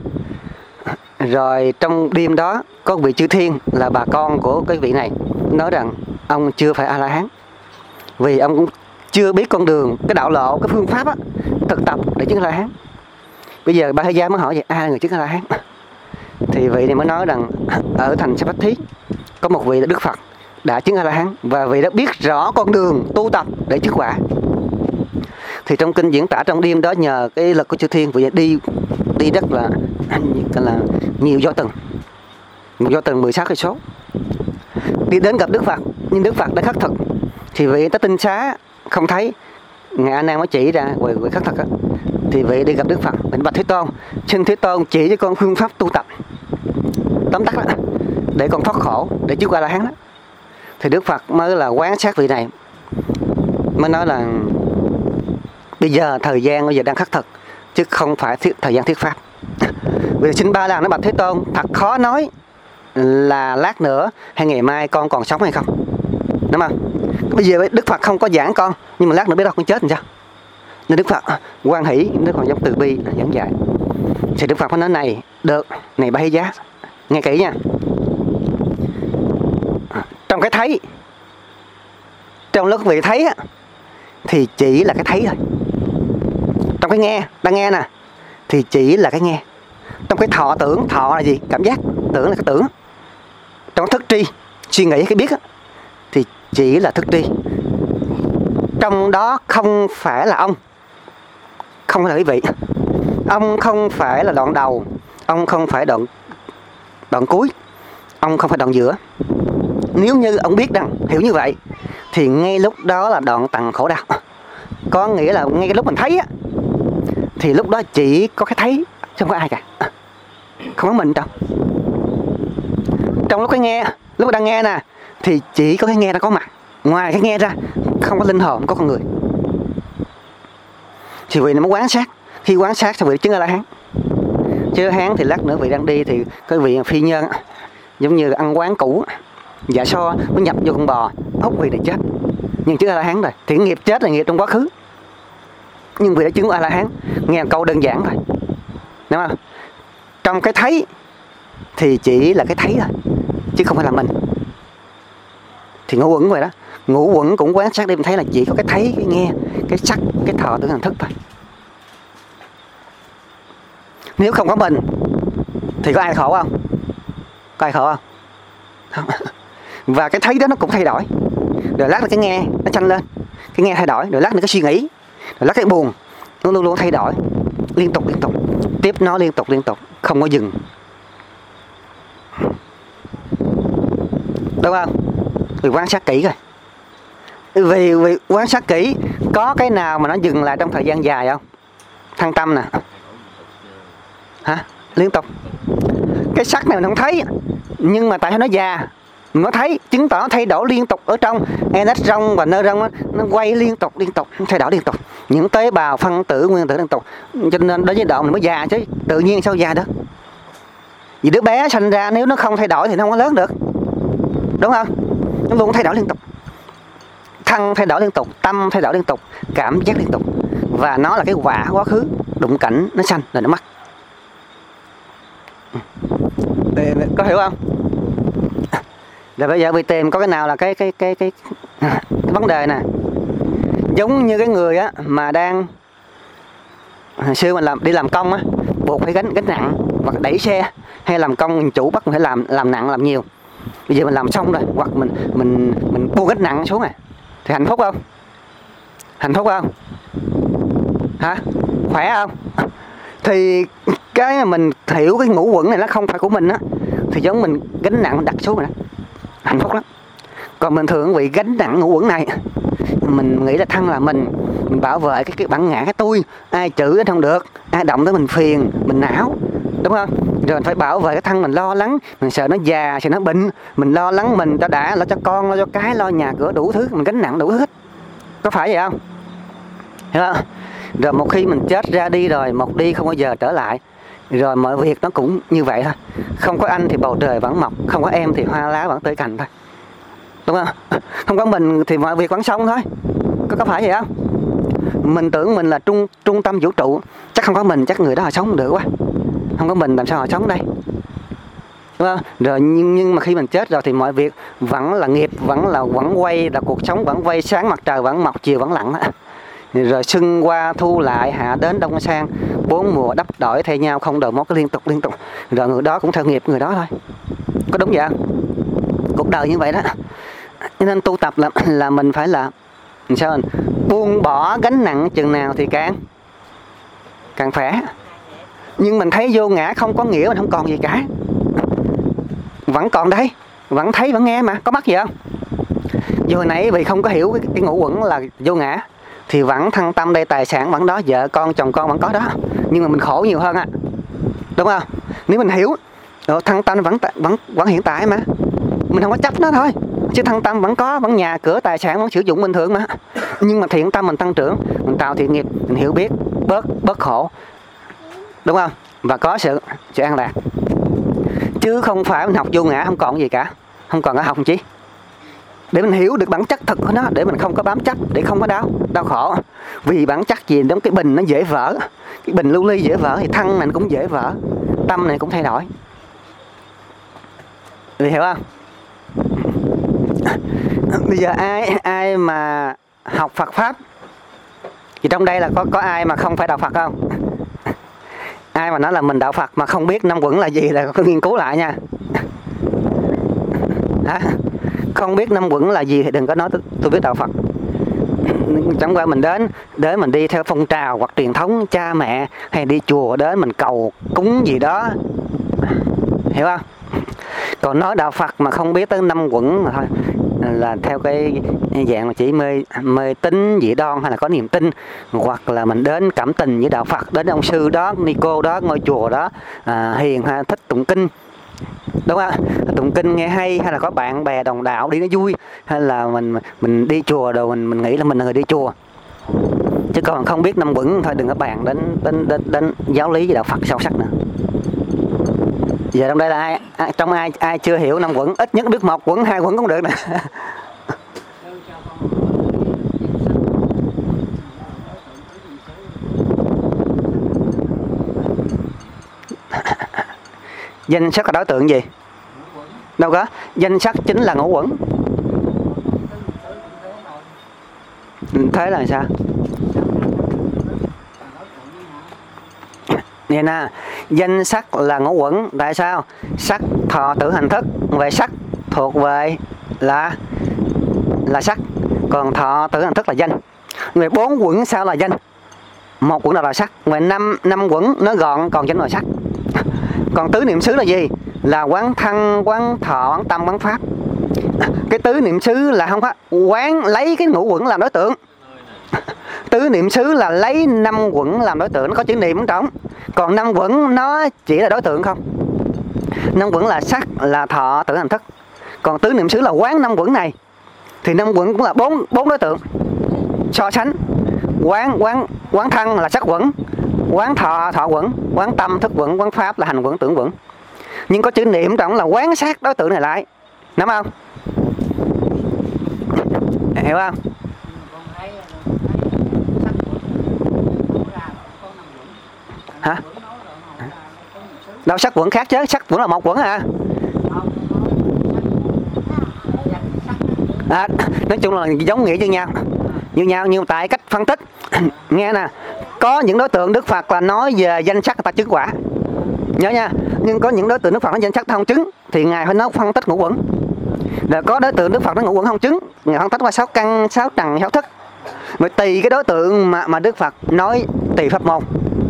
Rồi trong đêm đó có vị chư thiên là bà con của cái vị này nói rằng ông chưa phải A-la-hán, vì ông cũng chưa biết con đường, cái đạo lộ, cái phương pháp á, thực tập để chứng A-la-hán. Bây giờ Ba Hí Giá mới hỏi vậy, ai là người chứng A-la-hán? Thì vị này mới nói rằng ở thành Sa-pa-thi có một vị là Đức Phật đã chứng A-la-hán, và vị đã biết rõ con đường tu tập để chứng quả. Thì trong kinh diễn tả trong đêm đó nhờ cái lực của chư thiên, vị đi rất là nhiều do từng 16 cây số đi đến gặp Đức Phật, nhưng Đức Phật đã khắc thực. Thì vị tới tinh xá không thấy, ngài A Nan mới chỉ ra vị khắc thực á. Thì vị đi gặp Đức Phật, mình bạch Thế Tôn, xin Thế Tôn chỉ cho con phương pháp tu tập tóm tắt đó, để con thoát khổ, để chứng A-la-hán đó. Thì Đức Phật mới là quan sát vị này, mới nói là bây giờ thời gian bây giờ đang khắc thực, chứ không phải thời gian thuyết pháp. Vì xin Ba La nó bạch Thế Tôn, thật khó nói là lát nữa hay ngày mai con còn sống hay không, đúng không? Bây giờ Đức Phật không có giảng con, nhưng mà lát nữa biết đâu con chết làm sao. Nên Đức Phật quan hỷ, nó còn giống từ bi dẫn dạy. Thì Đức Phật mới nói này, được, này Ba Hí Giá, nghe kỹ nha. Trong cái thấy, trong lúc vị thấy á, thì chỉ là cái thấy thôi. Trong cái nghe, đang nghe nè, thì chỉ là cái nghe. Trong cái thọ tưởng, thọ là gì? Cảm giác, tưởng là cái tưởng. Trong thức tri, suy nghĩ cái biết á, thì chỉ là thức tri. Trong đó không phải là ông, không phải là quý vị. Ông không phải là đoạn đầu, ông không phải đoạn cuối, ông không phải đoạn giữa. Nếu như ông biết rằng hiểu như vậy, thì ngay lúc đó là đoạn tận khổ đau. Có nghĩa là ngay cái lúc mình thấy á, thì lúc đó chỉ có cái thấy, chứ không có ai cả, không có mình đâu. Trong lúc cái nghe, lúc đang nghe nè, thì chỉ có cái nghe nó có mặt, ngoài cái nghe ra không có linh hồn, không có con người. Thì vị này mới quan sát, khi quan sát thì vị chứng A-la-hán. Chứ hán thì lát nữa vị đang đi thì cái vị phi nhân giống như ăn quán cũ, dạ so nó nhập vô con bò, hút vị này chết. Nhưng chứng A-la-hán rồi, thì nghiệp chết là nghiệp trong quá khứ, nhưng vì đã chứng A-la-hán. Nghe một câu đơn giản thôi, đúng không? Trong cái thấy thì chỉ là cái thấy thôi, chứ không phải là mình. Thì ngũ uẩn vậy đó. Ngũ uẩn cũng quán sát đi, mình thấy là chỉ có cái thấy, cái nghe, cái sắc, cái thọ tưởng hành thức thôi. Nếu không có mình thì có ai khổ không? Có ai khổ không? Không. Và cái thấy đó nó cũng thay đổi. Rồi lát nữa cái nghe nó chanh lên, cái nghe thay đổi, rồi lát nữa cái suy nghĩ, rồi lát cái buồn, nó luôn luôn thay đổi, liên tục, tiếp nó liên tục, không có dừng. Đúng không? Vì quan sát kỹ rồi. Vì quan sát kỹ, có cái nào mà nó dừng lại trong thời gian dài không? Thăng tâm nè. Hả? Liên tục. Cái sắc này mình không thấy, nhưng mà tại sao nó già, mình có thấy, chứng tỏ thay đổi liên tục ở trong NS rong và nơ rong nó quay liên tục, thay đổi liên tục. Những tế bào, phân tử, nguyên tử liên tục. Cho nên đối với độ mình mới già chứ, tự nhiên sao già được? Vì đứa bé sinh ra nếu nó không thay đổi thì nó không có lớn được. Đúng không? Nó luôn thay đổi liên tục. Thân thay đổi liên tục, tâm thay đổi liên tục, cảm giác liên tục. Và nó là cái quả quá khứ, đụng cảnh nó sanh rồi nó mất. Có hiểu không? Rồi bây giờ bị tìm có cái nào là cái vấn đề nè. Giống như cái người á mà đang hồi xưa mình đi làm công á, buộc phải gánh nặng hoặc đẩy xe, hay làm công chủ bắt mình phải làm nặng làm nhiều. Bây giờ mình làm xong rồi, hoặc mình buông gánh nặng xuống thì hạnh phúc không? Hạnh phúc không? Hả? Khỏe không? Thì cái mà mình hiểu cái ngũ uẩn này nó không phải của mình á, thì giống mình gánh nặng mình đặt xuống rồi đó, hạnh phúc lắm. Còn mình thường bị gánh nặng ngũ uẩn này, mình nghĩ là thân là mình bảo vệ cái bản ngã, cái tôi, ai chửi nó không được, ai động tới mình phiền, mình não, đúng không? Rồi mình phải bảo vệ cái thân, mình lo lắng, mình sợ nó già, sợ nó bệnh, mình lo lắng mình cho đã, lo cho con, lo cho cái, lo nhà cửa đủ thứ, mình gánh nặng đủ hết. Có phải vậy không? Hiểu không? Rồi một khi mình chết ra đi rồi, một đi không bao giờ trở lại. Rồi mọi việc nó cũng như vậy thôi. Không có anh thì bầu trời vẫn mọc, không có em thì hoa lá vẫn tươi cành thôi. Đúng không? Không có mình thì mọi việc vẫn xong thôi. Có phải vậy không? Mình tưởng mình là trung tâm vũ trụ, chắc không có mình chắc người đó họ sống không được quá. Không có mình làm sao họ sống đây? Đúng không? Rồi nhưng mà khi mình chết rồi thì mọi việc vẫn là nghiệp, vẫn quay, là cuộc sống vẫn quay, sáng mặt trời vẫn mọc, chiều vẫn lặn. Rồi xuân qua thu lại, hạ đến đông sang, 4 mùa đắp đổi thay nhau, không đổi mốt, liên tục. Rồi người đó cũng theo nghiệp người đó thôi. Có đúng vậy không? Cuộc đời như vậy đó. Cho nên tu tập là mình phải là sao mình buông bỏ gánh nặng chừng nào thì càng khỏe. Nhưng mình thấy vô ngã không có nghĩa mình không còn gì cả. Vẫn còn đây, vẫn thấy vẫn nghe mà, có mắc gì không? Dù hồi nãy vì không có hiểu cái ngũ uẩn là vô ngã, thì vẫn thân tâm đây, tài sản vẫn đó, vợ con chồng con vẫn có đó, nhưng mà mình khổ nhiều hơn đúng không? Nếu mình hiểu thân tâm vẫn hiện tại mà, mình không có chấp nó thôi, chứ thân tâm vẫn có, vẫn nhà cửa tài sản vẫn sử dụng bình thường mà. Nhưng mà thiện tâm mình tăng trưởng, mình tạo thiện nghiệp, mình hiểu biết, bớt khổ, đúng không? Và có sự an lạc, chứ không phải mình học vô ngã không còn gì cả, không còn cái học chi. Để mình hiểu được bản chất thật của nó, để mình không có bám chấp, để không có đau khổ. Vì bản chất gì giống cái bình nó dễ vỡ, cái bình lưu ly dễ vỡ thì thân này cũng dễ vỡ, tâm này cũng thay đổi. Vì hiểu không? Bây giờ ai mà học Phật pháp thì trong đây là có ai mà không phải đạo Phật không? Ai mà nói là mình đạo Phật mà không biết năm uẩn là gì là có nghiên cứu lại nha. Hả? Không biết năm uẩn là gì thì đừng có nói tôi biết đạo Phật. Chẳng qua mình đến mình đi theo phong trào hoặc truyền thống cha mẹ, hay đi chùa đến mình cầu cúng gì đó, hiểu không? Còn nói đạo Phật mà không biết tới năm uẩn mà thôi, là theo cái dạng mà chỉ mê tín dị đoan, hay là có niềm tin, hoặc là mình đến cảm tình với đạo Phật, đến ông sư đó, ni cô đó, ngôi chùa đó hiền, hay thích tụng kinh, đúng không? Tụng kinh nghe hay, hay là có bạn bè đồng đạo đi nó vui, hay là mình đi chùa rồi mình nghĩ là mình là người đi chùa. Chứ còn không biết năm uẩn thôi đừng có bàn đến giáo lý với đạo Phật sâu sắc nữa. Giờ trong đây là ai chưa hiểu năm uẩn, ít nhất biết 1 uẩn 2 uẩn cũng được nè. Danh sắc là đối tượng gì? Đâu có, danh sắc chính là ngũ uẩn. thế là sao? Vậy nè, danh sắc là ngũ uẩn. Tại sao? Sắc thọ tưởng hành thức. Về sắc thuộc về là sắc, còn thọ tưởng hành thức là danh. Về 4 uẩn sao là danh? 1 uẩn là sắc. Về 5 uẩn nó gọn, còn danh là sắc. Còn tứ niệm xứ là gì? Là quán thân, quán thọ, quán tâm, quán pháp. Cái tứ niệm xứ là không phải quán lấy cái ngũ uẩn làm đối tượng. Tứ niệm xứ là lấy 5 uẩn làm đối tượng, nó có chữ niệm ở trong. Còn 5 uẩn nó chỉ là đối tượng không. 5 uẩn là sắc, là thọ, tưởng, hành, thức. Còn tứ niệm xứ là quán 5 uẩn này. Thì 5 uẩn cũng là 4 đối tượng. So sánh quán thân là sắc uẩn, quán thọ uẩn, quán tâm thức uẩn, quán pháp là hành uẩn, tưởng uẩn. Nhưng có chữ niệm trong là quán sát đối tượng này lại. Nắm không? Hiểu không? Hả? Đâu sắc uẩn khác chứ, sắc uẩn là 1 uẩn à. Nói chung là giống nghĩa như nhau nhưng tại cách phân tích. Nghe nè, có những đối tượng Đức Phật là nói về danh sắc người ta chứng quả, nhớ nha. Nhưng có những đối tượng Đức Phật nói danh sắc không chứng thì ngài phải nói phân tích ngũ uẩn. Rồi có đối tượng Đức Phật nói ngũ uẩn không chứng, ngài phân tích qua 6 căn, 6 trần, 6 thức. Mà tùy cái đối tượng mà Đức Phật nói tùy pháp môn.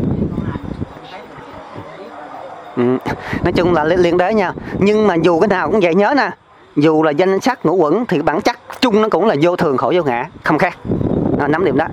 Nói chung là liên đới nha. Nhưng mà dù cái nào cũng vậy, nhớ nè, dù là danh sắc ngũ uẩn thì bản chất chung nó cũng là vô thường, khổ, vô ngã, không khác. Nắm điểm đó.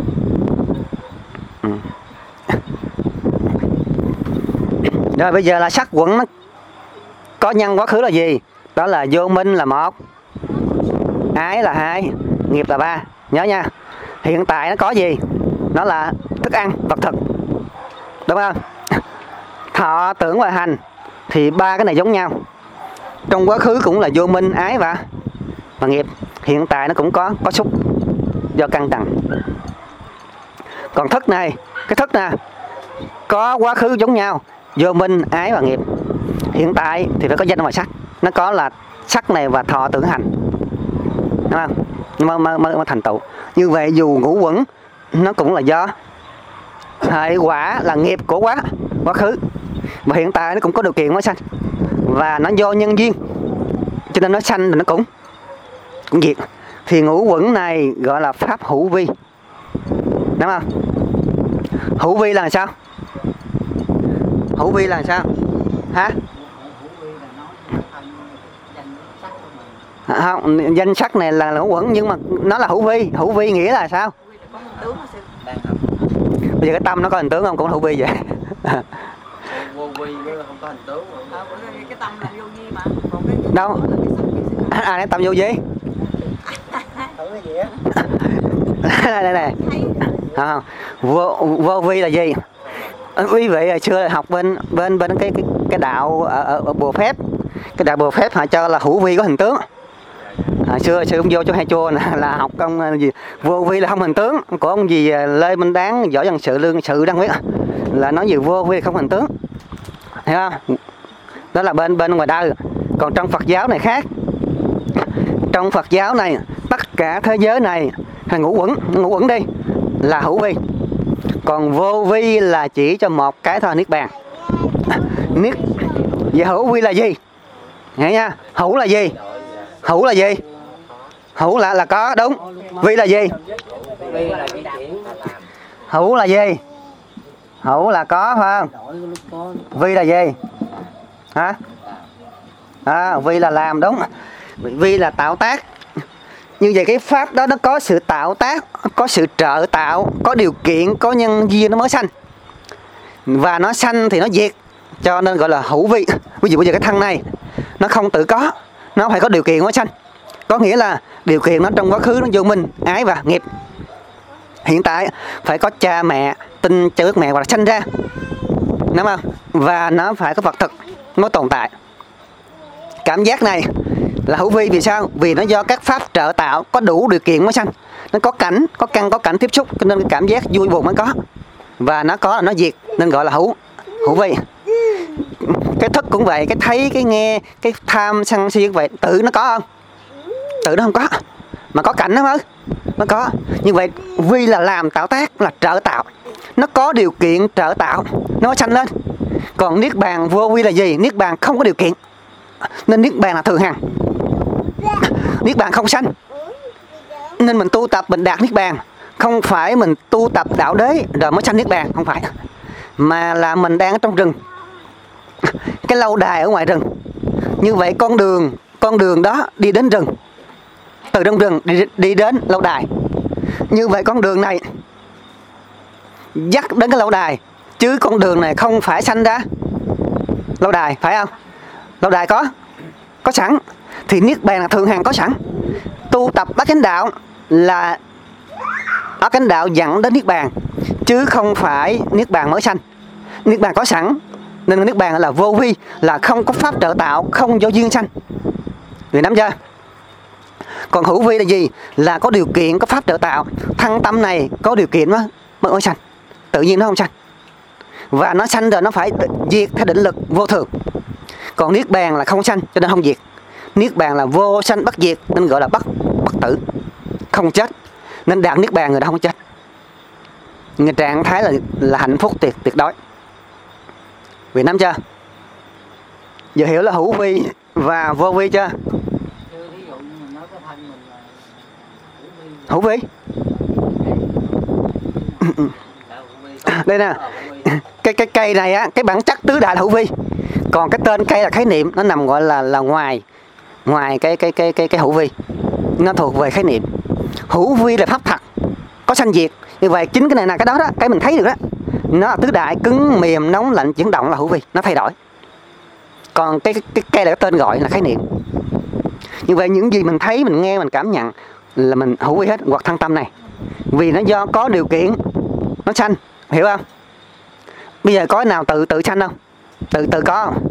Rồi bây giờ là sắc uẩn nó có nhân quá khứ là gì? Đó là vô minh là 1, ái là 2, nghiệp là 3. Nhớ nha. Hiện tại nó có gì? Nó là thức ăn, vật thực. Đúng không? Thọ, tưởng và hành thì 3 cái này giống nhau. Trong quá khứ cũng là vô minh, ái và nghiệp. Hiện tại nó cũng có xúc do căn trần. Còn thức này, cái thức nè, có quá khứ giống nhau, vô minh, ái và nghiệp. Hiện tại thì phải có danh và sắc. Nó có là sắc này và thọ, tưởng, hành. Đúng không? Mới thành tựu. Như vậy dù ngũ uẩn nó cũng là do hệ quả là nghiệp của quá khứ. Và hiện tại nó cũng có điều kiện mới sanh. Và nó do nhân duyên, cho nên nó sanh rồi nó cũng diệt. Thì ngũ uẩn này gọi là pháp hữu vi. Đúng không? Hữu vi là sao? Hữu vi là sao? Hả? Không, danh sắc này là ngũ uẩn nhưng mà nó là hữu vi. Hữu vi nghĩa là sao? Bây giờ cái tâm nó có hình tướng không? Cũng hữu vi vậy. Vô vi nó không có hình tướng. Cái tâm là vô vi mà. Còn cái đâu? Nói tâm vô vi. Đây. Không. Vô vi là gì? Quý vị hồi xưa học bên cái đạo ở Bùa Phép. Cái đạo Bùa Phép họ cho là hữu vi có hình tướng. Xưa ông vô cho hai chùa là học công gì vô vi là không hình tướng. Của ông gì Lê Minh Đáng, Võ Văn Sự, Lương Sự Đăng Quyết là nói gì vô vi không hình tướng. Thấy không? Đó là bên ngoài đời. Còn trong Phật giáo này khác. Trong Phật giáo này tất cả thế giới này là ngũ uẩn đi là hữu vi. Còn vô vi là chỉ cho một cái thôi, niết bàn. Vậy hữu vi là gì? Nghe nha. Hữu là gì? Hữu là gì? Hữu là có, đúng. Vi là gì? Hữu là gì? Hữu là có phải không? Vi là gì? Hả? Vi là làm, đúng. Vi là tạo tác. Như vậy cái pháp đó nó có sự tạo tác, có sự trợ tạo, có điều kiện, có nhân duyên nó mới sanh. Và nó sanh thì nó diệt, cho nên gọi là hữu vi. Ví dụ bây giờ cái thân này nó không tự có, nó phải có điều kiện mới sanh. Có nghĩa là điều kiện nó trong quá khứ nó vô minh, ái và nghiệp. Hiện tại phải có cha mẹ, tinh cha ước mẹ hoặc là sanh ra, đúng không? Và nó phải có vật thực mới tồn tại. Cảm giác này là hữu vi vì sao? Vì nó do các pháp trợ tạo, có đủ điều kiện mới sanh. Nó có cảnh, có căn, có cảnh tiếp xúc, cho nên cái cảm giác vui buồn mới có. Và nó có là nó diệt, nên gọi là hữu vi. Cái thức cũng vậy, cái thấy, cái nghe, cái tham, sân si vậy, tự nó có không? Tự nó không có. mà có cảnh đó mới có. Như vậy vi là làm tạo tác, là trợ tạo, nó có điều kiện trợ tạo nó mới sanh lên. Còn niết bàn vô vi là gì? Niết bàn không có điều kiện, nên niết bàn là thường hằng. Niết bàn không sanh, nên mình tu tập mình đạt niết bàn. Không phải mình tu tập đạo đế rồi mới sanh niết bàn, không phải, mà là mình đang ở trong rừng, cái lâu đài ở ngoài rừng. Như vậy con đường đó đi đến rừng, từ trong rừng đi đến lâu đài. Như vậy con đường này dắt đến cái lâu đài, chứ con đường này không phải sanh ra lâu đài, phải không? Lâu đài có sẵn, thì niết bàn là thường hằng có sẵn. Tu tập bát chánh đạo là bát chánh đạo dẫn đến niết bàn, chứ không phải niết bàn mới sanh. Niết bàn có sẵn, nên niết bàn là vô vi, là không có pháp trợ tạo, không do duyên sanh. Người nắm chưa? Còn hữu vi là gì? Là có điều kiện, có pháp trợ tạo. Thăng tâm này có điều kiện mới sanh, tự nhiên nó không sanh. Và nó sanh rồi nó phải diệt theo định lực vô thường. Còn niết bàn là không sanh cho nên không diệt. Niết bàn là vô sanh bất diệt nên gọi là bất tử, không chết. Nên đạt niết bàn người đó không chết. Người trạng thái là hạnh phúc tuyệt đối. Vì nắm chưa? Giờ hiểu là hữu vi và vô vi chưa? Hữu vi đây nè, cái cây này á, cái bản chất tứ đại là hữu vi. Còn cái tên cây là khái niệm, nó nằm gọi là ngoài cái hữu vi, nó thuộc về khái niệm. Hữu vi là pháp thật, có sanh diệt. Như vậy chính cái này là cái đó, cái mình thấy được đó, nó là tứ đại, cứng mềm nóng lạnh chuyển động là hữu vi, nó thay đổi. Còn cái cây là cái tên gọi là khái niệm. Như vậy những gì mình thấy, mình nghe, mình cảm nhận là mình hữu vi hết, hoặc thân tâm này. Vì nó do có điều kiện nó sanh, hiểu không? Bây giờ có cái nào tự sanh không? Tự có không?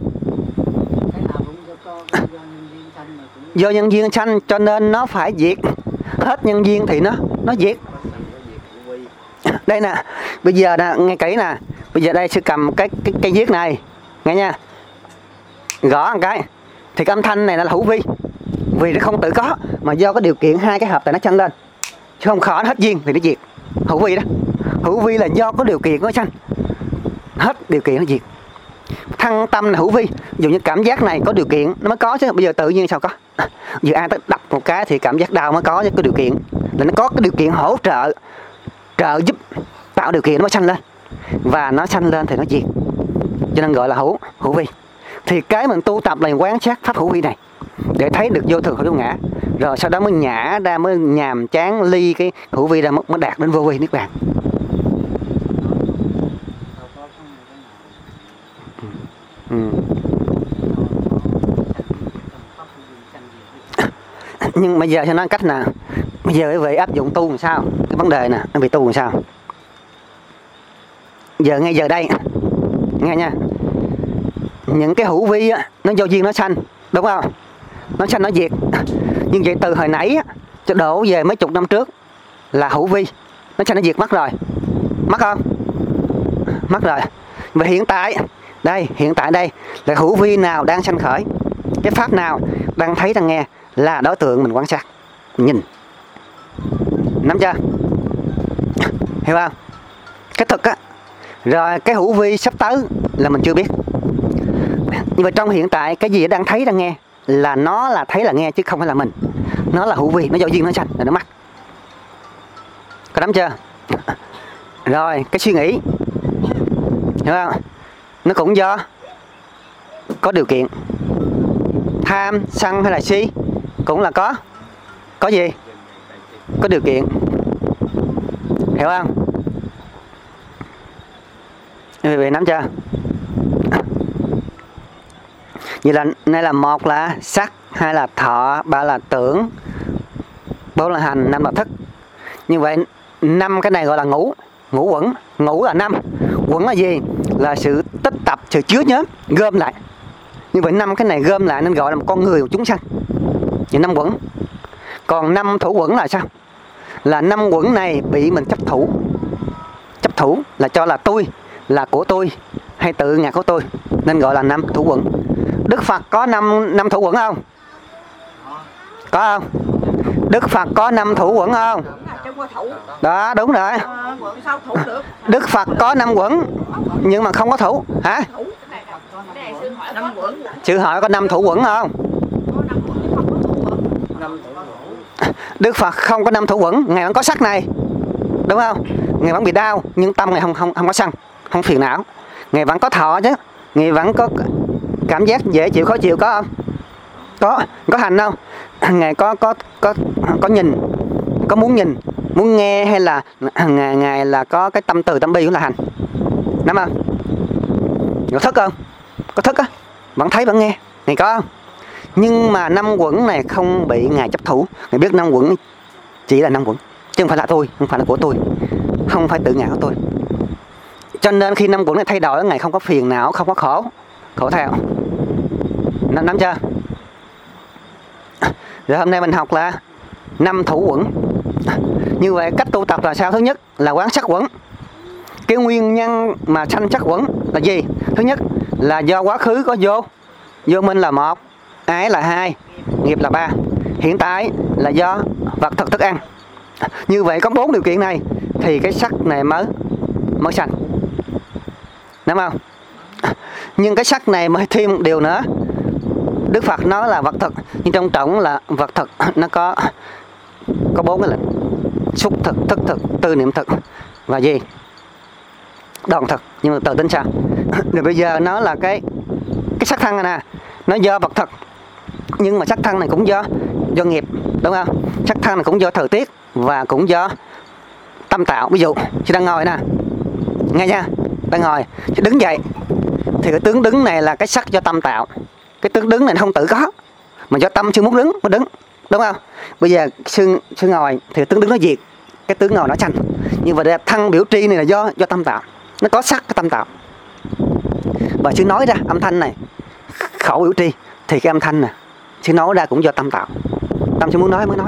Do nhân duyên sanh cho nên nó phải diệt. Hết nhân duyên thì nó diệt. Đây nè, bây giờ nè, nghe kỹ nè. Bây giờ đây sư cầm cái viết này, nghe nha, gõ một cái thì cái âm thanh này là hữu vi. Vì nó không tự có, mà do có điều kiện hai cái hợp tại nó sanh lên, chứ không khó nó hết duyên thì nó diệt. Hữu vi đó. Hữu vi là do có điều kiện nó sanh, hết điều kiện nó diệt. Thăng tâm là hữu vi. Ví dụ như cảm giác này có điều kiện nó mới có, chứ bây giờ tự nhiên sao có. Giờ ai tới đập một cái thì cảm giác đau mới có, chứ có điều kiện là nó có cái điều kiện hỗ trợ giúp, tạo điều kiện nó mới sanh lên. Và nó sanh lên thì nó diệt, cho nên gọi là hữu vi. Thì cái mình tu tập là quán sát pháp hữu vi này để thấy được vô thường không vô ngã, rồi sau đó mới nhả ra, mới nhàm chán ly cái hữu vi ra, mới đạt đến vô vi niết bàn. Nhưng bây giờ sẽ nói cách nào? Bây giờ quý vị áp dụng tu làm sao? Cái vấn đề nè, nó bị tu làm sao? Giờ ngay giờ đây, nghe nha, những cái hữu vi á, nó do duyên nó sanh, đúng không? Nó sanh nó diệt. Nhưng vậy từ hồi nãy á, cho đổ về mấy chục năm trước là hữu vi, nó sanh nó diệt mất rồi. Mất không? Mất rồi. Và hiện tại đây là hữu vi nào đang sanh khởi? Cái pháp nào đang thấy đang nghe là đối tượng mình quan sát, mình nhìn. Nắm chưa? Hiểu không? Cái thực á. Rồi cái hữu vi sắp tới là mình chưa biết. Nhưng mà trong hiện tại cái gì đang thấy đang nghe là nó là thấy là nghe, chứ không phải là mình. Nó là hữu vi, nó do duyên nó sanh là nó mắc. Có nắm chưa? Rồi cái suy nghĩ, hiểu không? Nó cũng do có điều kiện. Tham, sân hay là si cũng là có gì? Có điều kiện. Hiểu không? Quý vị nắm chưa? Vậy là này là một là sắc, hai là thọ, ba là tưởng, bốn là hành, năm là thức. Như vậy năm cái này gọi là ngũ quẩn. Ngũ là năm, quẩn là gì? Là sự tích tập, sự chứa nhớ, gom lại. Như vậy năm cái này gom lại nên gọi là một con người, một chúng sanh. Vậy năm quẩn. Còn năm thủ quẩn là sao? Là năm quẩn này bị mình chấp thủ. Chấp thủ là cho là tôi, là của tôi, hay tự ngã của tôi, nên gọi là năm thủ quẩn. Đức Phật có năm thủ quẩn không? Có không? Đức Phật có 5 thủ quẩn không? Trong qua thủ. Đó, đúng rồi. Quận sao thủ được? Đức Phật có 5 quẩn nhưng mà không có thủ. Hả? Thủ. Năm quận. Sư hỏi có 5 thủ quẩn không? Có 5 quận chứ không có thủ quận. Đức Phật không có 5 thủ quẩn, Ngài vẫn có sắc này. Đúng không? Ngài vẫn bị đau nhưng tâm Ngài không có sân, không phiền não. Ngài vẫn có thọ chứ. Ngài vẫn có cảm giác dễ chịu khó chịu có không? Có hành không? Ngài có nhìn, có muốn nhìn, muốn nghe, hay là ngài là có cái tâm từ tâm bi cũng là hành. Đúng không? Có thức không? Có thức á, vẫn thấy vẫn nghe. Ngài có không? Nhưng mà 5 quẩn này không bị Ngài chấp thủ. Ngài biết 5 quẩn chỉ là 5 quẩn, chứ không phải là tôi, không phải là của tôi, không phải tự ngã của tôi. Cho nên khi 5 quẩn này thay đổi, Ngài không có phiền não, không có khổ theo. Nắm chưa? Rồi hôm nay mình học là 5 thủ quẩn. Như vậy cách tu tập là sao? Thứ nhất là quán sắc quẩn. Cái nguyên nhân mà sanh sắc quẩn là gì? Thứ nhất là do quá khứ có vô minh là 1, ái là 2, nghiệp là 3. Hiện tại là do vật thực thức ăn. Như vậy có 4 điều kiện này thì cái sắc này mới sanh. Đúng không? Nhưng cái sắc này mới thêm một điều nữa. Đức Phật nói là vật thực, nhưng trong tổng là vật thực nó có 4 cái lệnh: xúc thực, thức thực, tư niệm thực và gì? Đoạn thực. Nhưng mà tự tính sao? Rồi bây giờ nó là cái sắc thân này nè, nó do vật thực, nhưng mà sắc thân này cũng do nghiệp, đúng không? Sắc thân này cũng do thời tiết và cũng do tâm tạo. Ví dụ chị đang ngồi nè, nghe nha, đang ngồi, chị đứng dậy thì cái tướng đứng này là cái sắc do tâm tạo. Cái tướng đứng này không tự có, mà do tâm chưa muốn đứng mới đứng, đúng không? Bây giờ sư ngồi thì tướng đứng nó diệt, cái tướng ngồi nó sanh. Nhưng mà thân biểu tri này là do tâm tạo, nó có sắc cái tâm tạo. Và sư nói ra âm thanh này, khẩu biểu tri thì cái âm thanh này sư nói ra cũng do tâm tạo. Tâm sư muốn nói mới nói.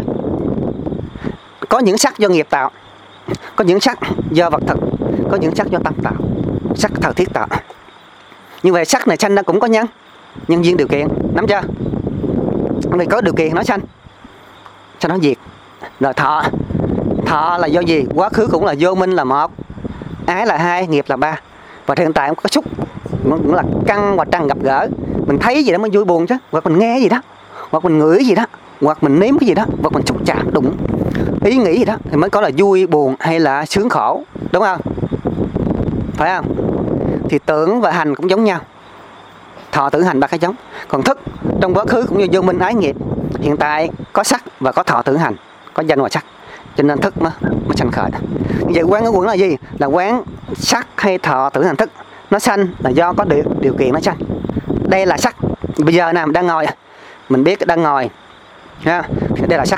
Có những sắc do nghiệp tạo, có những sắc do vật thực, có những sắc do tâm tạo, sắc thời tiết tạo. Như vậy sắc này sanh ra cũng có nhân duyên điều kiện, nắm chưa? Vì có điều kiện nó sanh nó diệt. Rồi thọ là do gì? Quá khứ cũng là vô minh là 1, ái là 2, nghiệp là 3. Và hiện tại cũng có xúc, cũng là căn và trần gặp gỡ. Mình thấy gì đó mới vui buồn chứ, hoặc mình nghe gì đó, hoặc mình ngửi gì đó, hoặc mình nếm cái gì đó, hoặc mình xúc chạm đụng ý nghĩ gì đó thì mới có là vui buồn hay là sướng khổ, đúng không? Phải không? Thì tưởng và hành cũng giống nhau. Thọ tưởng hành 3 cái giống. Còn thức trong quá khứ cũng như vô minh ái nghiệp, hiện tại có sắc và có thọ tưởng hành, có danh và sắc, cho nên thức mới sanh khởi. Như vậy quán cái quẩn là gì? Là quán sắc hay thọ tưởng hành thức. Nó sanh là do có điều kiện nó sanh. Đây là sắc. Bây giờ nào mình đang ngồi, mình biết đang ngồi, đây là sắc.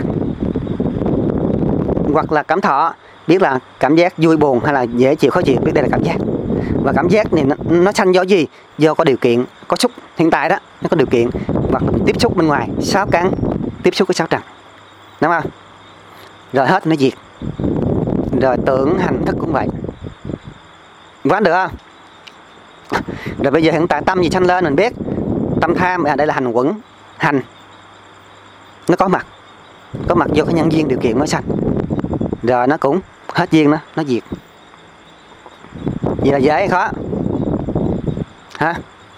Hoặc là cảm thọ, biết là cảm giác vui buồn hay là dễ chịu khó chịu, biết đây là cảm giác. Và cảm giác này nó sanh do gì? Do có điều kiện, có xúc. Hiện tại đó nó có điều kiện, hoặc là tiếp xúc bên ngoài, 6 căn tiếp xúc với 6 trần, đúng không? Rồi hết nó diệt. Rồi tưởng hành thức cũng vậy. Quán được không? Rồi bây giờ hiện tại tâm gì sanh lên mình biết. Tâm tham, đây là hành quẩn. Hành nó có mặt do cái nhân duyên điều kiện mới sanh. Rồi nó cũng hết duyên nó diệt. Vậy là dễ hay khó? Hả?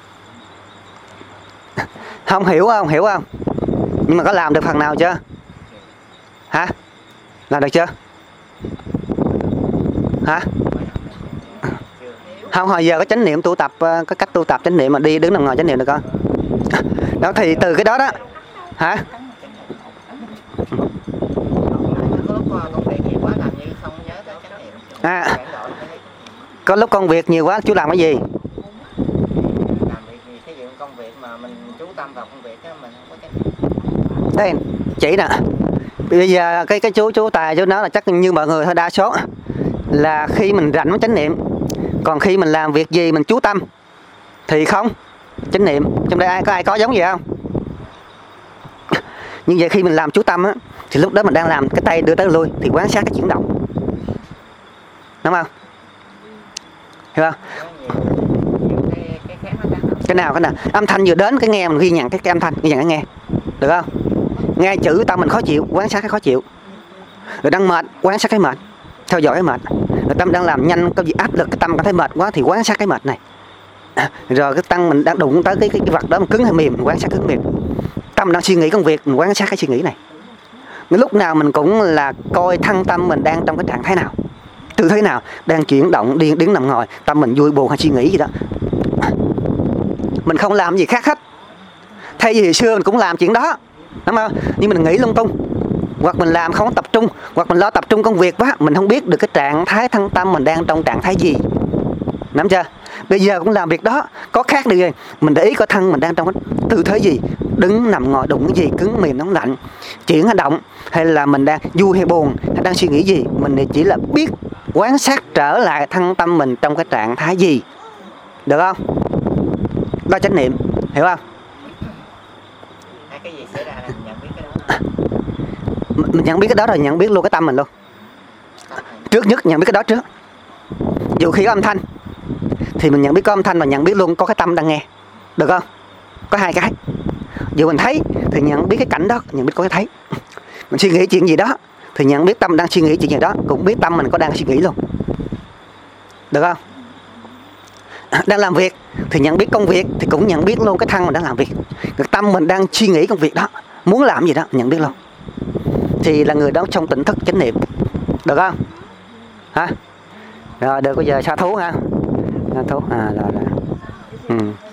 Không hiểu không? Nhưng mà có làm được phần nào chưa? Hả? Làm được chưa? Hả? Không, hồi giờ có chánh niệm tu tập, có cách tu tập chánh niệm mà đi đứng nằm ngồi chánh niệm được không? Đó thì từ cái đó đó. Hả? Có lúc công việc nhiều quá chú làm cái gì? Làm việc gì? Thí dụ công việc mà mình chú tâm vào công việc đó, mình không có trách nhiệm. Đây, chỉ nè. Bây giờ cái chú Tài chú nói là chắc như mọi người thôi, đa số là khi mình rảnh mới chánh niệm. Còn khi mình làm việc gì mình chú tâm thì không chánh niệm. Trong đây có ai có giống vậy không? Như vậy khi mình làm chú tâm á, thì lúc đó mình đang làm cái tay đưa tới lui thì quan sát cái chuyển động, đúng không? Hiểu không? Cái nào âm thanh vừa đến cái nghe mình ghi nhận cái âm thanh, ghi nhận cái nghe, được không? nghe chữ tâm mình khó chịu, quan sát cái khó chịu. Rồi đang mệt, quan sát cái mệt, theo dõi cái mệt. Rồi tâm đang làm nhanh, có gì áp lực, cái tâm cảm thấy mệt quá thì quan sát cái mệt này. Rồi cái tâm mình đang đụng tới cái vật đó, mình cứng hay mềm, mình quan sát cứng mềm. Tâm đang suy nghĩ công việc, mình quan sát cái suy nghĩ này. Lúc nào mình cũng là coi thân tâm mình đang trong cái trạng thái nào, tư thế nào, đang chuyển động, đứng nằm ngồi, tâm mình vui buồn hay suy nghĩ gì đó. Mình không làm gì khác hết. Thay vì hồi xưa mình cũng làm chuyện đó, đúng không? Nhưng mình nghĩ lung tung, hoặc mình làm không tập trung, hoặc mình lo tập trung công việc quá, mình không biết được cái trạng thái thân tâm mình đang trong trạng thái gì. Nắm chưa? Bây giờ cũng làm việc đó, có khác được gì? Mình để ý coi thân mình đang trong cái tư thế gì, đứng nằm ngồi đụng cái gì, cứng mềm nóng lạnh, chuyển hành động, hay là mình đang vui hay buồn, hay đang suy nghĩ gì. Mình chỉ là biết quan sát trở lại thân tâm mình trong cái trạng thái gì, được không? Đó chánh niệm, hiểu không? Cái gì xảy ra là mình nhận biết cái đó. Mình nhận biết cái đó rồi nhận biết luôn cái tâm mình luôn. Trước nhất nhận biết cái đó trước. Dù khi có âm thanh thì mình nhận biết có âm thanh và nhận biết luôn có cái tâm đang nghe, được không? Có hai cái. Dù mình thấy thì nhận biết cái cảnh đó, nhận biết có cái thấy. Mình suy nghĩ chuyện gì đó thì nhận biết tâm đang suy nghĩ chuyện gì đó, cũng biết tâm mình có đang suy nghĩ luôn, được không? Đang làm việc thì nhận biết công việc thì cũng nhận biết luôn cái thân mình đang làm việc. Cái tâm mình đang suy nghĩ công việc đó, muốn làm gì đó nhận biết luôn. Thì là người đó trong tỉnh thức chánh niệm, được không? Hả? Rồi được, bây giờ sa thú ha. Sa thú rồi.